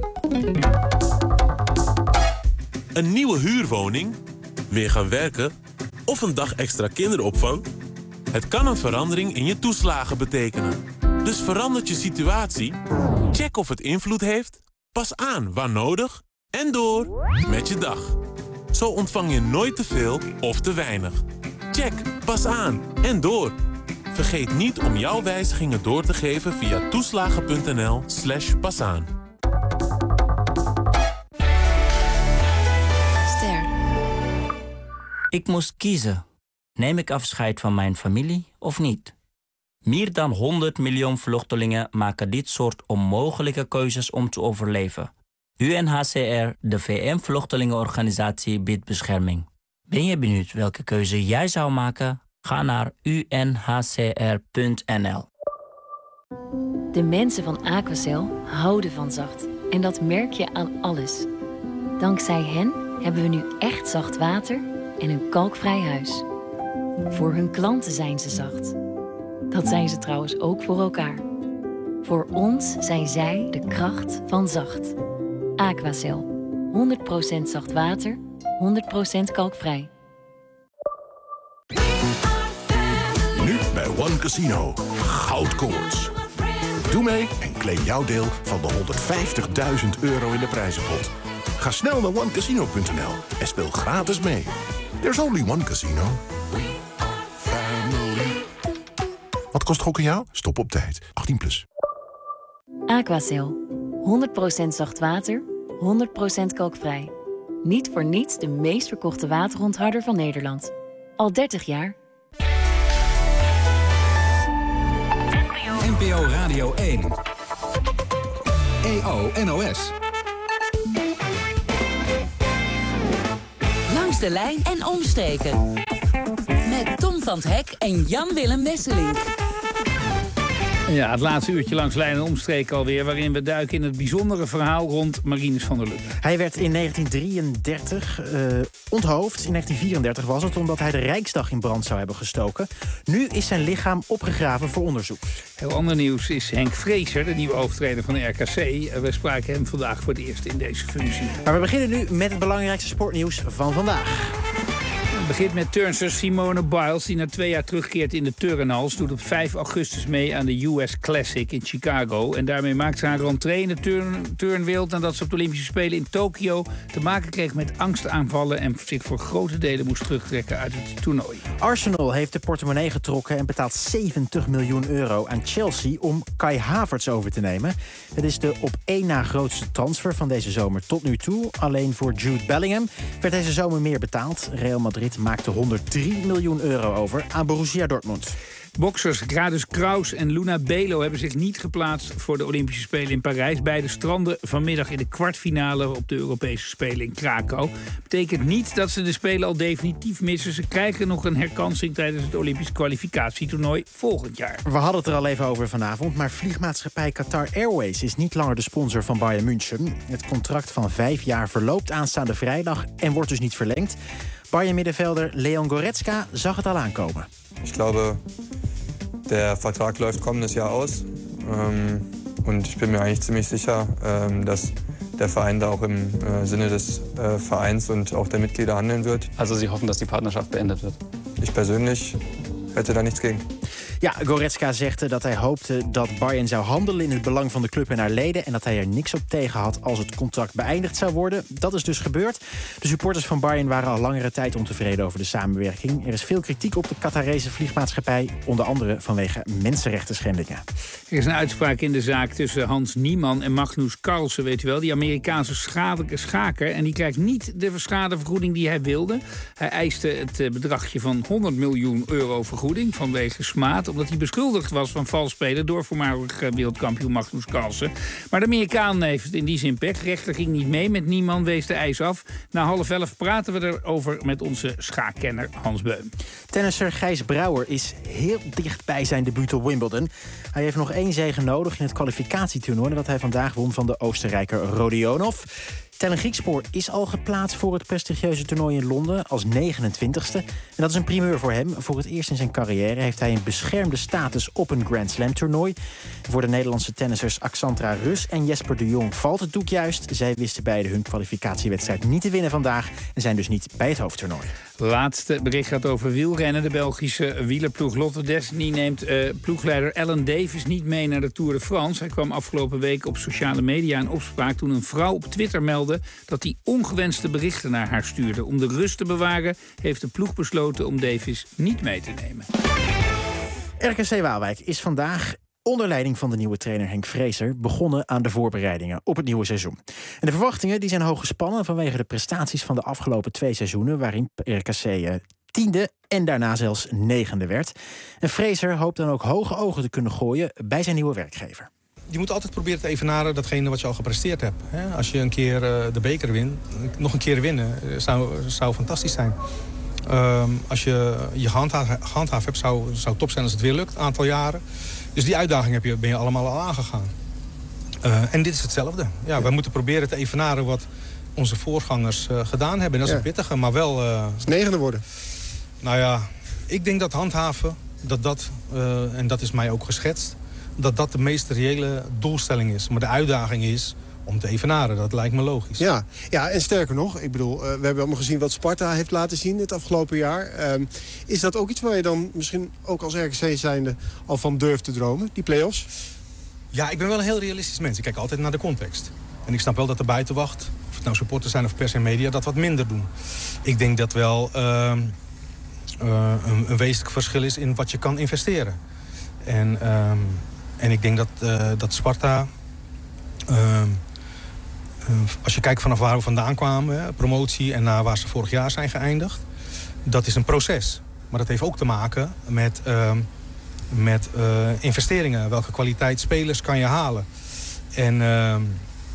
Een nieuwe huurwoning? Weer gaan werken? Of een dag extra kinderopvang? Het kan een verandering in je toeslagen betekenen. Dus verandert je situatie? Check of het invloed heeft. Pas aan waar nodig. En door met je dag. Zo ontvang je nooit te veel of te weinig. Check, pas aan en door. Vergeet niet om jouw wijzigingen door te geven via toeslagen.nl/pasaan. Ik moest kiezen. Neem ik afscheid van mijn familie of niet? Meer dan 100 miljoen vluchtelingen maken dit soort onmogelijke keuzes om te overleven. UNHCR, de VN-vluchtelingenorganisatie, biedt bescherming. Ben je benieuwd welke keuze jij zou maken? Ga naar unhcr.nl. De mensen van Aquacel houden van zacht. En dat merk je aan alles. Dankzij hen hebben we nu echt zacht water en een kalkvrij huis. Voor hun klanten zijn ze zacht. Dat zijn ze trouwens ook voor elkaar. Voor ons zijn zij de kracht van zacht. Aquacel. 100% zacht water, 100% kalkvrij. Nu bij One Casino. Goudkoorts. Doe mee en claim jouw deel van de €150.000 in de prijzenpot. Ga snel naar onecasino.nl en speel gratis mee. There's only one casino. Wat kost gokken jou? Stop op tijd. 18+. Aquacel. 100% zacht water, 100% kalkvrij. Niet voor niets de meest verkochte waterontharder van Nederland. Al 30 jaar. NPO Radio 1. EO NOS. Langs de lijn en omstreken. Met Met Tom van 't Hek en Jan-Willem Wesselink. Ja, het laatste uurtje langs lijn en omstreken alweer, waarin we duiken in het bijzondere verhaal rond Marinus van der Lubbe. Hij werd in 1933 onthoofd. In 1934 was het, omdat hij de Rijksdag in brand zou hebben gestoken. Nu is zijn lichaam opgegraven voor onderzoek. Heel ander nieuws is Henk Vrezer, de nieuwe hoofdtrainer van de RKC. We spraken hem vandaag voor het eerst in deze functie. Maar we beginnen nu met het belangrijkste sportnieuws van vandaag. Het begint met turnster Simone Biles, die na 2 jaar terugkeert in de turnhals. Doet op 5 augustus mee aan de US Classic in Chicago. En daarmee maakt ze haar rentree in de turnwereld nadat ze op de Olympische Spelen in Tokio te maken kreeg met angstaanvallen en zich voor grote delen moest terugtrekken uit het toernooi. Arsenal heeft de portemonnee getrokken en betaalt 70 miljoen euro aan Chelsea om Kai Havertz over te nemen. Het is de op 1 na grootste transfer van deze zomer tot nu toe. Alleen voor Jude Bellingham werd deze zomer meer betaald. Real Madrid maakte 103 miljoen euro over aan Borussia Dortmund. Boksers Gradus Kraus en Luna Belo hebben zich niet geplaatst voor de Olympische Spelen in Parijs. Beide stranden vanmiddag in de kwartfinale op de Europese Spelen in Krakau. Betekent niet dat ze de Spelen al definitief missen. Ze krijgen nog een herkansing tijdens het Olympisch kwalificatietoernooi volgend jaar. We hadden het er al even over vanavond, maar vliegmaatschappij Qatar Airways is niet langer de sponsor van Bayern München. Het contract van 5 jaar verloopt aanstaande vrijdag en wordt dus niet verlengd. Bayern-middenvelder Leon Goretzka zag het al aankomen. Ich glaube, der Vertrag läuft kommendes Jahr aus. Und ich bin mir eigentlich ziemlich sicher, dass der Verein da auch im Sinne des Vereins und auch der Mitglieder handeln wird. Also Sie hoffen, dass die Partnerschaft beendet wird? Ich persönlich hätte da nichts gegen. Ja, Goretzka zegt dat hij hoopte dat Bayern zou handelen in het belang van de club en haar leden en dat hij er niks op tegen had als het contract beëindigd zou worden. Dat is dus gebeurd. De supporters van Bayern waren al langere tijd ontevreden over de samenwerking. Er is veel kritiek op de Qatarese vliegmaatschappij, onder andere vanwege mensenrechten schendingen. Er is een uitspraak in de zaak tussen Hans Niemann en Magnus Carlsen, weet u wel, die Amerikaanse schaker. En die krijgt niet de schadevergoeding die hij wilde. Hij eiste het bedragje van 100 miljoen euro vergoeding vanwege smaad, omdat hij beschuldigd was van vals spelen door voormalig wereldkampioen Magnus Carlsen. Maar de Amerikaan heeft in die zin pech. De rechter ging niet mee met Niemann, wees de eis af. Na 10:30 praten we erover met onze schaakkenner Hans Beum. Tennisser Gijs Brouwer is heel dicht bij zijn debuut op Wimbledon. Hij heeft nog 1 zege nodig in het kwalificatietoernooi dat hij vandaag won van de Oostenrijker Rodionov. Tellen Griekspoor is al geplaatst voor het prestigieuze toernooi in Londen als 29ste. En dat is een primeur voor hem. Voor het eerst in zijn carrière heeft hij een beschermde status op een Grand Slam toernooi. Voor de Nederlandse tennissers Axantra Rus en Jesper de Jong valt het doek juist. Zij wisten beide hun kwalificatiewedstrijd niet te winnen vandaag en zijn dus niet bij het hoofdtoernooi. Laatste bericht gaat over wielrennen. De Belgische wielerploeg Lotto Destiny neemt ploegleider Alan Davis niet mee naar de Tour de France. Hij kwam afgelopen week op sociale media in opspraak toen een vrouw op Twitter meldde dat hij ongewenste berichten naar haar stuurde. Om de rust te bewaren heeft de ploeg besloten om Davis niet mee te nemen. RKC Waalwijk is vandaag onder leiding van de nieuwe trainer Henk Vrezer begonnen aan de voorbereidingen op het nieuwe seizoen. En de verwachtingen die zijn hoog gespannen vanwege de prestaties van de afgelopen 2 seizoenen, waarin RKC 10e en daarna zelfs 9e werd. En Vrezer hoopt dan ook hoge ogen te kunnen gooien bij zijn nieuwe werkgever. Je moet altijd proberen te evenaren datgene wat je al gepresteerd hebt. Als je een keer de beker wint, nog een keer winnen, zou fantastisch zijn. Als je gehandhaafd hebt, zou top zijn als het weer lukt, een aantal jaren. Dus die uitdaging ben je allemaal al aangegaan. En dit is hetzelfde. Ja, wij moeten proberen te evenaren wat onze voorgangers gedaan hebben. En dat is een pittige, maar wel... is 9e worden. Nou ja, ik denk dat handhaven, en dat is mij ook geschetst, dat de meest reële doelstelling is. Maar de uitdaging is om te evenaren. Dat lijkt me logisch. Ja, en sterker nog, ik bedoel, we hebben allemaal gezien wat Sparta heeft laten zien het afgelopen jaar. Is dat ook iets waar je dan misschien ook als RKC zijnde al van durft te dromen, die play-offs? Ja, ik ben wel een heel realistisch mens. Ik kijk altijd naar de context. En ik snap wel dat de buitenwacht, of het nou supporters zijn of pers en media, dat wat minder doen. Ik denk dat wel een wezenlijk verschil is in wat je kan investeren. En ik denk dat Sparta, als je kijkt vanaf waar we vandaan kwamen, promotie en naar waar ze vorig jaar zijn geëindigd, dat is een proces. Maar dat heeft ook te maken met investeringen. Welke kwaliteit spelers kan je halen? En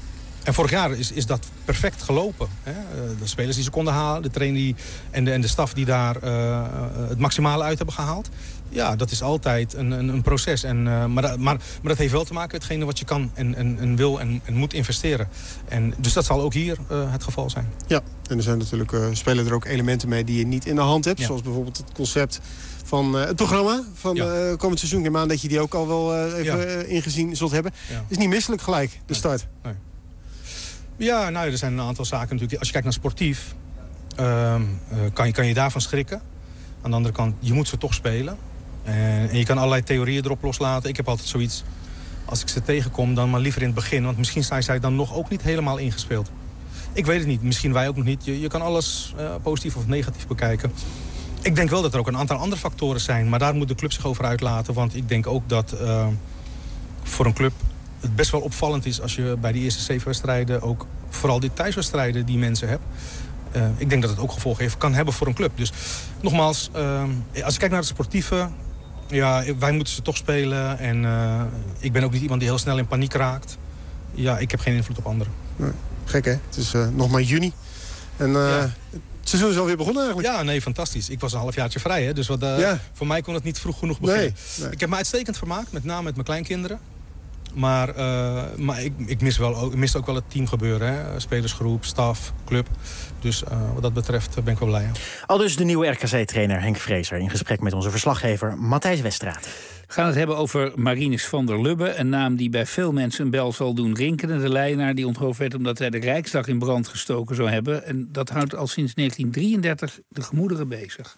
En vorig jaar is dat perfect gelopen. Hè? De spelers die ze konden halen, de trainer en de staf die daar het maximale uit hebben gehaald. Ja, dat is altijd een proces. Maar dat heeft wel te maken met hetgene wat je kan en wil en moet investeren. Dus dat zal ook hier het geval zijn. Ja, en er zijn natuurlijk, spelen er ook elementen mee die je niet in de hand hebt. Ja. Zoals bijvoorbeeld het concept van het programma van komend seizoen. Ik neem aan dat je die ook al wel even ingezien zult hebben. Ja. Is niet misselijk gelijk, de start. Nee. Ja, nou, er zijn een aantal zaken natuurlijk. Als je kijkt naar sportief, kan je daarvan schrikken. Aan de andere kant, je moet ze toch spelen. En je kan allerlei theorieën erop loslaten. Ik heb altijd zoiets, als ik ze tegenkom, dan maar liever in het begin. Want misschien zijn zij dan nog ook niet helemaal ingespeeld. Ik weet het niet, misschien wij ook nog niet. Je kan alles positief of negatief bekijken. Ik denk wel dat er ook een aantal andere factoren zijn. Maar daar moet de club zich over uitlaten. Want ik denk ook dat voor een club het best wel opvallend is als je bij die eerste 7 wedstrijden ook vooral die thuiswedstrijden die mensen hebt. Ik denk dat het ook gevolgen kan hebben voor een club. Dus nogmaals, als ik kijk naar het sportieve, ja, wij moeten ze toch spelen. En ik ben ook niet iemand die heel snel in paniek raakt. Ja, ik heb geen invloed op anderen. Nee, gek hè? Het is nog maar juni. En het seizoen is alweer begonnen eigenlijk. Ja, nee, fantastisch. Ik was een halfjaartje vrij, hè? Dus voor mij kon het niet vroeg genoeg beginnen. Nee. Ik heb me uitstekend vermaakt, met name met mijn kleinkinderen. Maar ik mis ook wel het teamgebeuren. Hè? Spelersgroep, staf, club. Dus wat dat betreft ben ik wel blij. Ja. Aldus de nieuwe RKC-trainer Henk Vrezer in gesprek met onze verslaggever Matthijs Westraat. We gaan het hebben over Marinus van der Lubbe. Een naam die bij veel mensen een bel zal doen rinkelen. De Leidenaar die onthoofd werd omdat hij de Rijksdag in brand gestoken zou hebben. En dat houdt al sinds 1933 de gemoederen bezig.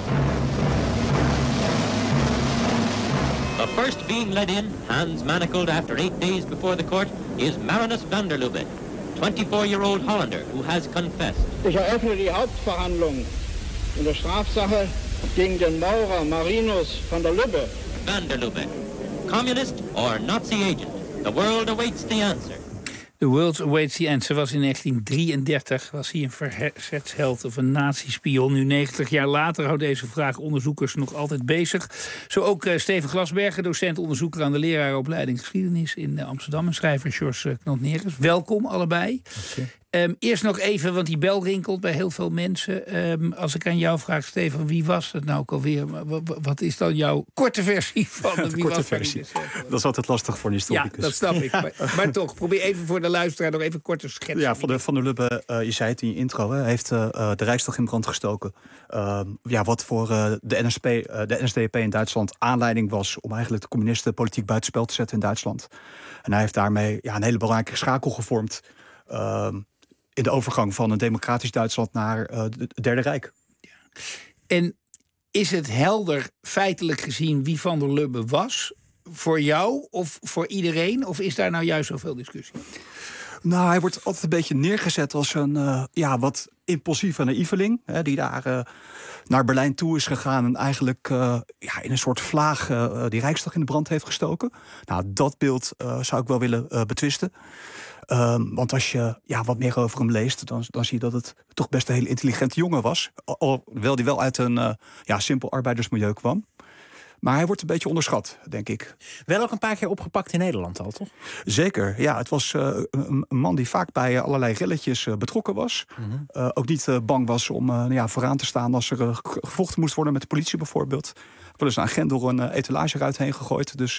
The first being led in, hands manacled after 8 days before the court, is Marinus van der Lubbe, 24-year-old Hollander who has confessed. Ich eröffne die Hauptverhandlung in der Strafsache gegen den Maurer Marinus van der Lubbe. Van der Lubbe, communist or Nazi agent? The world awaits the answer. The world awaits the answer was in 1933. Was hij een verzetsheld of een nazi-spion? Nu 90 jaar later houdt deze vraag onderzoekers nog altijd bezig. Zo ook Steven Glasberger, docent-onderzoeker aan de leraaropleiding geschiedenis in Amsterdam. En schrijver George Knot-Neris. Welkom allebei. Okay. Eerst nog even, want die bel rinkelt bij heel veel mensen. Als ik aan jou vraag, Steven, wie was het nou ook alweer? Wat is dan jouw korte versie van de korte versie? Dat is altijd lastig voor een historicus. Ja, dat snap ik. Maar toch, probeer even voor de luisteraar nog even kort te schetsen. Ja, van der Lubbe, je zei het in je intro, heeft de Rijksdag in brand gestoken. Wat voor de NSDAP in Duitsland aanleiding was om eigenlijk de communisten politiek buitenspel te zetten in Duitsland. En hij heeft daarmee een hele belangrijke schakel gevormd in de overgang van een democratisch Duitsland naar het Derde Rijk. Ja. En is het helder feitelijk gezien wie Van der Lubbe was? Voor jou of voor iedereen? Of is daar nou juist zoveel discussie? Nou, hij wordt altijd een beetje neergezet als een wat impulsieve naïveling. Die daar naar Berlijn toe is gegaan en eigenlijk in een soort vlaag die Rijksdag in de brand heeft gestoken. Nou, dat beeld zou ik wel willen betwisten. Want als je wat meer over hem leest, dan zie je dat het toch best een hele intelligente jongen was. Alhoewel hij wel uit een simpel arbeidersmilieu kwam. Maar hij wordt een beetje onderschat, denk ik. Wel ook een paar keer opgepakt in Nederland al, toch? Zeker, ja. Het was een man die vaak bij allerlei relletjes betrokken was. Mm-hmm. Ook niet bang was om vooraan te staan als er gevochten moest worden met de politie bijvoorbeeld. Wel eens een agent door een etalageruit heen gegooid. Dus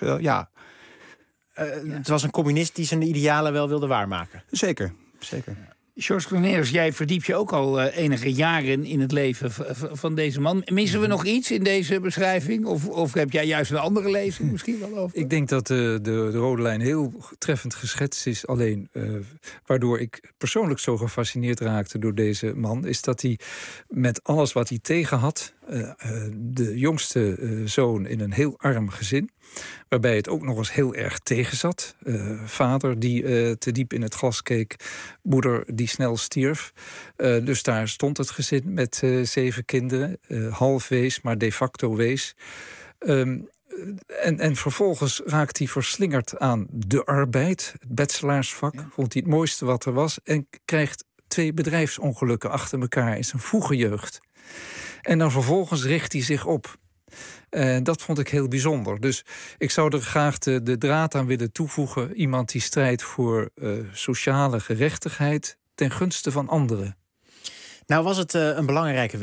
het was een communist die zijn idealen wel wilde waarmaken. Zeker. George Knot-Neris, jij verdiept je ook al enige jaren in het leven van deze man. Missen we nog iets in deze beschrijving? Of heb jij juist een andere lezing misschien wel over? Ik denk dat de rode lijn heel treffend geschetst is. Alleen waardoor ik persoonlijk zo gefascineerd raakte door deze man, is dat hij met alles wat hij tegen had, de jongste zoon in een heel arm gezin, waarbij het ook nog eens heel erg tegenzat. Vader die te diep in het glas keek, moeder die snel stierf. Dus daar stond het gezin met 7 kinderen, half wees, maar de facto wees. En vervolgens raakt hij verslingerd aan de arbeid, het betselaarsvak, vond hij het mooiste wat er was, en krijgt 2 bedrijfsongelukken achter elkaar in zijn vroege jeugd. En dan vervolgens richt hij zich op Dat vond ik heel bijzonder. Dus ik zou er graag de draad aan willen toevoegen. Iemand die strijdt voor sociale gerechtigheid ten gunste van anderen. Nou was het een belangrijke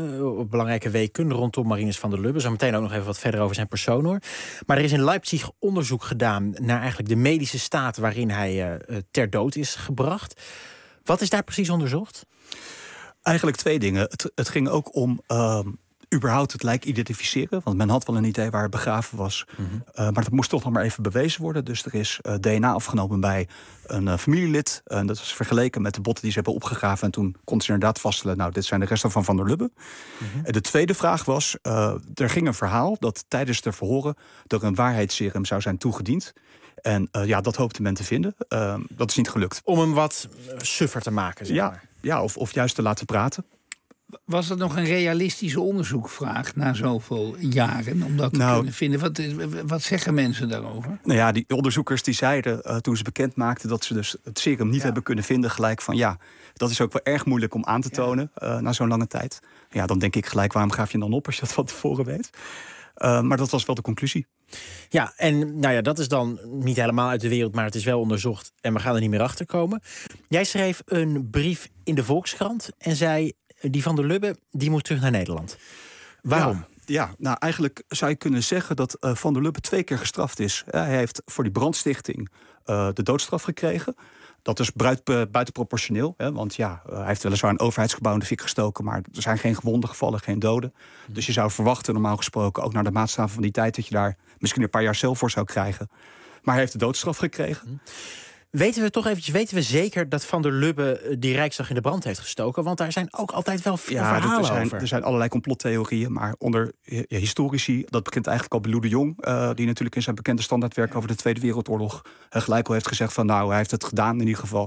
weken rondom Marinus van der Lubbe. Zo meteen ook nog even wat verder over zijn persoon, hoor. Maar er is in Leipzig onderzoek gedaan naar eigenlijk de medische staat waarin hij ter dood is gebracht. Wat is daar precies onderzocht? Eigenlijk 2 dingen. Het ging ook om überhaupt het lijk identificeren. Want men had wel een idee waar het begraven was. Maar dat moest toch nog maar even bewezen worden. Dus er is DNA afgenomen bij een familielid. Dat is vergeleken met de botten die ze hebben opgegraven. En toen konden ze inderdaad vaststellen, nou, dit zijn de resten van der Lubbe. En de tweede vraag was, er ging een verhaal dat tijdens de verhoren er een waarheidsserum zou zijn toegediend. En dat hoopte men te vinden. Dat is niet gelukt. Om hem wat suffer te maken, zeg maar. Ja, of juist te laten praten. Was dat nog een realistische onderzoekvraag na zoveel jaren om dat te kunnen vinden? Wat zeggen mensen daarover? Nou ja, die onderzoekers die zeiden toen ze bekend maakten dat ze dus het serum niet hebben kunnen vinden, gelijk van dat is ook wel erg moeilijk om aan te tonen na zo'n lange tijd. Ja, dan denk ik gelijk, waarom graaf je dan op als je dat van tevoren weet? Maar dat was wel de conclusie. Ja, en dat is dan niet helemaal uit de wereld, maar het is wel onderzocht en we gaan er niet meer achter komen. Jij schreef een brief in de Volkskrant en zei, die van der Lubbe, die moet terug naar Nederland. Waarom? Ja, nou eigenlijk zou je kunnen zeggen dat Van der Lubbe 2 keer gestraft is. Hij heeft voor die brandstichting de doodstraf gekregen. Dat is buitenproportioneel. Want hij heeft weliswaar een overheidsgebouw in de fik gestoken, maar er zijn geen gewonden gevallen, geen doden. Dus je zou verwachten, normaal gesproken, ook naar de maatstaven van die tijd, dat je daar misschien een paar jaar cel voor zou krijgen. Maar hij heeft de doodstraf gekregen. Weten we zeker dat Van der Lubbe die Rijksdag in de brand heeft gestoken? Want daar zijn ook altijd wel verhalen over. Er zijn allerlei complottheorieën, maar onder historici, dat begint eigenlijk al bij Lou de Jong, die natuurlijk in zijn bekende standaardwerk over de Tweede Wereldoorlog gelijk al heeft gezegd van hij heeft het gedaan in ieder geval.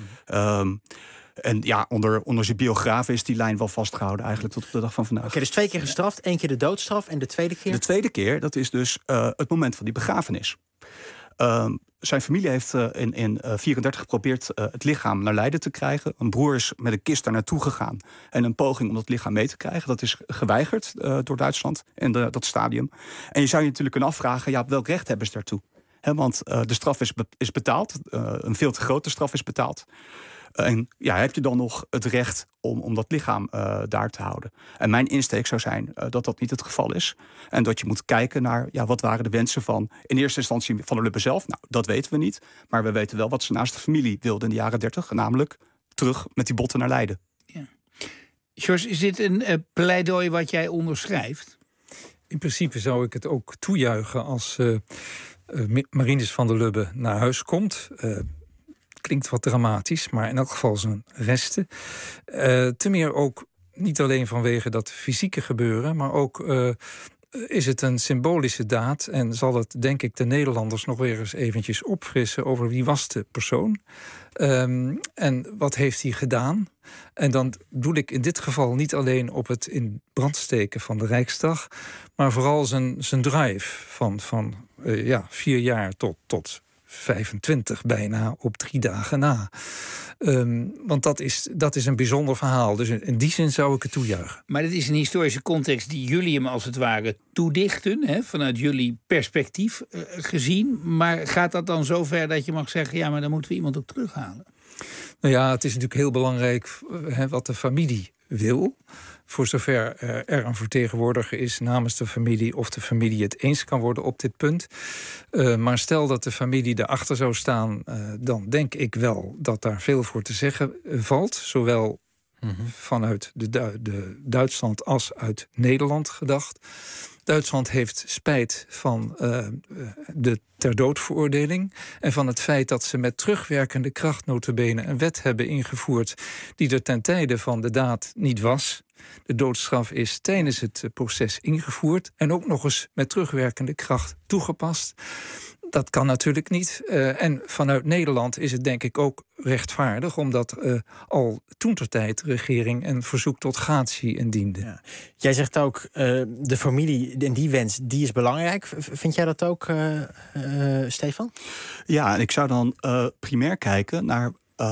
Onder zijn biografen is die lijn wel vastgehouden eigenlijk tot op de dag van vandaag. Oké, dus 2 keer gestraft, 1 keer de doodstraf en de tweede keer? De tweede keer, dat is dus het moment van die begrafenis. Zijn familie heeft in 34 geprobeerd het lichaam naar Leiden te krijgen. Een broer is met een kist daar naartoe gegaan. En een poging om dat lichaam mee te krijgen. Dat is geweigerd door Duitsland in dat stadium. En je zou je natuurlijk kunnen afvragen, op welk recht hebben ze daartoe? Want de straf is betaald. Een veel te grote straf is betaald. En heb je dan nog het recht om dat lichaam daar te houden? En mijn insteek zou zijn dat dat niet het geval is. En dat je moet kijken naar wat waren de wensen van in eerste instantie Van der Lubbe zelf. Nou, dat weten we niet. Maar we weten wel wat ze naast de familie wilden in de jaren 30. Namelijk terug met die botten naar Leiden. Ja. George, is dit een pleidooi wat jij onderschrijft? In principe zou ik het ook toejuichen als Marinus van der Lubbe naar huis komt. Klinkt wat dramatisch, maar in elk geval zijn resten. Te meer ook niet alleen vanwege dat fysieke gebeuren, maar ook is het een symbolische daad en zal het, denk ik, de Nederlanders nog weer eens eventjes opfrissen over wie was de persoon en wat heeft hij gedaan. En dan doe ik in dit geval niet alleen op het in brand steken van de Rijksdag, maar vooral zijn drive van 4 jaar tot 25 bijna op 3 dagen na. Want dat is een bijzonder verhaal. Dus in die zin zou ik het toejuichen. Maar dit is een historische context die jullie hem als het ware toedichten, vanuit jullie perspectief gezien. Maar gaat dat dan zo ver dat je mag zeggen, maar dan moeten we iemand ook terughalen? Nou ja, het is natuurlijk heel belangrijk wat de familie wil. Voor zover er een vertegenwoordiger is namens de familie, of de familie het eens kan worden op dit punt. Maar stel dat de familie erachter zou staan, dan denk ik wel dat daar veel voor te zeggen valt. Zowel vanuit de Duitsland als uit Nederland gedacht. Duitsland heeft spijt van de ter dood veroordeling en van het feit dat ze met terugwerkende kracht nota bene een wet hebben ingevoerd die er ten tijde van de daad niet was. De doodstraf is tijdens het proces ingevoerd en ook nog eens met terugwerkende kracht toegepast. Dat kan natuurlijk niet. En vanuit Nederland is het denk ik ook rechtvaardig, omdat al toentertijd de regering een verzoek tot gratie indiende. Ja. Jij zegt ook, de familie en die wens, die is belangrijk. Vind jij dat ook, Stefan? Ja, en ik zou dan primair kijken naar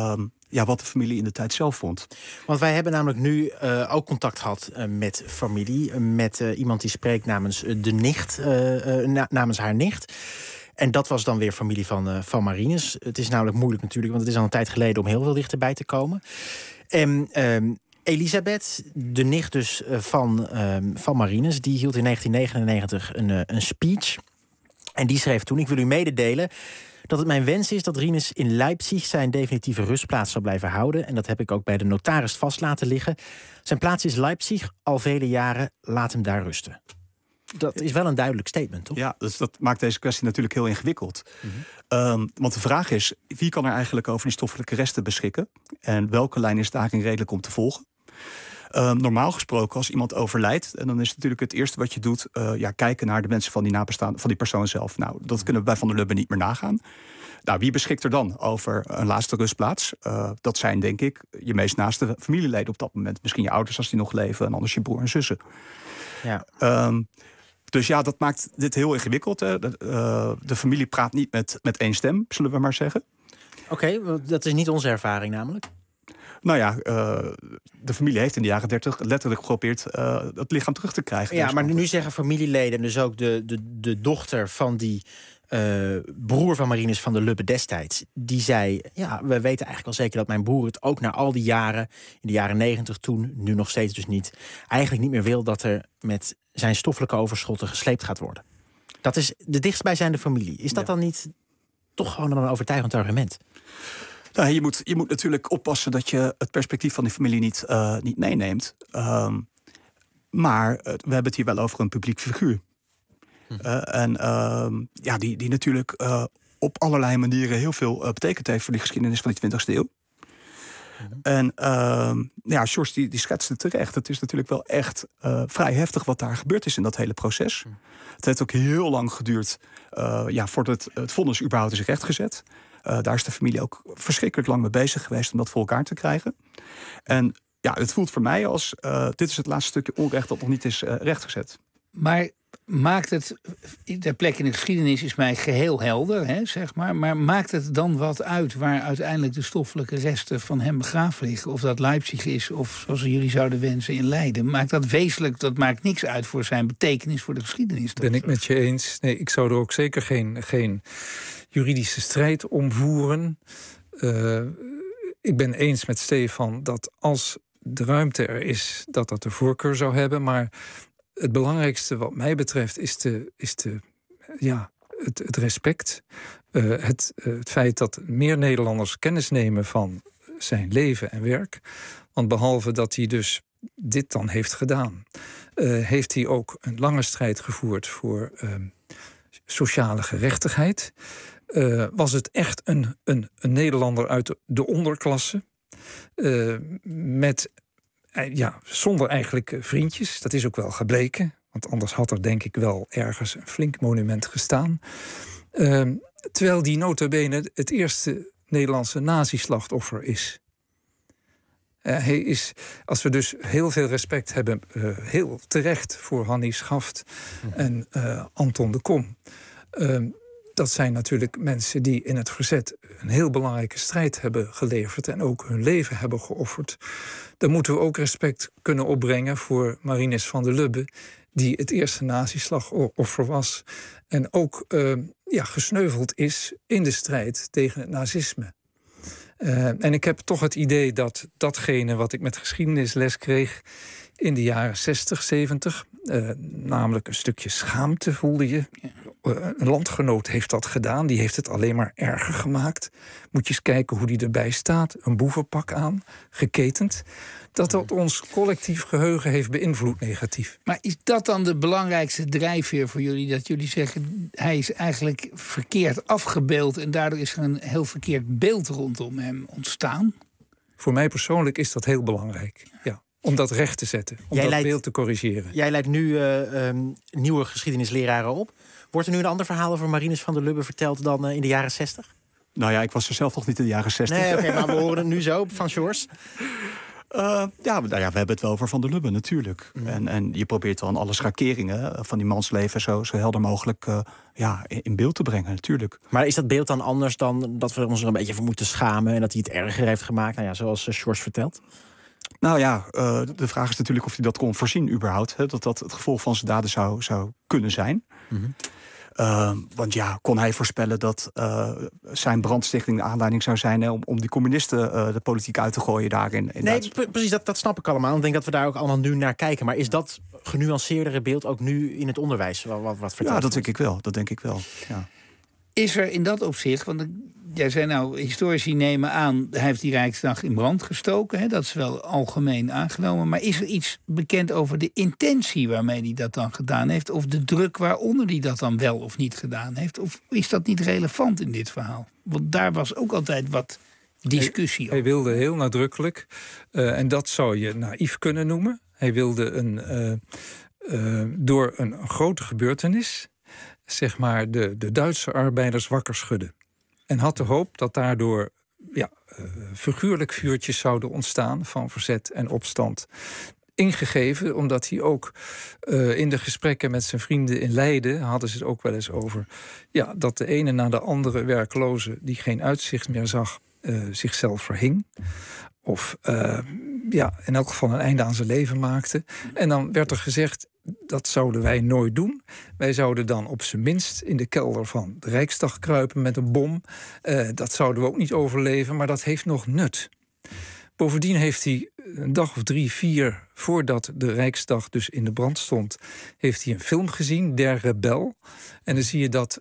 wat de familie in de tijd zelf vond. Want wij hebben namelijk nu ook contact gehad met familie. Met iemand die spreekt namens de nicht, namens haar nicht. En dat was dan weer familie van Marinus. Het is namelijk moeilijk natuurlijk, want het is al een tijd geleden om heel veel dichterbij te komen. En Elisabeth, de nicht dus van Marinus, die hield in 1999 een speech. En die schreef toen: ik wil u mededelen dat het mijn wens is dat Rinus in Leipzig zijn definitieve rustplaats zal blijven houden. En dat heb ik ook bij de notaris vast laten liggen. Zijn plaats is Leipzig, al vele jaren, laat hem daar rusten. Dat is wel een duidelijk statement, toch? Ja, dus dat maakt deze kwestie natuurlijk heel ingewikkeld. Want de vraag is, wie kan er eigenlijk over die stoffelijke resten beschikken? En welke lijn is daarin redelijk om te volgen? Normaal gesproken, als iemand overlijdt, en dan is natuurlijk het eerste wat je doet, kijken naar de mensen van die nabestaanden, van die persoon zelf. Nou, dat kunnen we bij Van der Lubbe niet meer nagaan. Nou, wie beschikt er dan over een laatste rustplaats? Dat zijn, denk ik, je meest naaste familieleden op dat moment. Misschien je ouders als die nog leven, en anders je broer en zussen. Ja. Dus ja, dat maakt dit heel ingewikkeld. Hè. De familie praat niet met één stem, zullen we maar zeggen. Oké, dat is niet onze ervaring namelijk. Nou ja, de familie heeft in de jaren 30 letterlijk geprobeerd het lichaam terug te krijgen. Ja, maar nu zeggen familieleden, dus ook de dochter van die broer van Marinus van der Lubbe destijds, die zei: ja, we weten eigenlijk al zeker dat mijn broer het ook na al die jaren, in de jaren 90 toen, nu nog steeds dus niet, eigenlijk niet meer wil dat er met zijn stoffelijke overschotten gesleept gaat worden. Dat is de dichtstbijzijnde familie. Is dat dan niet toch gewoon een overtuigend argument? Nou, je moet natuurlijk oppassen dat je het perspectief van die familie niet meeneemt. Maar we hebben het hier wel over een publiek figuur. Die natuurlijk op allerlei manieren heel veel betekend heeft voor die geschiedenis van die 20e eeuw. En George die schetste terecht. Het is natuurlijk wel echt vrij heftig wat daar gebeurd is in dat hele proces. Het heeft ook heel lang geduurd voordat het vonnis überhaupt is rechtgezet. Daar is de familie ook verschrikkelijk lang mee bezig geweest om dat voor elkaar te krijgen. En ja, het voelt voor mij als dit is het laatste stukje onrecht dat nog niet is rechtgezet. Maar maakt het, de plek in de geschiedenis is mij geheel helder, hè, zeg maar. Maar maakt het dan wat uit waar uiteindelijk de stoffelijke resten van hem begraven liggen? Of dat Leipzig is, of zoals jullie zouden wensen in Leiden. Maakt dat wezenlijk, dat maakt niks uit voor zijn betekenis voor de geschiedenis? Ben ik met je eens. Nee, ik zou er ook zeker geen juridische strijd om voeren. Ik ben eens met Stefan dat als de ruimte er is, dat de voorkeur zou hebben. Maar het belangrijkste wat mij betreft is het respect. Het feit dat meer Nederlanders kennis nemen van zijn leven en werk. Want behalve dat hij dus dit dan heeft gedaan, heeft hij ook een lange strijd gevoerd voor sociale gerechtigheid. Was het echt een Nederlander uit de onderklasse, zonder eigenlijk vriendjes. Dat is ook wel gebleken, want anders had er denk ik wel ergens een flink monument gestaan. Terwijl die nota bene het eerste Nederlandse nazi-slachtoffer is. Hij is, als we dus heel veel respect hebben, heel terecht voor Hannie Schaft en Anton de Kom. Dat zijn natuurlijk mensen die in het verzet een heel belangrijke strijd hebben geleverd en ook hun leven hebben geofferd. Dan moeten we ook respect kunnen opbrengen voor Marinus van der Lubbe, die het eerste nazi-slachtoffer was en ook gesneuveld is in de strijd tegen het nazisme. En ik heb toch het idee dat datgene wat ik met geschiedenisles kreeg in de jaren 60, 70... namelijk een stukje schaamte voelde je. Een landgenoot heeft dat gedaan, die heeft het alleen maar erger gemaakt. Moet je eens kijken hoe die erbij staat. Een boevenpak aan, geketend. Dat ons collectief geheugen heeft beïnvloed negatief. Maar is dat dan de belangrijkste drijfveer voor jullie? Dat jullie zeggen, hij is eigenlijk verkeerd afgebeeld en daardoor is er een heel verkeerd beeld rondom hem ontstaan? Voor mij persoonlijk is dat heel belangrijk, ja. Om dat recht te zetten, om dat beeld te corrigeren. Jij leidt nu nieuwe geschiedenisleraren op. Wordt er nu een ander verhaal over Marinus van der Lubbe verteld dan in de jaren 60? Nou ja, ik was er zelf nog niet in de jaren 60. Nee, oké, maar we horen het nu zo van George. We hebben het wel over Van der Lubbe natuurlijk. Mm. En je probeert dan alle schakeringen van die mansleven zo helder mogelijk in beeld te brengen, natuurlijk. Maar is dat beeld dan anders dan dat we ons er een beetje voor moeten schamen en dat hij het erger heeft gemaakt, zoals George vertelt? Nou ja, de vraag is natuurlijk of hij dat kon voorzien überhaupt. Hè, dat het gevolg van zijn daden zou kunnen zijn. Mm-hmm. Want kon hij voorspellen dat zijn brandstichting de aanleiding zou zijn om die communisten de politiek uit te gooien daarin? Precies, dat snap ik allemaal. Ik denk dat we daar ook allemaal nu naar kijken. Maar is dat genuanceerdere beeld ook nu in het onderwijs wat verteld? Ja, dat denk ik wel. Ja. Is er in dat opzicht, want jij zei historici nemen aan, hij heeft die Rijksdag in brand gestoken. Hè? Dat is wel algemeen aangenomen. Maar is er iets bekend over de intentie waarmee hij dat dan gedaan heeft? Of de druk waaronder hij dat dan wel of niet gedaan heeft? Of is dat niet relevant in dit verhaal? Want daar was ook altijd wat discussie over. Hij wilde heel nadrukkelijk, en dat zou je naïef kunnen noemen. Hij wilde door een grote gebeurtenis, zeg maar, de Duitse arbeiders wakker schudden. En had de hoop dat daardoor figuurlijk vuurtjes zouden ontstaan van verzet en opstand. Ingegeven, omdat hij ook in de gesprekken met zijn vrienden in Leiden hadden ze het ook wel eens over dat de ene na de andere werkloze die geen uitzicht meer zag, zichzelf verhing. Of in elk geval een einde aan zijn leven maakte. En dan werd er gezegd, dat zouden wij nooit doen. Wij zouden dan op zijn minst in de kelder van de Rijksdag kruipen met een bom. Dat zouden we ook niet overleven, maar dat heeft nog nut. Bovendien heeft hij een dag of 3, 4 voordat de Rijksdag dus in de brand stond, heeft hij een film gezien, Der Rebel. En dan zie je dat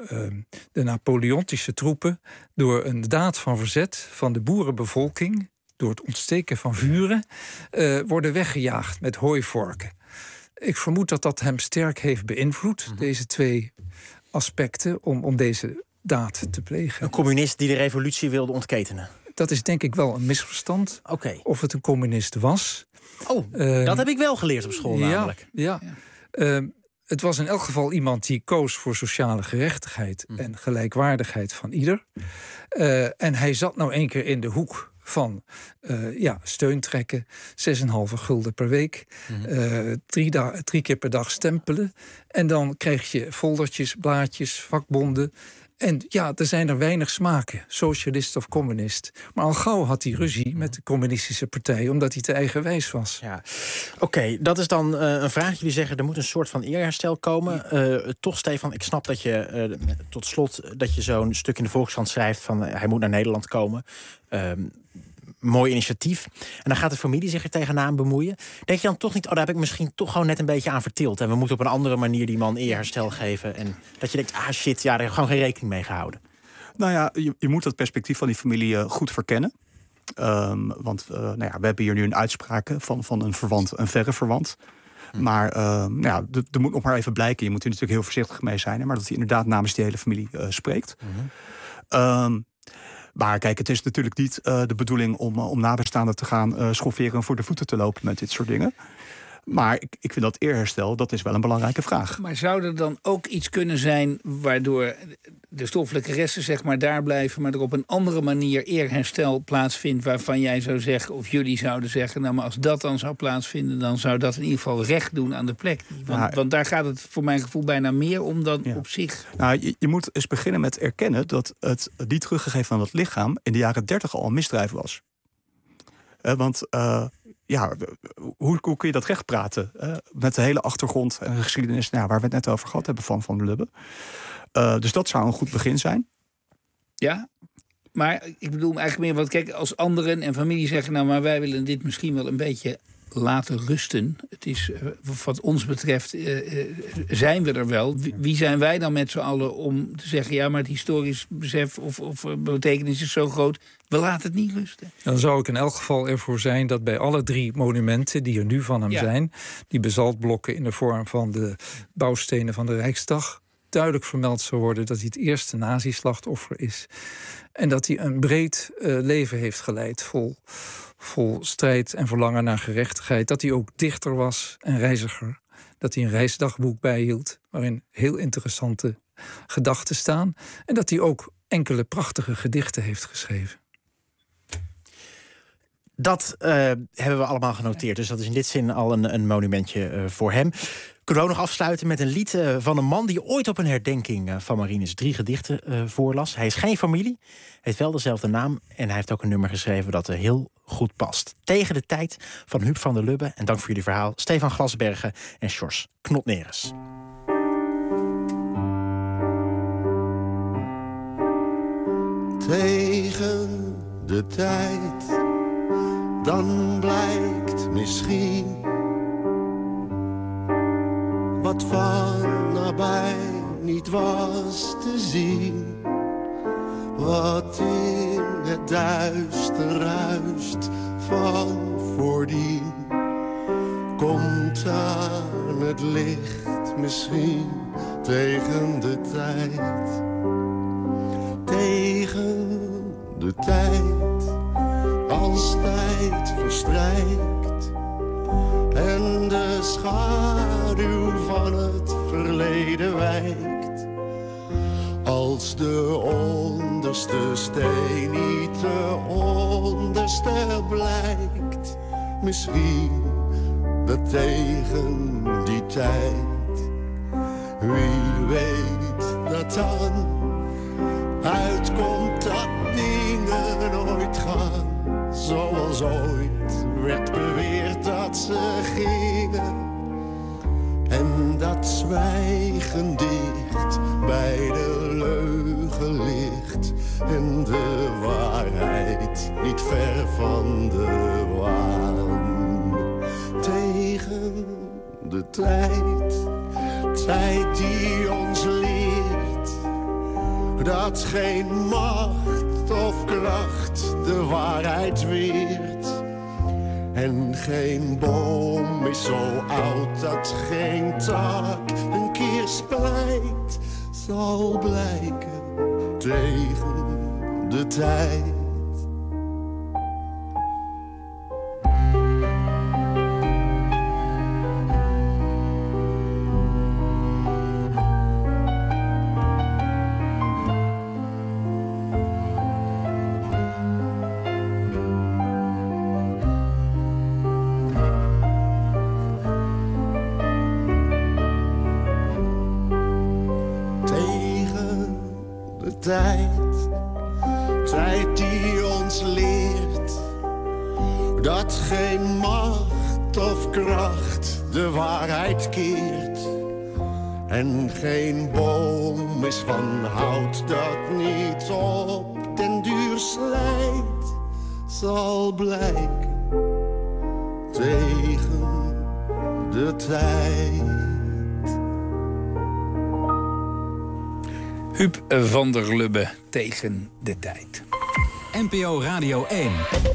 de Napoleontische troepen door een daad van verzet van de boerenbevolking, door het ontsteken van vuren, worden weggejaagd met hooivorken. Ik vermoed dat dat hem sterk heeft beïnvloed, deze 2 aspecten, om deze daad te plegen. Een communist die de revolutie wilde ontketenen. Dat is denk ik wel een misverstand. Okay. Of het een communist was. Dat heb ik wel geleerd op school namelijk. Ja. Het was in elk geval iemand die koos voor sociale gerechtigheid en gelijkwaardigheid van ieder. En hij zat nou 1 keer in de hoek van steun trekken, 6,5 gulden per week, 3 keer per dag stempelen. En dan krijg je foldertjes, blaadjes, vakbonden. En er zijn er weinig smaken, socialist of communist. Maar al gauw had hij ruzie met de communistische partij, omdat hij te eigenwijs was. Ja. Oké, dat is dan een vraag. Jullie zeggen, er moet een soort van eerherstel komen. Toch, Stefan, ik snap dat je tot slot dat je zo'n stuk in de Volkskrant schrijft van hij moet naar Nederland komen. Mooi initiatief. En dan gaat de familie zich er tegenaan bemoeien. Denk je dan toch niet, daar heb ik misschien toch gewoon net een beetje aan vertild. En we moeten op een andere manier die man eerherstel geven. En dat je denkt, daar heb ik gewoon geen rekening mee gehouden. Nou ja, je moet het perspectief van die familie goed verkennen. Want we hebben hier nu een uitspraak van een verwant, een verre verwant. Maar er moet nog maar even blijken. Je moet er natuurlijk heel voorzichtig mee zijn. Maar dat hij inderdaad namens die hele familie spreekt. Maar kijk, het is natuurlijk niet de bedoeling om nabestaanden te gaan schofferen en voor de voeten te lopen met dit soort dingen. Maar ik vind dat eerherstel, dat is wel een belangrijke vraag. Maar zou er dan ook iets kunnen zijn waardoor de stoffelijke resten zeg maar daar blijven, maar er op een andere manier eerherstel plaatsvindt waarvan jij zou zeggen, of jullie zouden zeggen, nou maar als dat dan zou plaatsvinden, dan zou dat in ieder geval recht doen aan de plek. Want daar gaat het voor mijn gevoel bijna meer om dan op zich. Nou, je moet eens beginnen met erkennen dat het niet teruggegeven van het lichaam in de jaren 30 al een misdrijf was. Hoe kun je dat recht praten? Met de hele achtergrond en geschiedenis waar we het net over gehad hebben van Van der Lubbe. Dus dat zou een goed begin zijn. Ja, maar ik bedoel eigenlijk meer, want kijk, als anderen en familie zeggen, nou maar wij willen dit misschien wel een beetje laten rusten. Het is, wat ons betreft, zijn we er wel. Wie zijn wij dan met z'n allen om te zeggen, ja, maar het historisch besef of betekenis is zo groot, we laten het niet rusten. Dan zou ik in elk geval ervoor zijn dat bij alle 3 monumenten die er nu van hem zijn, die basaltblokken in de vorm van de bouwstenen van de Rijksdag, duidelijk vermeld zou worden dat hij het eerste nazi-slachtoffer is. En dat hij een breed leven heeft geleid, vol strijd en verlangen naar gerechtigheid. Dat hij ook dichter was en reiziger. Dat hij een reisdagboek bijhield, waarin heel interessante gedachten staan. En dat hij ook enkele prachtige gedichten heeft geschreven. Dat hebben we allemaal genoteerd. Dus dat is in dit zin al een monumentje voor hem. Kunnen we ook nog afsluiten met een lied van een man die ooit op een herdenking van Marinus 3 gedichten voorlas. Hij is geen familie, heeft wel dezelfde naam en hij heeft ook een nummer geschreven dat er heel goed past. Tegen de tijd van Huub van der Lubbe. En dank voor jullie verhaal. Stefan Glasbergen en Sjors Knotneres. Tegen de tijd, dan blijkt misschien wat van nabij niet was te zien. Wat in het duister ruist van voordien, komt aan het licht misschien tegen de tijd. Tegen de tijd, als tijd verstrijkt en de schaduw van het verleden wijkt. Als de onderste steen niet de onderste blijkt, misschien dat tegen die tijd, wie weet dat dan uitkomt dat dingen nooit gaan zoals ooit werd beweerd dat ze gingen. En dat zwijgen dicht bij de leugen ligt en de waarheid niet ver van de waan. Tegen de tijd die ons leert dat geen macht of kracht de waarheid weert. En geen boom is zo oud dat geen tak een keer splijt, zal blijken tegen de tijd. Tijd die ons leert dat geen macht of kracht de waarheid keert. En geen boom is van hout dat niet op den duur slijt, zal blijken tegen de tijd. Huub van der Lubbe, tegen de tijd. NPO Radio 1.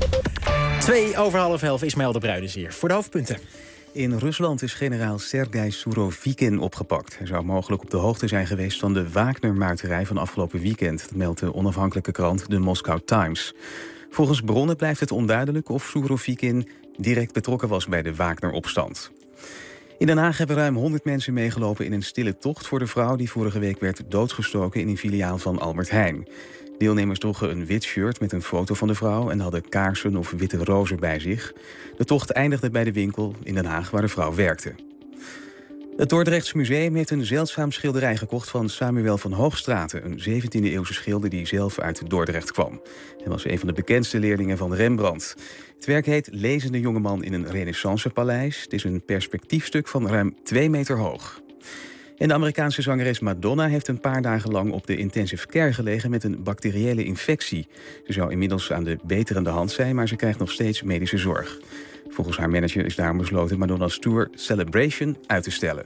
11:02 Ismaël de Bruin is hier voor de hoofdpunten. In Rusland is generaal Sergei Surovikin opgepakt. Hij zou mogelijk op de hoogte zijn geweest van de Wagner-muiterij van afgelopen weekend. Dat meldt de onafhankelijke krant de Moscow Times. Volgens bronnen blijft het onduidelijk of Surovikin direct betrokken was bij de Wagner-opstand. In Den Haag hebben ruim 100 mensen meegelopen in een stille tocht voor de vrouw die vorige week werd doodgestoken in een filiaal van Albert Heijn. Deelnemers droegen een wit shirt met een foto van de vrouw en hadden kaarsen of witte rozen bij zich. De tocht eindigde bij de winkel in Den Haag waar de vrouw werkte. Het Dordrechts Museum heeft een zeldzaam schilderij gekocht van Samuel van Hoogstraten, een 17e-eeuwse schilder die zelf uit Dordrecht kwam. Hij was een van de bekendste leerlingen van Rembrandt. Het werk heet Lezende jongeman in een renaissancepaleis. Het is een perspectiefstuk van ruim 2 meter hoog. En de Amerikaanse zangeres Madonna heeft een paar dagen lang op de intensive care gelegen met een bacteriële infectie. Ze zou inmiddels aan de beterende hand zijn, maar ze krijgt nog steeds medische zorg. Volgens haar manager is daarom besloten Madonna's tour Celebration uit te stellen.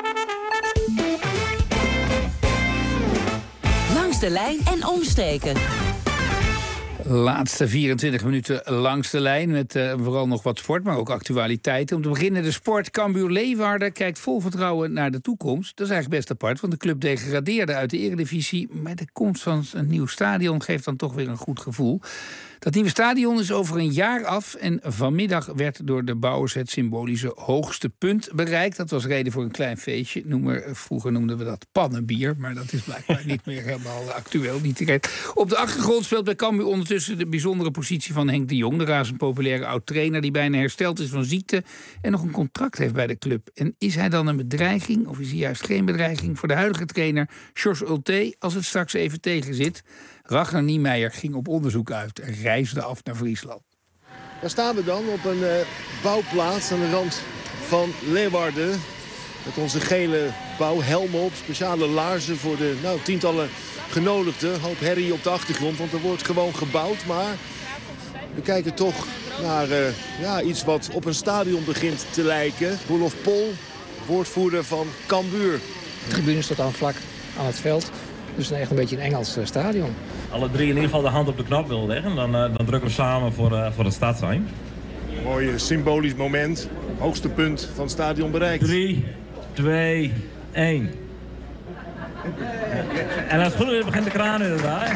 Langs de lijn en omstreken. Laatste 24 minuten langs de lijn met vooral nog wat sport, maar ook actualiteiten. Om te beginnen de sport. Cambuur-Leeuwarden kijkt vol vertrouwen naar de toekomst. Dat is eigenlijk best apart, want de club degradeerde uit de Eredivisie. Maar de komst van een nieuw stadion geeft dan toch weer een goed gevoel. Dat nieuwe stadion is over een jaar af en vanmiddag werd door de bouwers het symbolische hoogste punt bereikt. Dat was reden voor een klein feestje. Vroeger noemden we dat pannenbier, maar dat is blijkbaar niet meer helemaal actueel. Op de achtergrond speelt bij Cambuur ondertussen de bijzondere positie van Henk de Jong, de razend populaire oud-trainer die bijna hersteld is van ziekte en nog een contract heeft bij de club. En is hij dan een bedreiging of is hij juist geen bedreiging voor de huidige trainer Jos Ulte als het straks even tegen zit? Ragnar Niemeyer ging op onderzoek uit en reisde af naar Friesland. Daar staan we dan op een bouwplaats aan de rand van Leeuwarden. Met onze gele bouwhelmen op, speciale laarzen voor de tientallen genodigden. Hoop herrie op de achtergrond, want er wordt gewoon gebouwd. Maar we kijken toch naar iets wat op een stadion begint te lijken. Roelof Pol, woordvoerder van Cambuur. De tribune staat dan vlak aan het veld. Dus het is echt een beetje een Engels stadion. Alle drie in ieder geval de hand op de knop willen leggen. Dan drukken we samen voor het startsein. Mooi symbolisch moment. Hoogste punt van het stadion bereikt. 3, 2, 1. En als het goed is begint de kraan inderdaad.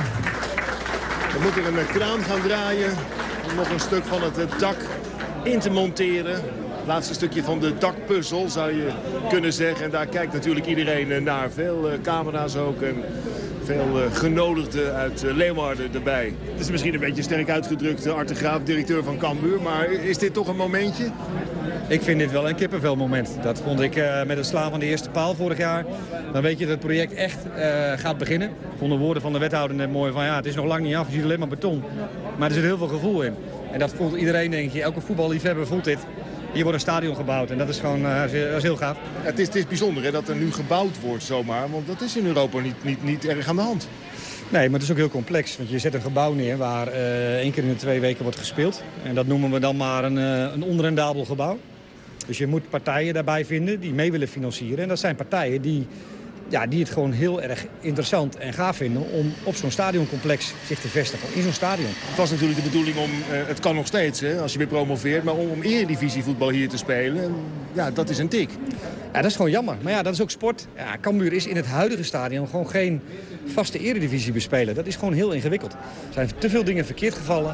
We moeten een kraan gaan draaien om nog een stuk van het dak in te monteren. Het laatste stukje van de dakpuzzel zou je kunnen zeggen. En daar kijkt natuurlijk iedereen naar. Veel camera's ook en veel genodigden uit Leeuwarden erbij. Het is misschien een beetje sterk uitgedrukt, Art de Graaf, directeur van Cambuur. Maar is dit toch een momentje? Ik vind dit wel een kippenvelmoment. Dat vond ik met het slaan van de eerste paal vorig jaar. Dan weet je dat het project echt gaat beginnen. Ik vond de woorden van de wethouder net mooi van het is nog lang niet af, je ziet alleen maar beton. Maar er zit heel veel gevoel in. En dat voelt iedereen, denk je. Elke voetballiefhebber voelt dit. Hier wordt een stadion gebouwd en dat is gewoon dat is heel gaaf. Het is bijzonder hè, dat er nu gebouwd wordt zomaar, want dat is in Europa niet erg aan de hand. Nee, maar het is ook heel complex, want je zet een gebouw neer waar 1 keer in de 2 weken wordt gespeeld. En dat noemen we dan maar een onrendabel gebouw. Dus je moet partijen daarbij vinden die mee willen financieren. En dat zijn partijen die het gewoon heel erg interessant en gaaf vinden om op zo'n stadioncomplex zich te vestigen, in zo'n stadion. Het was natuurlijk de bedoeling om, het kan nog steeds hè, als je weer promoveert, maar om eredivisievoetbal hier te spelen, dat is een tik. Ja, dat is gewoon jammer. Maar dat is ook sport. Ja, Cambuur is in het huidige stadion gewoon geen vaste eredivisie bespelen. Dat is gewoon heel ingewikkeld. Er zijn te veel dingen verkeerd gevallen.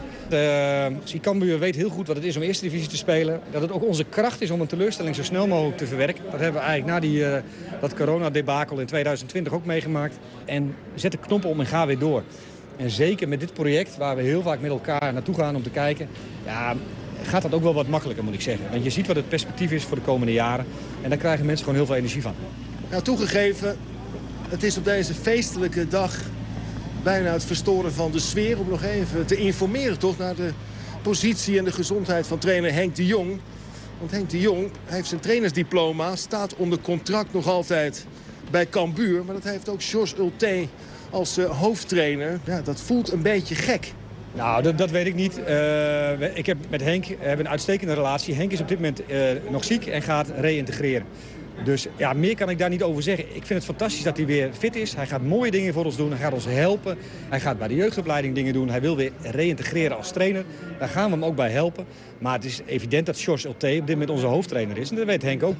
Cambuur weet heel goed wat het is om eerste divisie te spelen. Dat het ook onze kracht is om een teleurstelling zo snel mogelijk te verwerken. Dat hebben we eigenlijk na dat coronadebakel in 2020 ook meegemaakt. En zet de knoppen om en ga weer door. En zeker met dit project, waar we heel vaak met elkaar naartoe gaan om te kijken, gaat dat ook wel wat makkelijker, moet ik zeggen. Want je ziet wat het perspectief is voor de komende jaren. En daar krijgen mensen gewoon heel veel energie van. Nou, toegegeven, het is op deze feestelijke dag bijna het verstoren van de sfeer. Om nog even te informeren toch naar de positie en de gezondheid van trainer Henk de Jong. Want Henk de Jong heeft zijn trainersdiploma, staat onder contract nog altijd bij Cambuur. Maar dat heeft ook Jos Ulte als hoofdtrainer. Ja, dat voelt een beetje gek. Nou, dat weet ik niet. Ik heb met Henk een uitstekende relatie. Henk is op dit moment nog ziek en gaat reïntegreren. Dus meer kan ik daar niet over zeggen. Ik vind het fantastisch dat hij weer fit is. Hij gaat mooie dingen voor ons doen. Hij gaat ons helpen. Hij gaat bij de jeugdopleiding dingen doen. Hij wil weer reïntegreren als trainer. Daar gaan we hem ook bij helpen. Maar het is evident dat Jos Ulte op dit moment onze hoofdtrainer is. En dat weet Henk ook.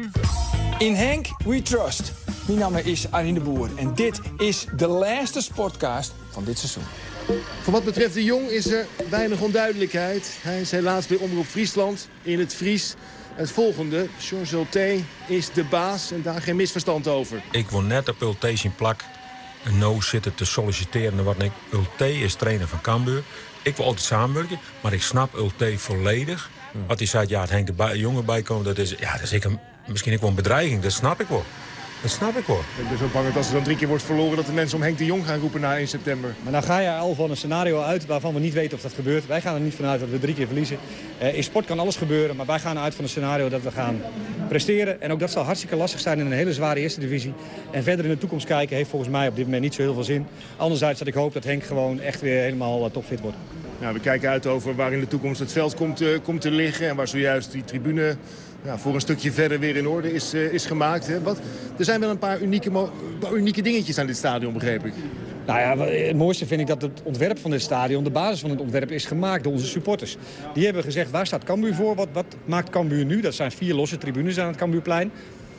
In Henk we trust. Mijn naam is Arjen de Boer. En dit is de laatste sportcast van dit seizoen. Voor wat betreft de Jong is er weinig onduidelijkheid. Hij is helaas bij Omroep Friesland in het Fries. Het volgende, Jos Ulte is de baas en daar geen misverstand over. Ik wil net op Ulte zijn plak en nou zitten te solliciteren. Wat ik. Ulte is trainer van Cambuur. Ik wil altijd samenwerken, maar ik snap Ulte volledig. Wat hij zei, het Henk de Jongen bijkomen, dat is misschien ook wel een bedreiging. Dat snap ik wel. Dat snap ik hoor. Ik ben zo bang dat als er dan 3 keer wordt verloren, dat de mensen om Henk de Jong gaan roepen na 1 september. Maar dan ga je al van een scenario uit waarvan we niet weten of dat gebeurt. Wij gaan er niet vanuit dat we 3 keer verliezen. In sport kan alles gebeuren, maar wij gaan uit van een scenario dat we gaan presteren. En ook dat zal hartstikke lastig zijn in een hele zware eerste divisie. En verder in de toekomst kijken heeft volgens mij op dit moment niet zo heel veel zin. Anderzijds dat ik hoop dat Henk gewoon echt weer helemaal topfit wordt. Nou, we kijken uit over waar in de toekomst het veld komt te liggen. En waar zojuist die tribune voor een stukje verder weer in orde is gemaakt. Hè. Er zijn wel een paar unieke dingetjes aan dit stadion, begreep ik. Nou ja, het mooiste vind ik dat het ontwerp van dit stadion, de basis van het ontwerp, is gemaakt door onze supporters. Die hebben gezegd, waar staat Cambuur voor? Wat maakt Cambuur nu? Dat zijn 4 losse tribunes aan het Cambuurplein.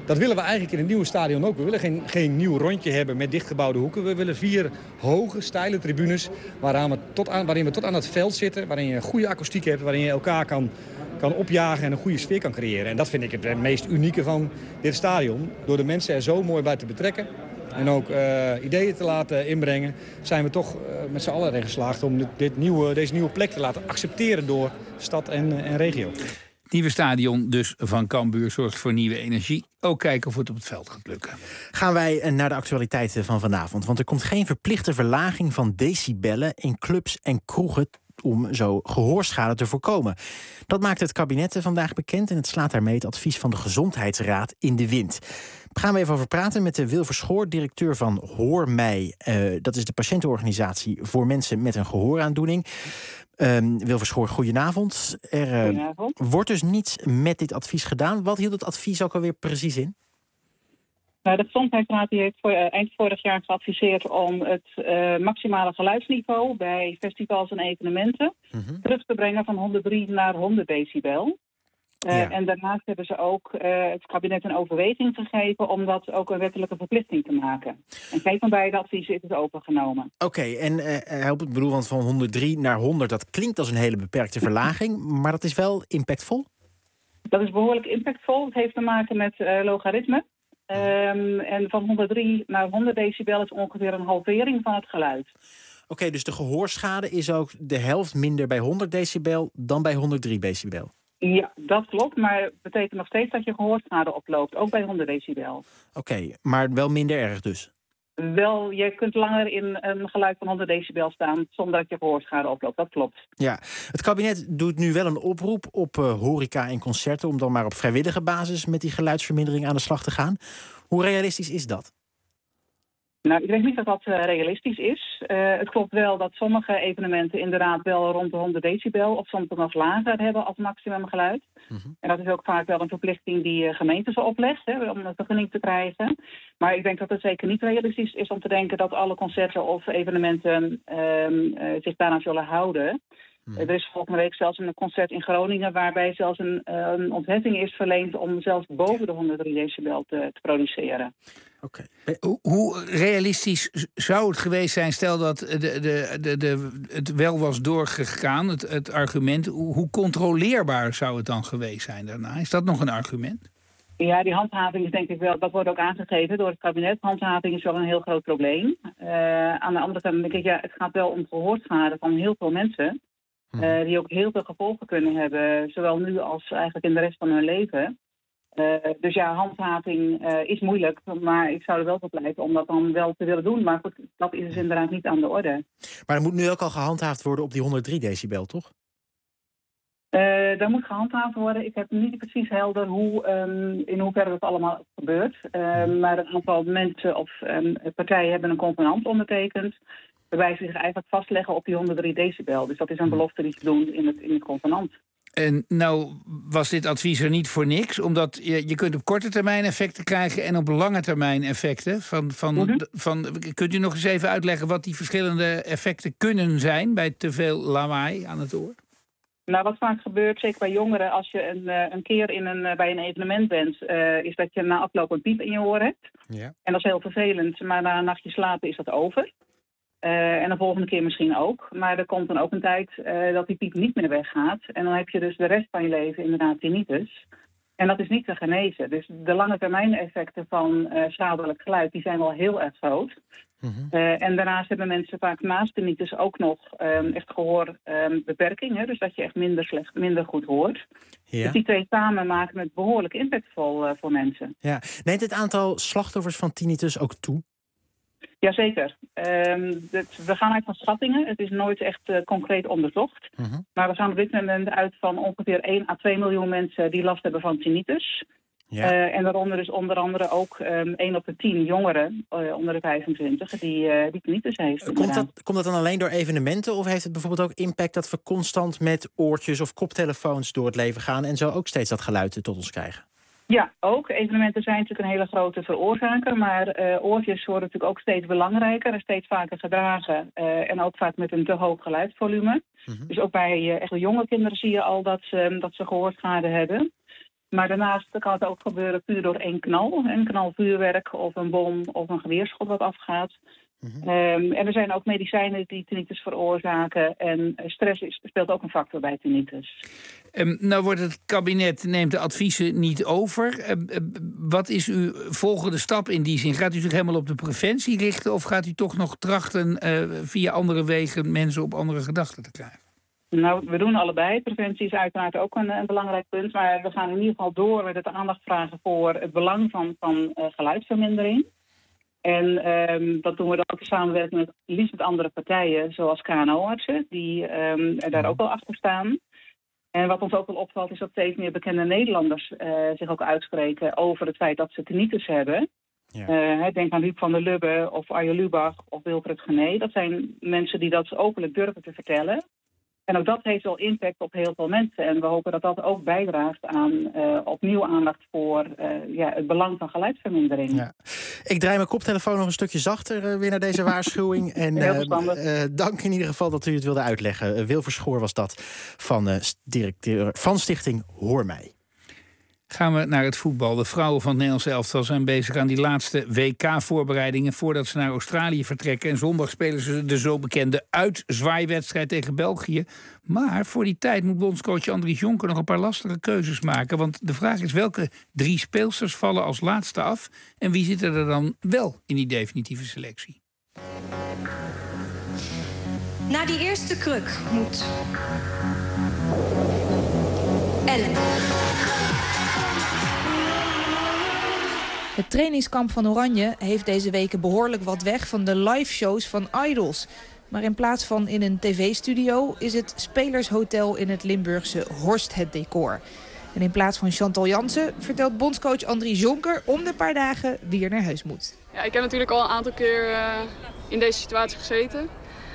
Dat willen we eigenlijk in het nieuwe stadion ook. We willen geen nieuw rondje hebben met dichtgebouwde hoeken. We willen 4 hoge, steile tribunes waarin we tot aan het veld zitten. Waarin je een goede akoestiek hebt, waarin je elkaar kan opjagen en een goede sfeer kan creëren. En dat vind ik het meest unieke van dit stadion. Door de mensen er zo mooi bij te betrekken en ook ideeën te laten inbrengen, zijn we toch met z'n allen erin geslaagd om deze nieuwe plek te laten accepteren door stad en regio. Het nieuwe stadion dus van Cambuur zorgt voor nieuwe energie. Ook kijken of het op het veld gaat lukken. Gaan wij naar de actualiteiten van vanavond. Want er komt geen verplichte verlaging van decibellen in clubs en kroegen om zo gehoorschade te voorkomen. Dat maakt het kabinet vandaag bekend en het slaat daarmee het advies van de Gezondheidsraad in de wind. Daar gaan we even over praten met de Wil Verschoor, directeur van Hoor Mij. Dat is de patiëntenorganisatie voor mensen met een gehooraandoening. Wil Verschoor, goedenavond. Goedenavond. Wordt dus niets met dit advies gedaan. Wat hield het advies ook alweer precies in? Nou, de Gezondheidsraad heeft eind vorig jaar geadviseerd om het maximale geluidsniveau bij festivals en evenementen terug te brengen van 103 naar 100 decibel. En daarnaast hebben ze ook het kabinet een overweging gegeven om dat ook een wettelijke verplichting te maken. En geen van beide adviezen is het overgenomen. Oké, en ik bedoel, want van 103 naar 100, dat klinkt als een hele beperkte verlaging, maar dat is wel impactvol? Dat is behoorlijk impactvol. Het heeft te maken met logaritme. En van 103 naar 100 decibel is ongeveer een halvering van het geluid. Oké, dus de gehoorschade is ook de helft minder bij 100 decibel dan bij 103 decibel? Ja, dat klopt, maar het betekent nog steeds dat je gehoorschade oploopt, ook bij 100 decibel. Oké, maar wel minder erg dus? Wel, je kunt langer in een geluid van 100 decibel staan zonder dat je gehoorschade oploopt, dat klopt. Ja, het kabinet doet nu wel een oproep op horeca en concerten om dan maar op vrijwillige basis met die geluidsvermindering aan de slag te gaan. Hoe realistisch is dat? Nou, ik denk niet dat dat realistisch is. Het klopt wel dat sommige evenementen inderdaad wel rond de 100 decibel of soms nog lager hebben als maximumgeluid. En dat is ook vaak wel een verplichting die gemeentes oplegt, om een vergunning te krijgen. Maar ik denk dat het zeker niet realistisch is om te denken dat alle concerten of evenementen zich daaraan zullen houden. Er is volgende week zelfs een concert in Groningen waarbij zelfs een ontheffing is verleend om zelfs boven de 103 decibel te produceren. Okay. Hoe realistisch zou het geweest zijn, stel dat het wel was doorgegaan, het argument, hoe controleerbaar zou het dan geweest zijn daarna? Is dat nog een argument? Ja, die handhaving is denk ik wel, dat wordt ook aangegeven door het kabinet. Handhaving is wel een heel groot probleem. Aan de andere kant denk ik, het gaat wel om gehoorschade van heel veel mensen. Die ook heel veel gevolgen kunnen hebben, zowel nu als eigenlijk in de rest van hun leven. Dus ja, handhaving is moeilijk, maar ik zou er wel voor pleiten om dat dan wel te willen doen. Maar goed, dat is dus inderdaad niet aan de orde. Maar er moet nu ook al gehandhaafd worden op die 103 decibel, toch? Daar moet gehandhaafd worden. Ik heb niet precies helder in hoeverre dat allemaal gebeurt. Maar een aantal mensen of partijen hebben een convenant ondertekend, waarbij ze zich eigenlijk vastleggen op die 103 decibel. Dus dat is een belofte die ze doen in het convenant. En nou was dit advies er niet voor niks, omdat je kunt op korte termijn effecten krijgen en op lange termijn effecten. Kunt u nog eens even uitleggen wat die verschillende effecten kunnen zijn bij te veel lawaai aan het oor? Nou, wat vaak gebeurt, zeker bij jongeren, als je een keer bij een evenement bent, is dat je na afloop een piep in je oor hebt. Ja. En dat is heel vervelend, maar na een nachtje slapen is dat over. En de volgende keer misschien ook. Maar er komt dan ook een tijd dat die piep niet meer weggaat. En dan heb je dus de rest van je leven inderdaad tinnitus. En dat is niet te genezen. Dus de lange termijn effecten van schadelijk geluid, die zijn wel heel erg groot. En daarnaast hebben mensen vaak naast tinnitus ook nog echt gehoorbeperking. Dus dat je echt minder goed hoort. Ja. Dus die twee samen maken het behoorlijk impactvol voor mensen. Ja. Neemt het aantal slachtoffers van tinnitus ook toe? Jazeker. We gaan uit van schattingen. Het is nooit echt concreet onderzocht. Maar we gaan op dit moment uit van ongeveer 1 à 2 miljoen mensen die last hebben van tinnitus. Ja. En daaronder is onder andere ook 1 op de 10 jongeren onder de 25 die tinnitus heeft. Komt dat dan alleen door evenementen of heeft het bijvoorbeeld ook impact dat we constant met oortjes of koptelefoons door het leven gaan en zo ook steeds dat geluid tot ons krijgen? Ja, ook. Evenementen zijn natuurlijk een hele grote veroorzaker, maar oortjes worden natuurlijk ook steeds belangrijker en steeds vaker gedragen en ook vaak met een te hoog geluidsvolume. Dus ook bij echt jonge kinderen zie je al dat ze gehoorschade hebben. Maar daarnaast kan het ook gebeuren puur door één knal. Een knalvuurwerk of een bom of een geweerschot wat afgaat. En er zijn ook medicijnen die tinnitus veroorzaken. En stress speelt ook een factor bij tinnitus. Nou wordt het kabinet, neemt de adviezen niet over. Wat is uw volgende stap in die zin? Gaat u zich helemaal op de preventie richten? Of gaat u toch nog trachten via andere wegen mensen op andere gedachten te krijgen? Nou, we doen allebei. Preventie is uiteraard ook een belangrijk punt. Maar we gaan in ieder geval door met het aandacht vragen voor het belang van geluidsvermindering. En dat doen we dan ook in samenwerking met liefst met andere partijen, zoals KNO-artsen, die er daar ook wel achter staan. En wat ons ook wel opvalt is dat steeds meer bekende Nederlanders zich ook uitspreken over het feit dat ze tinnitus hebben. Ja. Denk aan Huub van der Lubbe of Arjo Lubach of Wilfred Genee. Dat zijn mensen die dat openlijk durven te vertellen. En ook dat heeft wel impact op heel veel mensen. En we hopen dat dat ook bijdraagt aan opnieuw aandacht voor het belang van geluidsvermindering. Ja. Ik draai mijn koptelefoon nog een stukje zachter weer naar deze waarschuwing. En dank in ieder geval dat u het wilde uitleggen. Wilver Schoor was dat, directeur van Stichting Hoor Mij. Gaan we naar het voetbal. De vrouwen van het Nederlands elftal zijn bezig aan die laatste WK-voorbereidingen voordat ze naar Australië vertrekken. En zondag spelen ze de zo bekende uitzwaaiwedstrijd tegen België. Maar voor die tijd moet bondscoach Andries Jonker nog een paar lastige keuzes maken. Want de vraag is welke 3 speelsters vallen als laatste af en wie zitten er dan wel in die definitieve selectie? Na die eerste kruk moet Ellen. Het trainingskamp van Oranje heeft deze weken behoorlijk wat weg van de live-shows van Idols. Maar in plaats van in een tv-studio is het Spelershotel in het Limburgse Horst het decor. En in plaats van Chantal Jansen vertelt bondscoach Andries Jonker om de paar dagen wie er naar huis moet. Ja, ik heb natuurlijk al een aantal keer in deze situatie gezeten.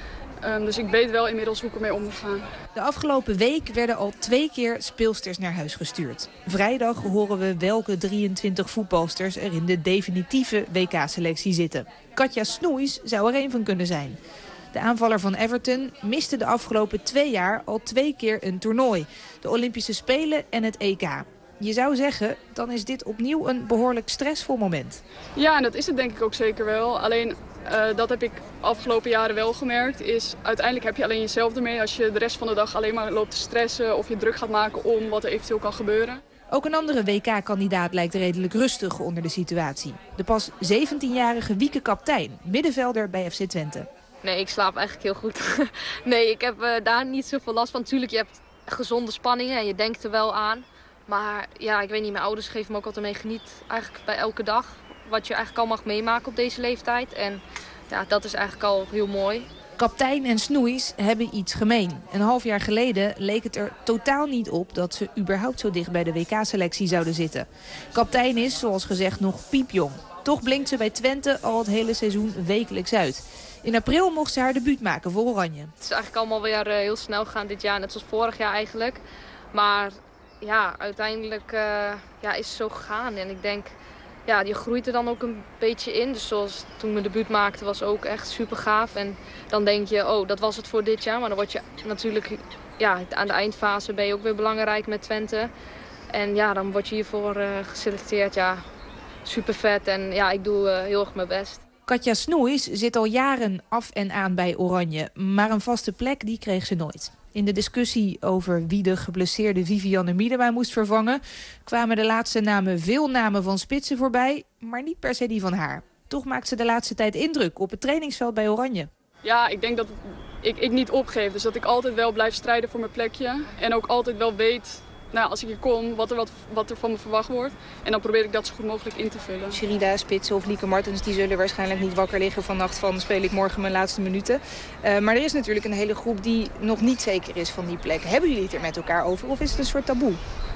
Dus ik weet wel inmiddels hoe ik ermee om moet gaan. De afgelopen week werden al 2 keer speelsters naar huis gestuurd. Vrijdag horen we welke 23 voetbalsters er in de definitieve WK-selectie zitten. Katja Snoeis zou er één van kunnen zijn. De aanvaller van Everton miste de afgelopen 2 jaar al 2 keer een toernooi. De Olympische Spelen en het EK. Je zou zeggen, dan is dit opnieuw een behoorlijk stressvol moment. Ja, en dat is het denk ik ook zeker wel. Alleen, dat heb ik afgelopen jaren wel gemerkt, is uiteindelijk heb je alleen jezelf ermee als je de rest van de dag alleen maar loopt te stressen of je druk gaat maken om wat er eventueel kan gebeuren. Ook een andere WK-kandidaat lijkt redelijk rustig onder de situatie. De pas 17-jarige Wieke Kaptein, middenvelder bij FC Twente. Nee, ik slaap eigenlijk heel goed. Nee, ik heb daar niet zoveel last van. Tuurlijk, je hebt gezonde spanningen en je denkt er wel aan. Maar ja, ik weet niet, mijn ouders geven me ook altijd mee. Geniet eigenlijk bij elke dag wat je eigenlijk al mag meemaken op deze leeftijd. En ja, dat is eigenlijk al heel mooi. Kaptein en Snoeis hebben iets gemeen. Een half jaar geleden leek het er totaal niet op dat ze überhaupt zo dicht bij de WK-selectie zouden zitten. Kaptein is, zoals gezegd, nog piepjong. Toch blinkt ze bij Twente al het hele seizoen wekelijks uit. In april mocht ze haar debuut maken voor Oranje. Het is eigenlijk allemaal weer heel snel gegaan dit jaar, net zoals vorig jaar eigenlijk. Maar ja, uiteindelijk is het zo gegaan. En ik denk, ja, je groeit er dan ook een beetje in. Dus zoals toen ik mijn debuut maakte was ook echt super gaaf. En dan denk je, oh, dat was het voor dit jaar. Maar dan word je natuurlijk, ja, aan de eindfase ben je ook weer belangrijk met Twente. En ja, dan word je hiervoor geselecteerd. Ja, super vet. En ja, ik doe heel erg mijn best. Katja Snoeis zit al jaren af en aan bij Oranje. Maar een vaste plek die kreeg ze nooit. In de discussie over wie de geblesseerde Vivianne Miedema moest vervangen, kwamen de laatste namen veel namen van spitsen voorbij, maar niet per se die van haar. Toch maakt ze de laatste tijd indruk op het trainingsveld bij Oranje. Ja, ik denk dat ik niet opgeef. Dus dat ik altijd wel blijf strijden voor mijn plekje. En ook altijd wel weet, nou, als ik hier kom, wat er van me verwacht wordt. En dan probeer ik dat zo goed mogelijk in te vullen. Sherida, Spitsen of Lieke Martens, die zullen waarschijnlijk niet wakker liggen vannacht van speel ik morgen mijn laatste minuten. Maar er is natuurlijk een hele groep die nog niet zeker is van die plek. Hebben jullie het er met elkaar over of is het een soort taboe?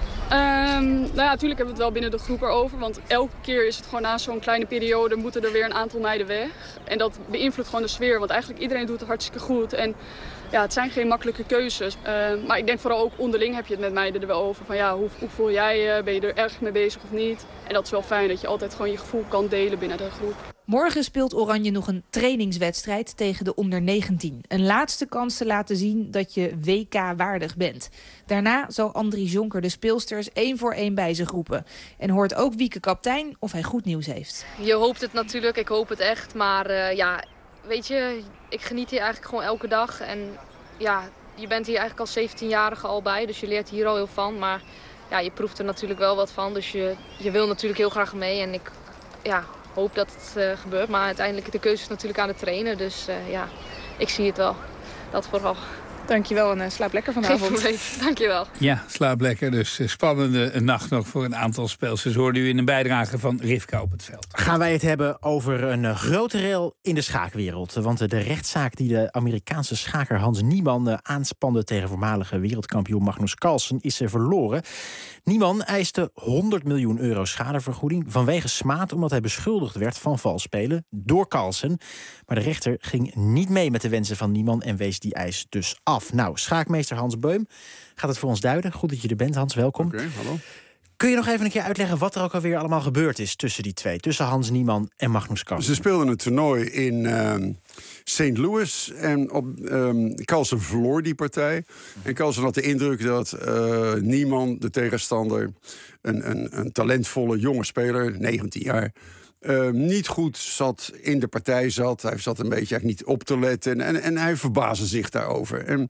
Nou ja, natuurlijk hebben we het wel binnen de groep erover. Want elke keer is het gewoon na zo'n kleine periode moeten er weer een aantal meiden weg. En dat beïnvloedt gewoon de sfeer. Want eigenlijk iedereen doet het hartstikke goed. En ja, het zijn geen makkelijke keuzes. Maar ik denk vooral ook onderling heb je het met meiden er wel over. Van ja, hoe voel jij je? Ben je er erg mee bezig of niet? En dat is wel fijn dat je altijd gewoon je gevoel kan delen binnen de groep. Morgen speelt Oranje nog een trainingswedstrijd tegen de onder 19. Een laatste kans te laten zien dat je WK-waardig bent. Daarna zal Andries Jonker de speelsters 1 voor 1 bij zich roepen. En hoort ook Wieke kaptein of hij goed nieuws heeft. Je hoopt het natuurlijk, ik hoop het echt. Maar weet je, ik geniet hier eigenlijk gewoon elke dag. En ja, je bent hier eigenlijk als 17-jarige al bij, dus je leert hier al heel van. Maar ja, je proeft er natuurlijk wel wat van, dus je wil natuurlijk heel graag mee. En ik hoop dat het gebeurt, maar uiteindelijk de keuze is natuurlijk aan de trainer. Dus ik zie het wel, dat vooral. Dankjewel en slaap lekker vanavond. Dankjewel. Ja, slaap lekker. Dus spannende nacht nog voor een aantal speelsters. Hoorde u in een bijdrage van Rivka op het veld. Gaan wij het hebben over een grote rel in de schaakwereld. Want de rechtszaak die de Amerikaanse schaker Hans Niemann aanspande tegen voormalige wereldkampioen Magnus Carlsen is verloren. Niemann eiste €100 miljoen schadevergoeding vanwege smaad omdat hij beschuldigd werd van vals spelen door Carlsen. Maar de rechter ging niet mee met de wensen van Niemann en wees die eis dus af. Nou, schaakmeester Hans Beum gaat het voor ons duiden. Goed dat je er bent, Hans. Welkom. Oké, hallo. Kun je nog even een keer uitleggen wat er ook alweer allemaal gebeurd is tussen die twee? Tussen Hans Niemann en Magnus Carlsen. Ze speelden een toernooi in St. Louis en Carlsen verloor die partij. En Carlsen had de indruk dat Niemann, de tegenstander, een talentvolle jonge speler, 19 jaar... niet goed in de partij zat. Hij zat een beetje eigenlijk niet op te letten. En hij verbaasde zich daarover. En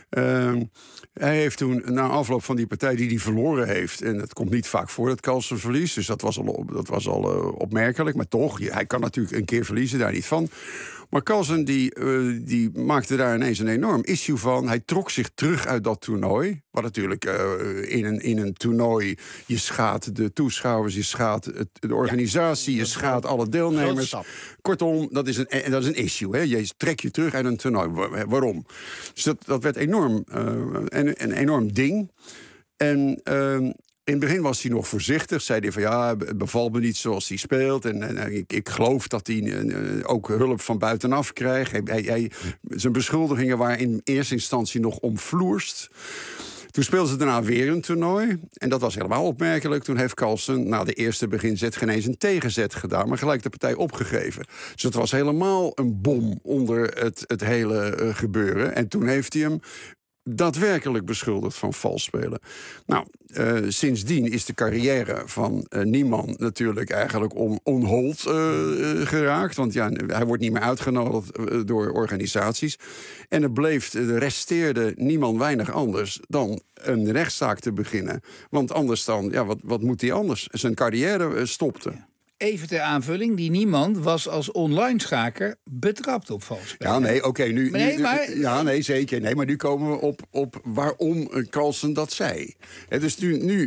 hij heeft toen, na afloop van die partij die hij verloren heeft... en het komt niet vaak voor dat Carlsen verliest... dus dat was al opmerkelijk. Maar toch, hij kan natuurlijk een keer verliezen, daar niet van. Maar Carlsen die maakte daar ineens een enorm issue van. Hij trok zich terug uit dat toernooi. Wat natuurlijk in een toernooi... je schaadt de toeschouwers, je schaadt de organisatie... je schaadt alle deelnemers. Kortom, dat is een issue. Hè? Je trekt je terug uit een toernooi. Waarom? Dus dat werd een enorm ding. En... in het begin was hij nog voorzichtig. Zei hij van het bevalt me niet zoals hij speelt. En ik geloof dat hij ook hulp van buitenaf krijgt. Zijn beschuldigingen waren in eerste instantie nog omvloerst. Toen speelden ze daarna weer een toernooi. En dat was helemaal opmerkelijk. Toen heeft Carlsen na de eerste beginzet geen eens een tegenzet gedaan... maar gelijk de partij opgegeven. Dus het was helemaal een bom onder het hele gebeuren. En toen heeft hij hem daadwerkelijk beschuldigd van vals spelen. Nou, sindsdien is de carrière van Niemann natuurlijk eigenlijk on hold geraakt. Want hij wordt niet meer uitgenodigd door organisaties. En er resteerde Niemann weinig anders dan een rechtszaak te beginnen. Want anders dan, wat moet hij anders? Zijn carrière stopte. Even ter aanvulling, die Niemann was als online schaker betrapt op vals spelen. Ja, nee, oké. Nee, zeker. Nee, maar nu komen we op waarom Carlsen dat zei. Dus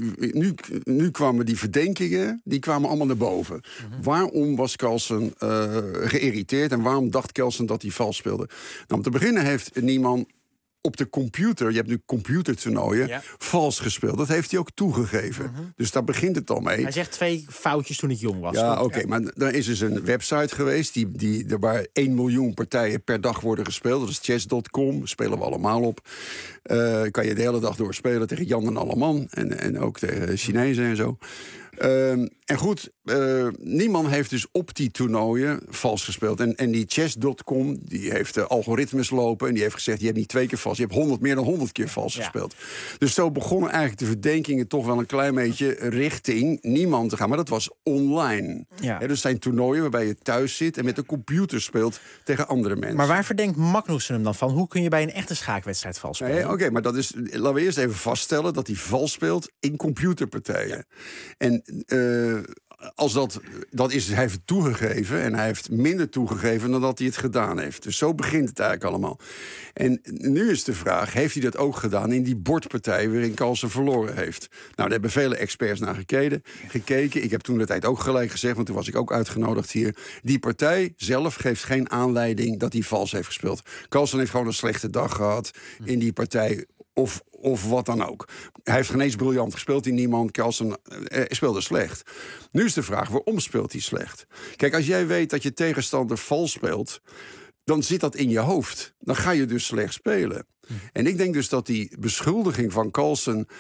nu kwamen die verdenkingen, die kwamen allemaal naar boven. Waarom was Carlsen geïrriteerd en waarom dacht Carlsen dat hij vals speelde? Nou, om te beginnen heeft Niemann op de computer, je hebt nu computertoernooien, vals gespeeld. Dat heeft hij ook toegegeven. Dus daar begint het al mee. Hij zegt 2 foutjes toen ik jong was. Ja, oké, maar er is dus een website geweest waar 1 miljoen partijen per dag worden gespeeld. Dat is chess.com, spelen we allemaal op. Kan je de hele dag door spelen tegen Jan en Alleman en ook tegen Chinezen en zo. En goed, Niemann heeft dus op die toernooien vals gespeeld. En die chess.com, die heeft algoritmes lopen en die heeft gezegd, je hebt niet 2 keer vals, je hebt meer dan 100 keer vals gespeeld. Dus zo begonnen eigenlijk de verdenkingen toch wel een klein beetje richting Niemann te gaan. Maar dat was online. Ja. Dus zijn toernooien waarbij je thuis zit en met een computer speelt tegen andere mensen. Maar waar verdenkt Magnussen hem dan van? Hoe kun je bij een echte schaakwedstrijd vals spelen? Oké, maar laten we eerst even vaststellen dat hij vals speelt in computerpartijen. Ja. En als dat is, hij heeft toegegeven en hij heeft minder toegegeven dan dat hij het gedaan heeft. Dus zo begint het eigenlijk allemaal. En nu is de vraag, heeft hij dat ook gedaan in die bordpartij waarin Carlsen verloren heeft? Nou, daar hebben vele experts naar gekeken. Ik heb toen de tijd ook gelijk gezegd, want toen was ik ook uitgenodigd hier. Die partij zelf geeft geen aanleiding dat hij vals heeft gespeeld. Carlsen heeft gewoon een slechte dag gehad in die partij. Of wat dan ook. Hij heeft geen eens briljant gespeeld in Niemann. Carlsen speelde slecht. Nu is de vraag, waarom speelt hij slecht? Kijk, als jij weet dat je tegenstander vals speelt, dan zit dat in je hoofd. Dan ga je dus slecht spelen. En ik denk dus dat die beschuldiging van Carlsen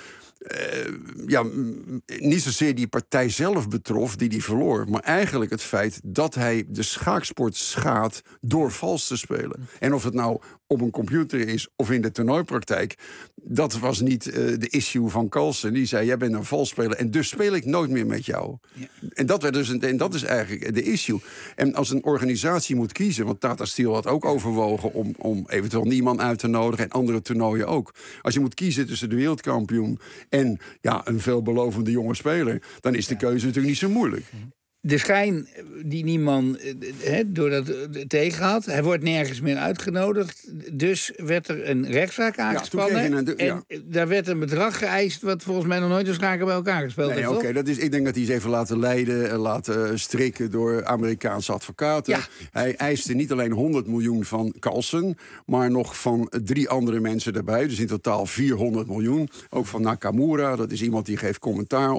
niet zozeer die partij zelf betrof die verloor, maar eigenlijk het feit dat hij de schaaksport schaadt door vals te spelen. En of het nou op een computer is of in de toernooipraktijk, dat was niet de issue van Carlsen. Die zei, jij bent een valsspeler en dus speel ik nooit meer met jou. Ja. En dat is eigenlijk de issue. En als een organisatie moet kiezen, want Tata Steel had ook overwogen om eventueel niemand uit te nodigen en andere toernooien ook. Als je moet kiezen tussen de wereldkampioen en een veelbelovende jonge speler, dan is de keuze natuurlijk niet zo moeilijk. De schijn die Niemann door dat tegen had, hij wordt nergens meer uitgenodigd. Dus werd er een rechtszaak aangespannen. En daar werd een bedrag geëist wat volgens mij nog nooit een schaker bij elkaar gespeeld heeft. Oké, ik denk dat hij is even laten leiden en laten strikken door Amerikaanse advocaten. Ja. Hij eiste niet alleen 100 miljoen van Carlsen, maar nog van 3 andere mensen erbij. Dus in totaal 400 miljoen. Ook van Nakamura, dat is iemand die geeft commentaar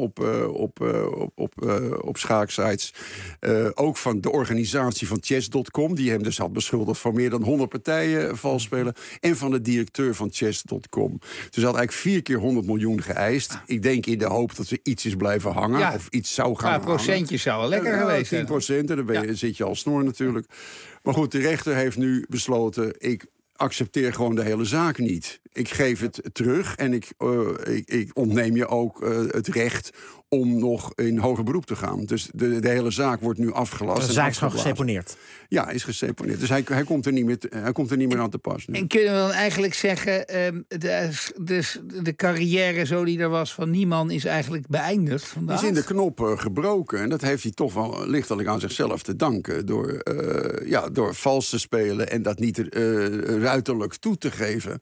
op schaaksites. Ook van de organisatie van Chess.com, die hem dus had beschuldigd van meer dan 100 partijen vals spelen. En van de directeur van Chess.com. Dus hij had eigenlijk 4 keer 100 miljoen geëist. Ik denk in de hoop dat er iets is blijven hangen. Of iets zou gaan hangen. Procentjes zou wel lekker geweest zijn. 10%, en dan zit je al snor natuurlijk. Maar goed, de rechter heeft nu besloten, ik accepteer gewoon de hele zaak niet. Ik geef het terug en ik ontneem je ook het recht om nog in hoger beroep te gaan. Dus de hele zaak wordt nu afgelast. De zaak is gewoon geseponeerd? Ja, is geseponeerd. Dus hij komt er niet meer aan te pas. Nu. En kunnen we dan eigenlijk zeggen, de carrière zo die er was van Niemann is eigenlijk beëindigd vandaag? Die is in de knop gebroken. En dat heeft hij toch wel lichtelijk aan zichzelf te danken. Door vals te spelen en dat niet ruiterlijk toe te geven.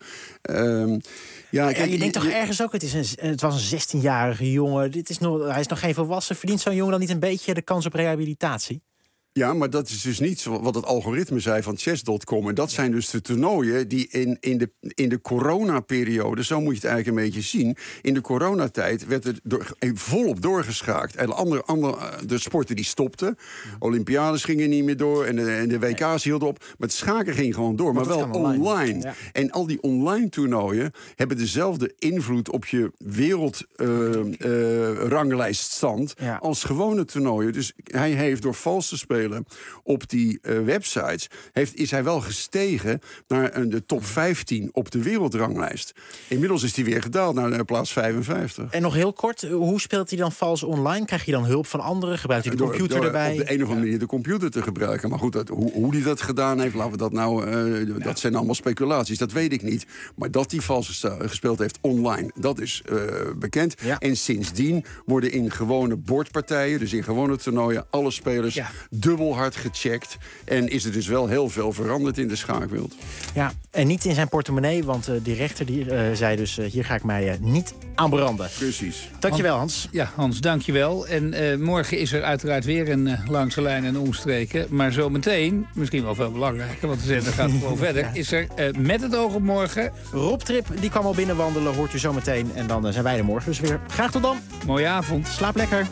Je denkt toch ergens ook, het was een 16-jarige jongen. Hij is nog geen volwassen. Verdient zo'n jongen dan niet een beetje de kans op rehabilitatie? Ja, maar dat is dus niet wat het algoritme zei van Chess.com. En dat zijn dus de toernooien die in de coronaperiode, zo moet je het eigenlijk een beetje zien. In de coronatijd werd er volop doorgeschaakt. En de sporten die stopten. Olympiades gingen niet meer door en de WK's hielden op. Maar het schaken ging gewoon door, maar wel online. Ja. En al die online toernooien hebben dezelfde invloed op je wereldranglijststand als gewone toernooien. Dus hij heeft door vals te spelen op die websites, is hij wel gestegen naar de top 15 op de wereldranglijst. Inmiddels is hij weer gedaald naar plaats 55. En nog heel kort, hoe speelt hij dan vals online? Krijg je dan hulp van anderen? Gebruikt hij de computer erbij? Op de een of andere manier de computer te gebruiken. Maar goed, hoe hij dat gedaan heeft, laten we dat nou... dat zijn allemaal speculaties, dat weet ik niet. Maar dat hij vals gespeeld heeft online, dat is bekend. Ja. En sindsdien worden in gewone bordpartijen, dus in gewone toernooien, alle spelers dubbel hard gecheckt. En is er dus wel heel veel veranderd in de schaakwereld. Ja, en niet in zijn portemonnee, want die rechter zei dus, hier ga ik mij niet aan branden. Precies. Dankjewel, Hans. Ja, Hans, dankjewel. En morgen is er uiteraard weer een langs de lijn en omstreken. Maar zometeen, misschien wel veel belangrijker, want de zender gaat gewoon verder, is er met het oog op morgen... Rob Trip, die kwam al binnenwandelen, hoort u zometeen. En dan zijn wij er morgen dus weer. Graag tot dan. Mooie avond. Slaap lekker.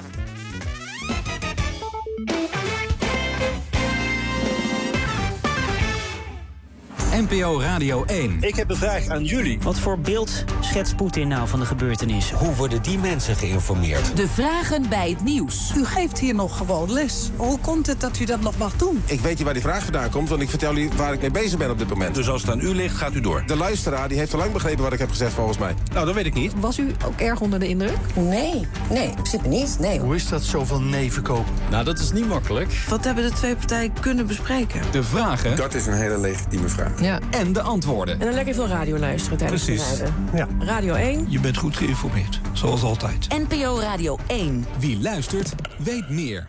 NPO Radio 1. Ik heb een vraag aan jullie. Wat voor beeld schetst Poetin nou van de gebeurtenissen? Hoe worden die mensen geïnformeerd? De vragen bij het nieuws. U geeft hier nog gewoon les. Hoe komt het dat u dat nog mag doen? Ik weet niet waar die vraag vandaan komt, want ik vertel u waar ik mee bezig ben op dit moment. Dus als het aan u ligt, gaat u door. De luisteraar die heeft al lang begrepen wat ik heb gezegd, volgens mij. Nou, dat weet ik niet. Was u ook erg onder de indruk? Nee, in principe niet. Nee. Hoe is dat zoveel nee verkopen? Nou, dat is niet makkelijk. Wat hebben de twee partijen kunnen bespreken? De vragen. Dat is een hele legitieme vraag. Ja. En de antwoorden. En dan lekker veel radio luisteren tijdens het rijden. Ja. Radio 1. Je bent goed geïnformeerd, zoals altijd. NPO Radio 1. Wie luistert, weet meer.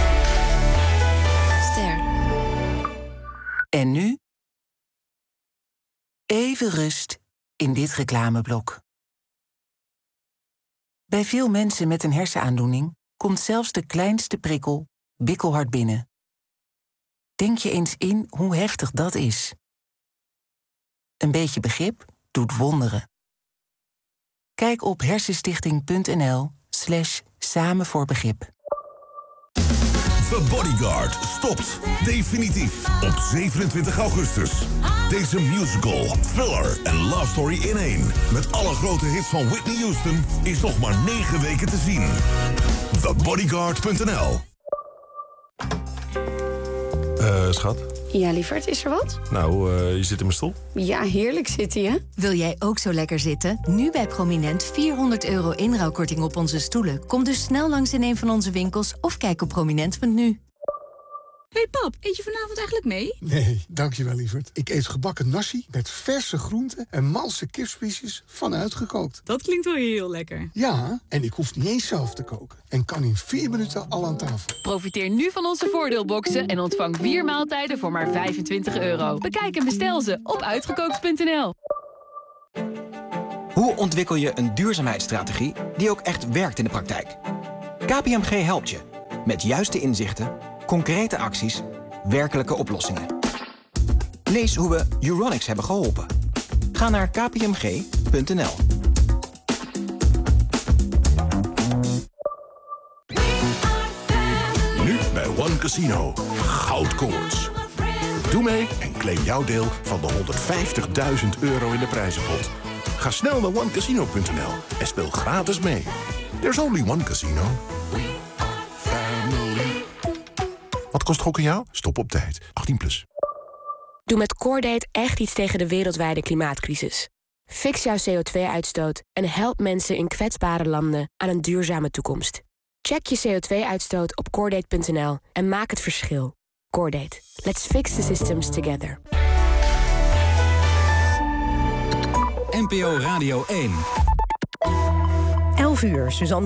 Ster. En nu? Even rust in dit reclameblok. Bij veel mensen met een hersenaandoening komt zelfs de kleinste prikkel bikkelhard binnen. Denk je eens in hoe heftig dat is. Een beetje begrip doet wonderen. Kijk op hersenstichting.nl/samenvoorbegrip. The Bodyguard stopt definitief op 27 augustus. Deze musical, thriller en love story in één, met alle grote hits van Whitney Houston, is nog maar 9 weken te zien. TheBodyguard.nl. Schat? Ja, lieverd, is er wat? Nou, je zit in mijn stoel. Ja, heerlijk zitten, hè? Wil jij ook zo lekker zitten? Nu bij Prominent €400 inruilkorting op onze stoelen. Kom dus snel langs in een van onze winkels of kijk op prominent.nu. Hey pap, eet je vanavond eigenlijk mee? Nee, dankjewel lieverd. Ik eet gebakken nasi met verse groenten en malse kipspiesjes van uitgekookt. Dat klinkt wel heel lekker. Ja, en ik hoef niet eens zelf te koken. En kan in 4 minuten al aan tafel. Profiteer nu van onze voordeelboxen en ontvang 4 maaltijden voor maar €25. Bekijk en bestel ze op uitgekookt.nl. Hoe ontwikkel je een duurzaamheidsstrategie die ook echt werkt in de praktijk? KPMG helpt je met juiste inzichten, concrete acties, werkelijke oplossingen. Lees hoe we Euronics hebben geholpen. Ga naar kpmg.nl. Nu bij One Casino. Goudkoorts. Doe mee en claim jouw deel van de €150.000 in de prijzenpot. Ga snel naar onecasino.nl en speel gratis mee. There's only one casino. Wat kost gokken jou? Stop op tijd. 18+. Doe met Cordate echt iets tegen de wereldwijde klimaatcrisis. Fix jouw CO2-uitstoot en help mensen in kwetsbare landen aan een duurzame toekomst. Check je CO2-uitstoot op Cordate.nl en maak het verschil. Cordate. Let's fix the systems together. NPO Radio 1. 11 uur, Suzanne.